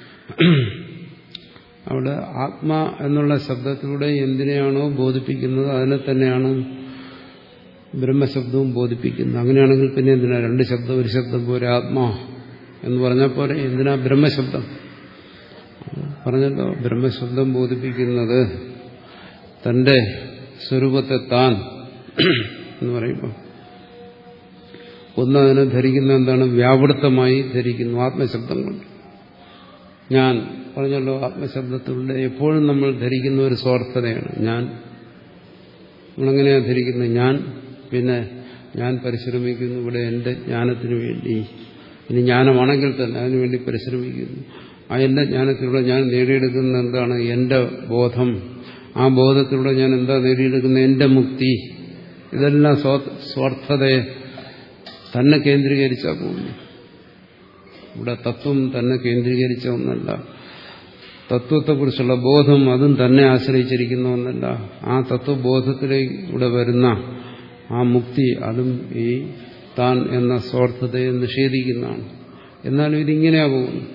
അവിടെ ആത്മാ എന്നുള്ള ശബ്ദത്തിലൂടെ എന്തിനെയാണോ ബോധിപ്പിക്കുന്നത് അതിനെ തന്നെയാണ് ബ്രഹ്മശബ്ദവും ബോധിപ്പിക്കുന്നത്. അങ്ങനെയാണെങ്കിൽ പിന്നെ എന്തിനാ രണ്ട് ശബ്ദം? ഒരു ശബ്ദം പോരെ ആത്മാ എന്ന് പറഞ്ഞാൽ പോരെ, എന്തിനാ ബ്രഹ്മശബ്ദം? പറഞ്ഞല്ലോ, ബ്രഹ്മശബ്ദം ബോധിപ്പിക്കുന്നത് തന്റെ സ്വരൂപത്തെ താൻ എന്ന് പറയുമ്പോൾ ഒന്ന് അതിനെ ധരിക്കുന്ന എന്താണ്? വ്യാവൃത്തമായി ധരിക്കുന്നു ആത്മശബ്ദം കൊണ്ട്. ഞാൻ പറഞ്ഞല്ലോ, ആത്മശബ്ദത്തിലൂടെ എപ്പോഴും നമ്മൾ ധരിക്കുന്ന ഒരു സ്വാർത്ഥതയാണ് ഞാൻ. നമ്മളെങ്ങനെയാണ് ധരിക്കുന്നത്? ഞാൻ പിന്നെ ഞാൻ പരിശ്രമിക്കുന്നു ഇവിടെ എൻ്റെ ജ്ഞാനത്തിന് വേണ്ടി. ഇനി ജ്ഞാനമാണെങ്കിൽ തന്നെ അതിനുവേണ്ടി പരിശ്രമിക്കുന്നു. ആ എൻ്റെ ജ്ഞാനത്തിലൂടെ ഞാൻ നേടിയെടുക്കുന്ന എന്താണ്? എൻ്റെ ബോധം. ആ ബോധത്തിലൂടെ ഞാൻ എന്താ നേടിയെടുക്കുന്നത്? എൻ്റെ മുക്തി. ഇതെല്ലാം സ്വാർത്ഥതയെ തന്നെ കേന്ദ്രീകരിച്ചാൽ പോകുന്നു. ഇവിടെ തത്വം തന്നെ കേന്ദ്രീകരിച്ച ഒന്നല്ല. തത്വത്തെക്കുറിച്ചുള്ള ബോധം അതും തന്നെ ആശ്രയിച്ചിരിക്കുന്ന ഒന്നല്ല. ആ തത്വബോധത്തിലൂടെ വരുന്ന ആ മുക്തി അതും ഈ താൻ എന്ന സ്വാർത്ഥതയെ നിഷേധിക്കുന്നതാണ്. എന്നാലും ഇതിങ്ങനെയാ പോകുന്നു.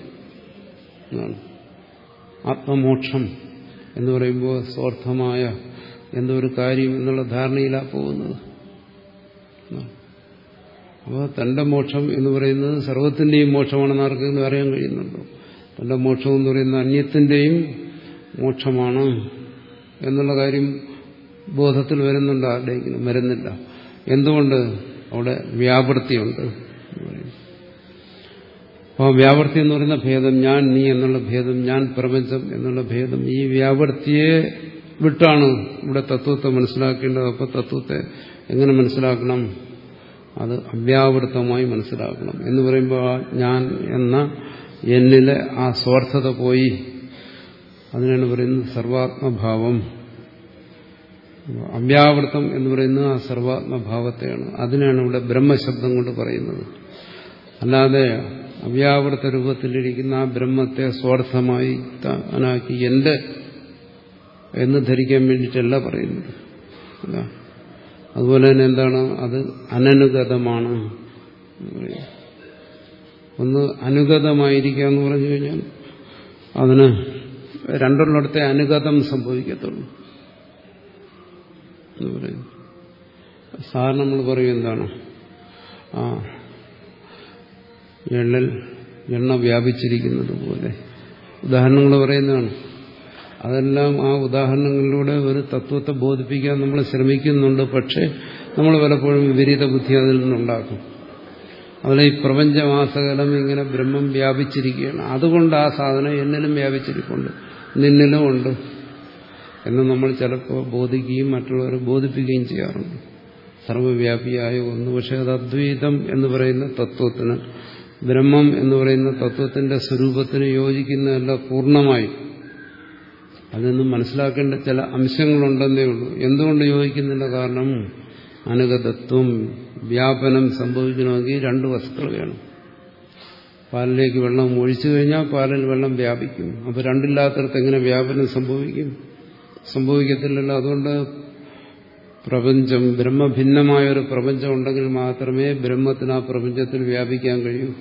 ആത്മമോക്ഷം എന്ന് പറയുമ്പോൾ സ്വാർത്ഥമായ എന്തോ ഒരു കാര്യം എന്നുള്ള ധാരണയിലാ പോകുന്നത്. അപ്പോൾ തന്റെ മോക്ഷം എന്ന് പറയുന്നത് സർവത്തിന്റെയും മോക്ഷമാണെന്ന് ആർക്കെങ്കിലും അറിയാൻ കഴിയുന്നുണ്ടോ? തന്റെ മോക്ഷം എന്ന് പറയുന്നത് അന്യത്തിന്റെയും മോക്ഷമാണ് എന്നുള്ള കാര്യം ബോധത്തിൽ വരുന്നുണ്ട്. ആരുടെയെങ്കിലും വരുന്നില്ല. എന്തുകൊണ്ട്? അവിടെ വ്യാപൃത്തിയുണ്ട്. അപ്പോൾ വ്യാവർത്തി എന്ന് പറയുന്ന ഭേദം, ഞാൻ നീ എന്നുള്ള ഭേദം, ഞാൻ പ്രപഞ്ചം എന്നുള്ള ഭേദം, ഈ വ്യാവർത്തിയെ വിട്ടാണ് ഇവിടെ തത്വത്തെ മനസ്സിലാക്കേണ്ടത്. അപ്പോൾ തത്വത്തെ എങ്ങനെ മനസ്സിലാക്കണം? അത് അവ്യാവൃത്തമായി മനസ്സിലാക്കണം. എന്ന് പറയുമ്പോൾ ഞാൻ എന്ന എന്നിലെ ആ സ്വാർത്ഥത പോയി. അതിനാണ് പറയുന്നത് സർവാത്മഭാവം. അവ്യാവൃത്തം എന്ന് പറയുന്നത് ആ സർവാത്മഭാവത്തെയാണ്. അതിനാണ് ഇവിടെ ബ്രഹ്മശബ്ദം കൊണ്ട് പറയുന്നത്. അല്ലാതെ അവ്യാവൃത്ത രൂപത്തിലിരിക്കുന്ന ആ ബ്രഹ്മത്തെ സ്വാർത്ഥമായി താനാക്കി എന്റെ എന്ന് ധരിക്കാൻ വേണ്ടിയിട്ടല്ല പറയുന്നത്. അല്ല, അതുപോലെ തന്നെ എന്താണ് അത് അനനുഗതമാണ്. ഒന്ന് അനുഗതമായിരിക്കുക എന്ന് പറഞ്ഞു കഴിഞ്ഞാൽ അതിന് രണ്ടുള്ളിടത്തെ അനുഗതം സംഭവിക്കത്തുള്ളൂ എന്ന് പറയുന്നു. സാധാരണ നമ്മൾ പറയും എന്താണ്, ആ എണ്ണൽ എണ്ണ വ്യാപിച്ചിരിക്കുന്നത് പോലെ ഉദാഹരണങ്ങൾ പറയുന്നതാണ്. അതെല്ലാം ആ ഉദാഹരണങ്ങളിലൂടെ ഒരു തത്വത്തെ ബോധിപ്പിക്കാൻ നമ്മൾ ശ്രമിക്കുന്നുണ്ട്. പക്ഷേ നമ്മൾ പലപ്പോഴും വിപരീത ബുദ്ധി അതിൽ നിന്നുണ്ടാക്കും. അതിലെ ഈ പ്രപഞ്ചമാസകലം ഇങ്ങനെ ബ്രഹ്മം വ്യാപിച്ചിരിക്കുകയാണ്, അതുകൊണ്ട് ആ സാധനം എന്നിലും വ്യാപിച്ചിരിക്കുന്നുണ്ട്, നിന്നിലും ഉണ്ട് എന്ന് നമ്മൾ ചിലപ്പോൾ ബോധിക്കുകയും മറ്റുള്ളവരെ ബോധിപ്പിക്കുകയും ചെയ്യാറുണ്ട്. സർവ്വവ്യാപിയായ ഒന്ന്. പക്ഷെ അത് അദ്വൈതം എന്ന് പറയുന്ന തത്വത്തിന്, ബ്രഹ്മം എന്ന് പറയുന്ന തത്വത്തിന്റെ സ്വരൂപത്തിന് യോജിക്കുന്നതല്ല പൂർണ്ണമായി. അതിൽ മനസ്സിലാക്കേണ്ട ചില അംശങ്ങളുണ്ടെന്നേ ഉള്ളൂ. എന്തുകൊണ്ട് യോജിക്കുന്നില്ല? കാരണം അനുഗതത്വം, വ്യാപനം സംഭവിക്കണമെങ്കിൽ രണ്ട് വസ്തുക്കൾ വേണം. പാലിലേക്ക് വെള്ളം ഒഴിച്ചു കഴിഞ്ഞാൽ പാലിൽ വെള്ളം വ്യാപിക്കും. അപ്പോൾ രണ്ടില്ലാത്തടത്ത് എങ്ങനെ വ്യാപനം സംഭവിക്കും? സംഭവിക്കത്തില്ലല്ലോ. അതുകൊണ്ട് പ്രപഞ്ചം, ബ്രഹ്മഭിന്നമായ ഒരു പ്രപഞ്ചം ഉണ്ടെങ്കിൽ മാത്രമേ ബ്രഹ്മത്തിന് ആ പ്രപഞ്ചത്തിൽ വ്യാപിക്കാൻ കഴിയൂ.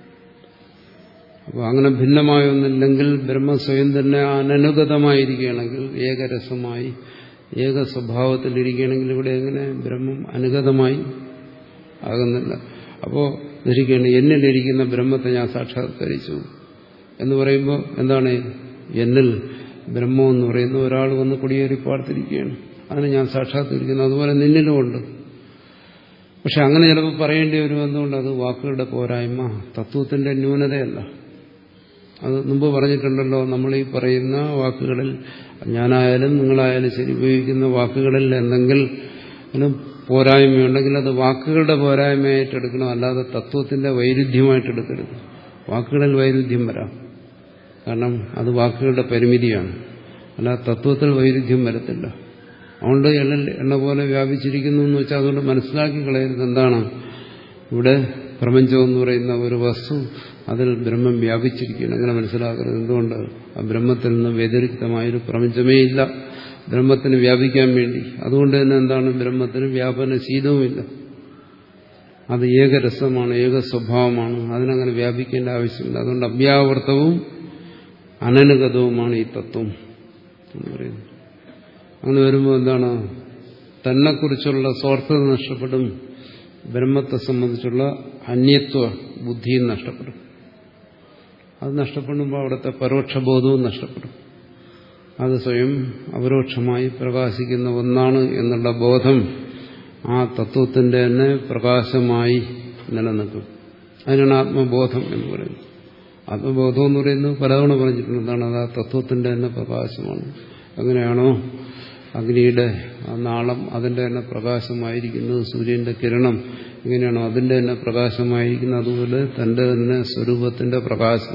അപ്പോൾ അങ്ങനെ ഭിന്നമായൊന്നില്ലെങ്കിൽ ബ്രഹ്മ സ്വയം തന്നെ അനനുഗതമായിരിക്കുകയാണെങ്കിൽ, ഏകരസമായി ഏക സ്വഭാവത്തിലിരിക്കുകയാണെങ്കിൽ ഇവിടെ എങ്ങനെ ബ്രഹ്മം അനുഗതമായി ആകുന്നില്ല. അപ്പോൾ ധരിക്കേണ്ട എന്നിലിരിക്കുന്ന ബ്രഹ്മത്തെ ഞാൻ സാക്ഷാത്കരിച്ചു എന്ന് പറയുമ്പോൾ എന്താണ്? എന്നിൽ ബ്രഹ്മം എന്ന് പറയുന്ന ഒരാൾ വന്ന് കുടിയേറി പാർത്തിരിക്കുകയാണ്, അതിനെ ഞാൻ സാക്ഷാത്കരിക്കുന്നു. അതുപോലെ നിന്നിലുമുണ്ട്. പക്ഷെ അങ്ങനെ ചിലപ്പോൾ പറയേണ്ടി വരുമെന്നുകൊണ്ട് അത് വാക്കുകളുടെ പോരായ്മ, തത്വത്തിന്റെ ന്യൂനതയല്ല. അത് മുമ്പ് പറഞ്ഞിട്ടുണ്ടല്ലോ, നമ്മൾ ഈ പറയുന്ന വാക്കുകളിൽ, ഞാനായാലും നിങ്ങളായാലും ശരി, ഉപയോഗിക്കുന്ന വാക്കുകളിൽ എന്തെങ്കിലും പോരായ്മയുണ്ടെങ്കിൽ അത് വാക്കുകളുടെ പോരായ്മയായിട്ടെടുക്കണം, അല്ലാതെ തത്വത്തിന്റെ വൈരുദ്ധ്യമായിട്ടെടുക്കരുത്. വാക്കുകളിൽ വൈരുദ്ധ്യം വരാം, കാരണം അത് വാക്കുകളുടെ പരിമിതിയാണ്, അല്ലാതെ തത്വത്തിൽ വൈരുദ്ധ്യം വരത്തില്ല. അതുകൊണ്ട് എണ്ണ എണ്ണ പോലെ വ്യാപിച്ചിരിക്കുന്നു എന്ന് വെച്ചാൽ അതുകൊണ്ട് മനസ്സിലാക്കി കളയരുത്. എന്താണ് ഇവിടെ പ്രപഞ്ചം എന്ന് പറയുന്ന ഒരു വസ്തു, അതിൽ ബ്രഹ്മം വ്യാപിച്ചിരിക്കുകയാണ്, അങ്ങനെ മനസ്സിലാക്കരുത്. എന്തുകൊണ്ട്? ആ ബ്രഹ്മത്തിൽ നിന്ന് വ്യതിരിക്തമായൊരു പ്രപഞ്ചമേ ഇല്ല ബ്രഹ്മത്തിന് വ്യാപിക്കാൻ വേണ്ടി. അതുകൊണ്ട് തന്നെ എന്താണ്? ബ്രഹ്മത്തിന് വ്യാപനശീലവുമില്ല. അത് ഏകരസമാണ്, ഏക സ്വഭാവമാണ്, അതിനങ്ങനെ വ്യാപിക്കേണ്ട ആവശ്യമില്ല. അതുകൊണ്ട് അവ്യാവർത്തവും അനനുഗതവുമാണ് ഈ തത്വം എന്ന് പറയുന്നത്. അങ്ങനെ വരുമ്പോൾ എന്താണ്? തന്നെക്കുറിച്ചുള്ള സ്വാർത്ഥത നഷ്ടപ്പെടും, ബ്രഹ്മത്തെ സംബന്ധിച്ചുള്ള അന്യത്വ ബുദ്ധിയും നഷ്ടപ്പെടും. അത് നഷ്ടപ്പെടുമ്പോൾ അവിടുത്തെ പരോക്ഷബോധവും നഷ്ടപ്പെടും. അത് സ്വയം അപരോക്ഷമായി പ്രകാശിക്കുന്ന ഒന്നാണ് എന്നുള്ള ബോധം ആ തത്വത്തിന്റെ തന്നെ പ്രകാശമായി നിലനിൽക്കും. അതിനാണ് ആത്മബോധം എന്ന് പറയുന്നത്. ആത്മബോധം എന്ന് പറയുന്നത് പലതവണ പറഞ്ഞിട്ടുണ്ട്. എന്താണ്? അത് ആ തത്വത്തിന്റെ തന്നെ പ്രകാശമാണ്. അങ്ങനെയാണോ അഗ്നിയുടെ ആ നാളം അതിന്റെ തന്നെ പ്രകാശമായിരിക്കുന്നത്, സൂര്യന്റെ കിരണം ഇങ്ങനെയാണോ അതിന്റെ തന്നെ പ്രകാശമായിരിക്കുന്നത്, അതുപോലെ തന്റെ തന്നെ സ്വരൂപത്തിന്റെ പ്രകാശം,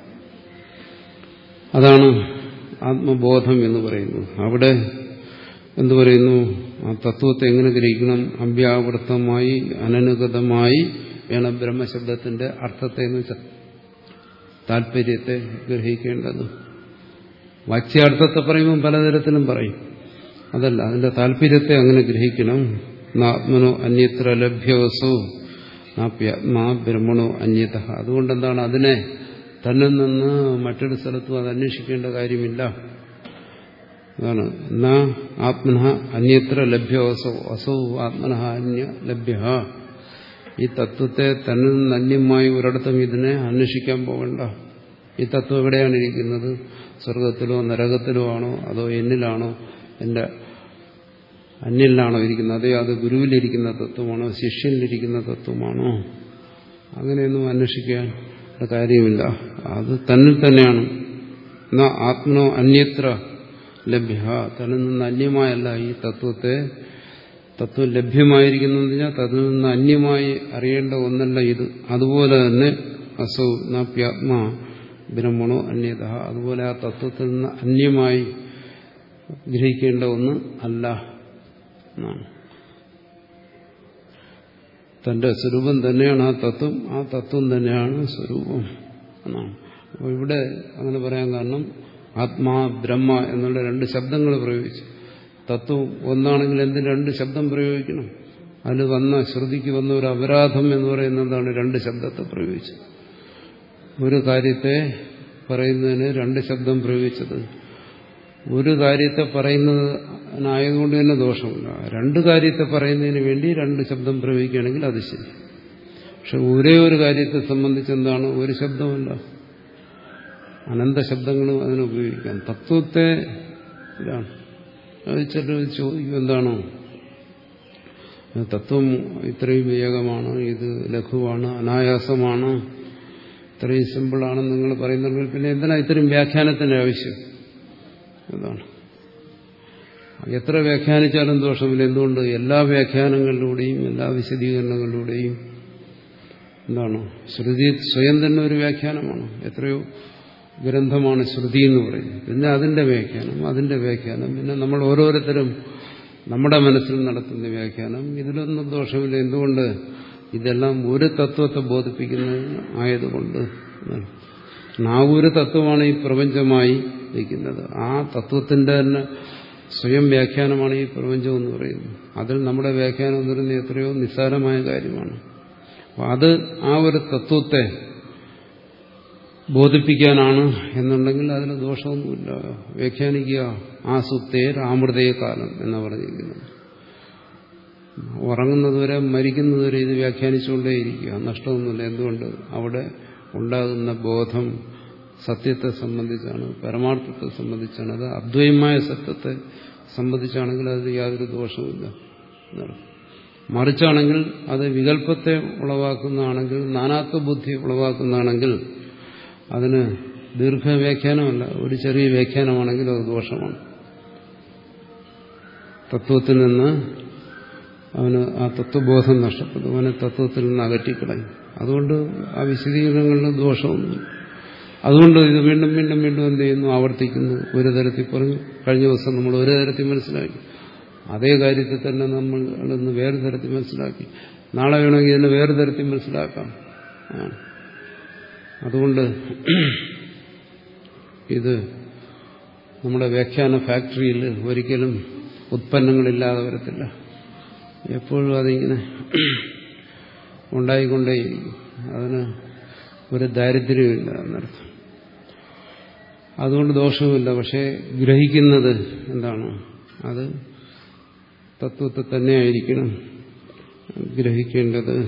അതാണ് ആത്മബോധം എന്ന് പറയുന്നത്. അവിടെ എന്തു പറയുന്നു? ആ തത്വത്തെ എങ്ങനെ ഗ്രഹിക്കണം? അവ്യാവൃത്തമായി അനനുഗതമായി വേണം ബ്രഹ്മശബ്ദത്തിന്റെ അർത്ഥത്തെ എന്ന് വെച്ചാൽ താല്പര്യത്തെ ഗ്രഹിക്കേണ്ടത്. വാച്യാർത്ഥത്തെ പറയുമ്പോൾ പലതരത്തിലും പറയും, അതല്ല, അതിന്റെ താല്പര്യത്തെ അങ്ങനെ ഗ്രഹിക്കണം. ആത്മനോ അന്യത്ര ലഭ്യവസോ നാപ്യാത്മാ ബ്രഹ്മണോ അന്യത. അതുകൊണ്ടെന്താണ്? അതിനെ തന്നിൽ നിന്ന് മറ്റൊരു സ്ഥലത്തും അത് അന്വേഷിക്കേണ്ട കാര്യമില്ല. അതാണ് നാ ആത്മന അന്യത്ര ലഭ്യവസോ അസോ ആത്മന അന്യ ലഭ്യ. ഈ തത്വത്തെ തന്നിൽ നിന്ന് അന്യമായി ഒരിടത്തും ഇതിനെ അന്വേഷിക്കാൻ പോകണ്ട. ഈ തത്വം എവിടെയാണ് ഇരിക്കുന്നത്? സ്വർഗത്തിലോ നരകത്തിലോ ആണോ, അതോ എന്നിലാണോ, എന്റെ അന്യനിലാണോ ഇരിക്കുന്നത്, അതോ അത് ഗുരുവിലിരിക്കുന്ന തത്വമാണോ, ശിഷ്യനിലിരിക്കുന്ന തത്വമാണോ? അങ്ങനെയൊന്നും അന്വേഷിക്കാൻ കാര്യമില്ല. അത് തന്നിൽ തന്നെയാണ്. എന്നാ ആത്മനോ അന്യത്ര ലഭ്യ, തന്നിൽ നിന്ന് അന്യമായല്ല ഈ തത്വത്തെ. തത്വം ലഭ്യമായിരിക്കുന്നു എന്ന് പറഞ്ഞാൽ തന്നിൽ നിന്ന് അന്യമായി അറിയേണ്ട ഒന്നല്ല ഇത്. അതുപോലെ തന്നെ അസൗ നാപ്യാത്മാ ബ്രഹ്മണോ അന്യത, അതുപോലെ ആ തത്വത്തിൽ നിന്ന് അന്യമായി ഗ്രഹിക്കേണ്ട ഒന്ന് അല്ല എന്നാണ്. തന്റെ സ്വരൂപം തന്നെയാണ് ആ തത്വം, ആ തത്വം തന്നെയാണ് സ്വരൂപം എന്നാണ്. അപ്പോൾ ഇവിടെ അങ്ങനെ പറയാൻ കാരണം ആത്മാ ബ്രഹ്മ എന്നുള്ള രണ്ട് ശബ്ദങ്ങൾ പ്രയോഗിച്ചു. തത്വം ഒന്നാണെങ്കിൽ എന്തിന് രണ്ട് ശബ്ദം പ്രയോഗിക്കണം? അതിൽ വന്ന ശ്രുതിക്ക് വന്ന ഒരു അപരാധം എന്ന് പറയുന്നതാണ് രണ്ട് ശബ്ദത്തെ പ്രയോഗിച്ചത്. ഒരു കാര്യത്തെ പറയുന്നതിന് രണ്ട് ശബ്ദം പ്രയോഗിച്ചത് ഒരു കാര്യത്തെ പറയുന്നതിനായതുകൊണ്ട് തന്നെ ദോഷമില്ല. രണ്ട് കാര്യത്തെ പറയുന്നതിന് വേണ്ടി രണ്ട് ശബ്ദം പ്രയോഗിക്കുകയാണെങ്കിൽ അത് ശരി. പക്ഷെ ഒരേ ഒരു കാര്യത്തെ സംബന്ധിച്ച് എന്താണ്? ഒരു ശബ്ദമല്ല, അനന്ത ശബ്ദങ്ങളും അതിന് ഉപയോഗിക്കാം. തത്വത്തെ ഇതാണ്. അത് ചിലർ ചോദിക്കും, എന്താണോ തത്വം ഇത്രയും വേഗമാണ്, ഇത് ലഘുവാണ്, അനായാസമാണ്, ഇത്രയും സിമ്പിളാണെന്ന് നിങ്ങൾ പറയുന്നുണ്ടെങ്കിൽ പിന്നെ എന്തിനാ ഇത്രയും വ്യാഖ്യാനത്തിന്റെ ആവശ്യം? അതാണ്. എത്ര വ്യാഖ്യാനിച്ചാലും ദോഷമില്ല. എന്തുകൊണ്ട്? എല്ലാ വ്യാഖ്യാനങ്ങളിലൂടെയും എല്ലാ വിശദീകരണങ്ങളിലൂടെയും എന്താണ് ശ്രുതി സ്വയം തന്നെ ഒരു വ്യാഖ്യാനമാണ്. എത്രയോ ഗ്രന്ഥമാണ് ശ്രുതി എന്ന് പറയുന്നത്. പിന്നെ അതിന്റെ വ്യാഖ്യാനം, അതിന്റെ വ്യാഖ്യാനം, പിന്നെ നമ്മൾ ഓരോരുത്തരും നമ്മുടെ മനസ്സിൽ നടത്തുന്ന വ്യാഖ്യാനം. ഇതിലൊന്നും ദോഷമില്ല. എന്തുകൊണ്ട്? ഇതെല്ലാം ഒരു തത്വത്തെ ബോധിപ്പിക്കുന്നതിന് ആയതുകൊണ്ട്. ആ ഒരു തത്വമാണ് ഈ പ്രപഞ്ചമായി ഇരിക്കുന്നത്. ആ തത്വത്തിന്റെ തന്നെ സ്വയം വ്യാഖ്യാനമാണ് ഈ പ്രപഞ്ചം എന്ന് പറയുന്നത്. അതിൽ നമ്മുടെ വ്യാഖ്യാനം എന്ന് പറയുന്നത് എത്രയോ നിസ്സാരമായ കാര്യമാണ്. അപ്പം അത് ആ ഒരു തത്വത്തെ ബോധിപ്പിക്കാനാണ് എന്നുണ്ടെങ്കിൽ അതിന് ദോഷമൊന്നുമില്ല. വ്യാഖ്യാനിക്കുക. ആ സുപ്തേ ആമൃതയ കാലം എന്നാണ് പറഞ്ഞിരിക്കുന്നത്. ഉറങ്ങുന്നതുവരെ മരിക്കുന്നതുവരെ ഇത് വ്യാഖ്യാനിച്ചുകൊണ്ടേയിരിക്കുക, നഷ്ടമൊന്നുമില്ല. എന്തുകൊണ്ട്? അവിടെ ഉണ്ടാകുന്ന ബോധം സത്യത്തെ സംബന്ധിച്ചാണ്, പരമാർത്ഥത്തെ സംബന്ധിച്ചാണ്. അത് അദ്വൈതമായ സത്യത്തെ സംബന്ധിച്ചാണെങ്കിൽ അത് യാതൊരു ദോഷവുമില്ല. മറിച്ചാണെങ്കിൽ അത് വികല്പത്തെ ഉളവാക്കുന്നതാണെങ്കിൽ, നാനാത്വ ബുദ്ധി ഉളവാക്കുന്നതാണെങ്കിൽ അതിന് ദീർഘവ്യാഖ്യാനമല്ല, ഒരു ചെറിയ വ്യാഖ്യാനമാണെങ്കിൽ അത് ദോഷമാണ്. തത്വത്തിൽ നിന്ന് അവന് ആ തത്വബോധം നഷ്ടപ്പെടും, അവനെ തത്വത്തിൽ നിന്ന് അകറ്റിക്കളയും. അതുകൊണ്ട് ആ വിശദീകരണങ്ങളിൽ ദോഷമൊന്നും. അതുകൊണ്ട് ഇത് വീണ്ടും വീണ്ടും വീണ്ടും എന്ത് ചെയ്യുന്നു? ആവർത്തിക്കുന്നു. ഒരു തരത്തിൽ പറഞ്ഞു. കഴിഞ്ഞ ദിവസം നമ്മൾ ഒരു തരത്തിൽ മനസ്സിലാക്കി, അതേ കാര്യത്തിൽ തന്നെ നമ്മൾ ഇന്ന് വേറെ തരത്തിൽ മനസ്സിലാക്കി. നാളെ വേണമെങ്കിൽ ഇതിനെ വേറെ തരത്തിൽ മനസ്സിലാക്കാം. അതുകൊണ്ട് ഇത് നമ്മുടെ വ്യാഖ്യാന ഫാക്ടറിയിൽ ഒരിക്കലും ഉത്പന്നങ്ങളില്ലാതെ വരത്തില്ല. എപ്പോഴും അതിങ്ങനെ ഉണ്ടായിക്കൊണ്ടേയിരിക്കും. അതിന് ഒരു ദാരിദ്ര്യമില്ല എന്നർത്ഥം. അതുകൊണ്ട് ദോഷവുമില്ല. പക്ഷെ ഗ്രഹിക്കുന്നത് എന്താണ്? അത് തത്വത്തെ തന്നെയായിരിക്കണം ഗ്രഹിക്കേണ്ടത്.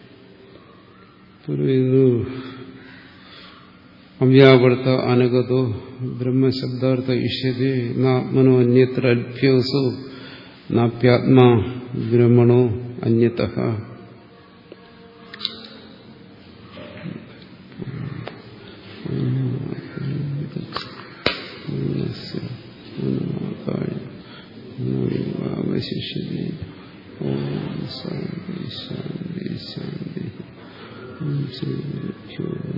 അവ്യാവർത്ത അനഗതോ ബ്രഹ്മശബ്ദാർത്ഥ ഇഷ്യതേ നാത്മനോ അന്യത്ര അഭ്യോസോ നാപ്യാത്മാ ബ്രഹ്മണോ അന്യതഃ. അവശിഷ്യതേ. ഓം ശാന്തി ശാന്തി ശാന്തി.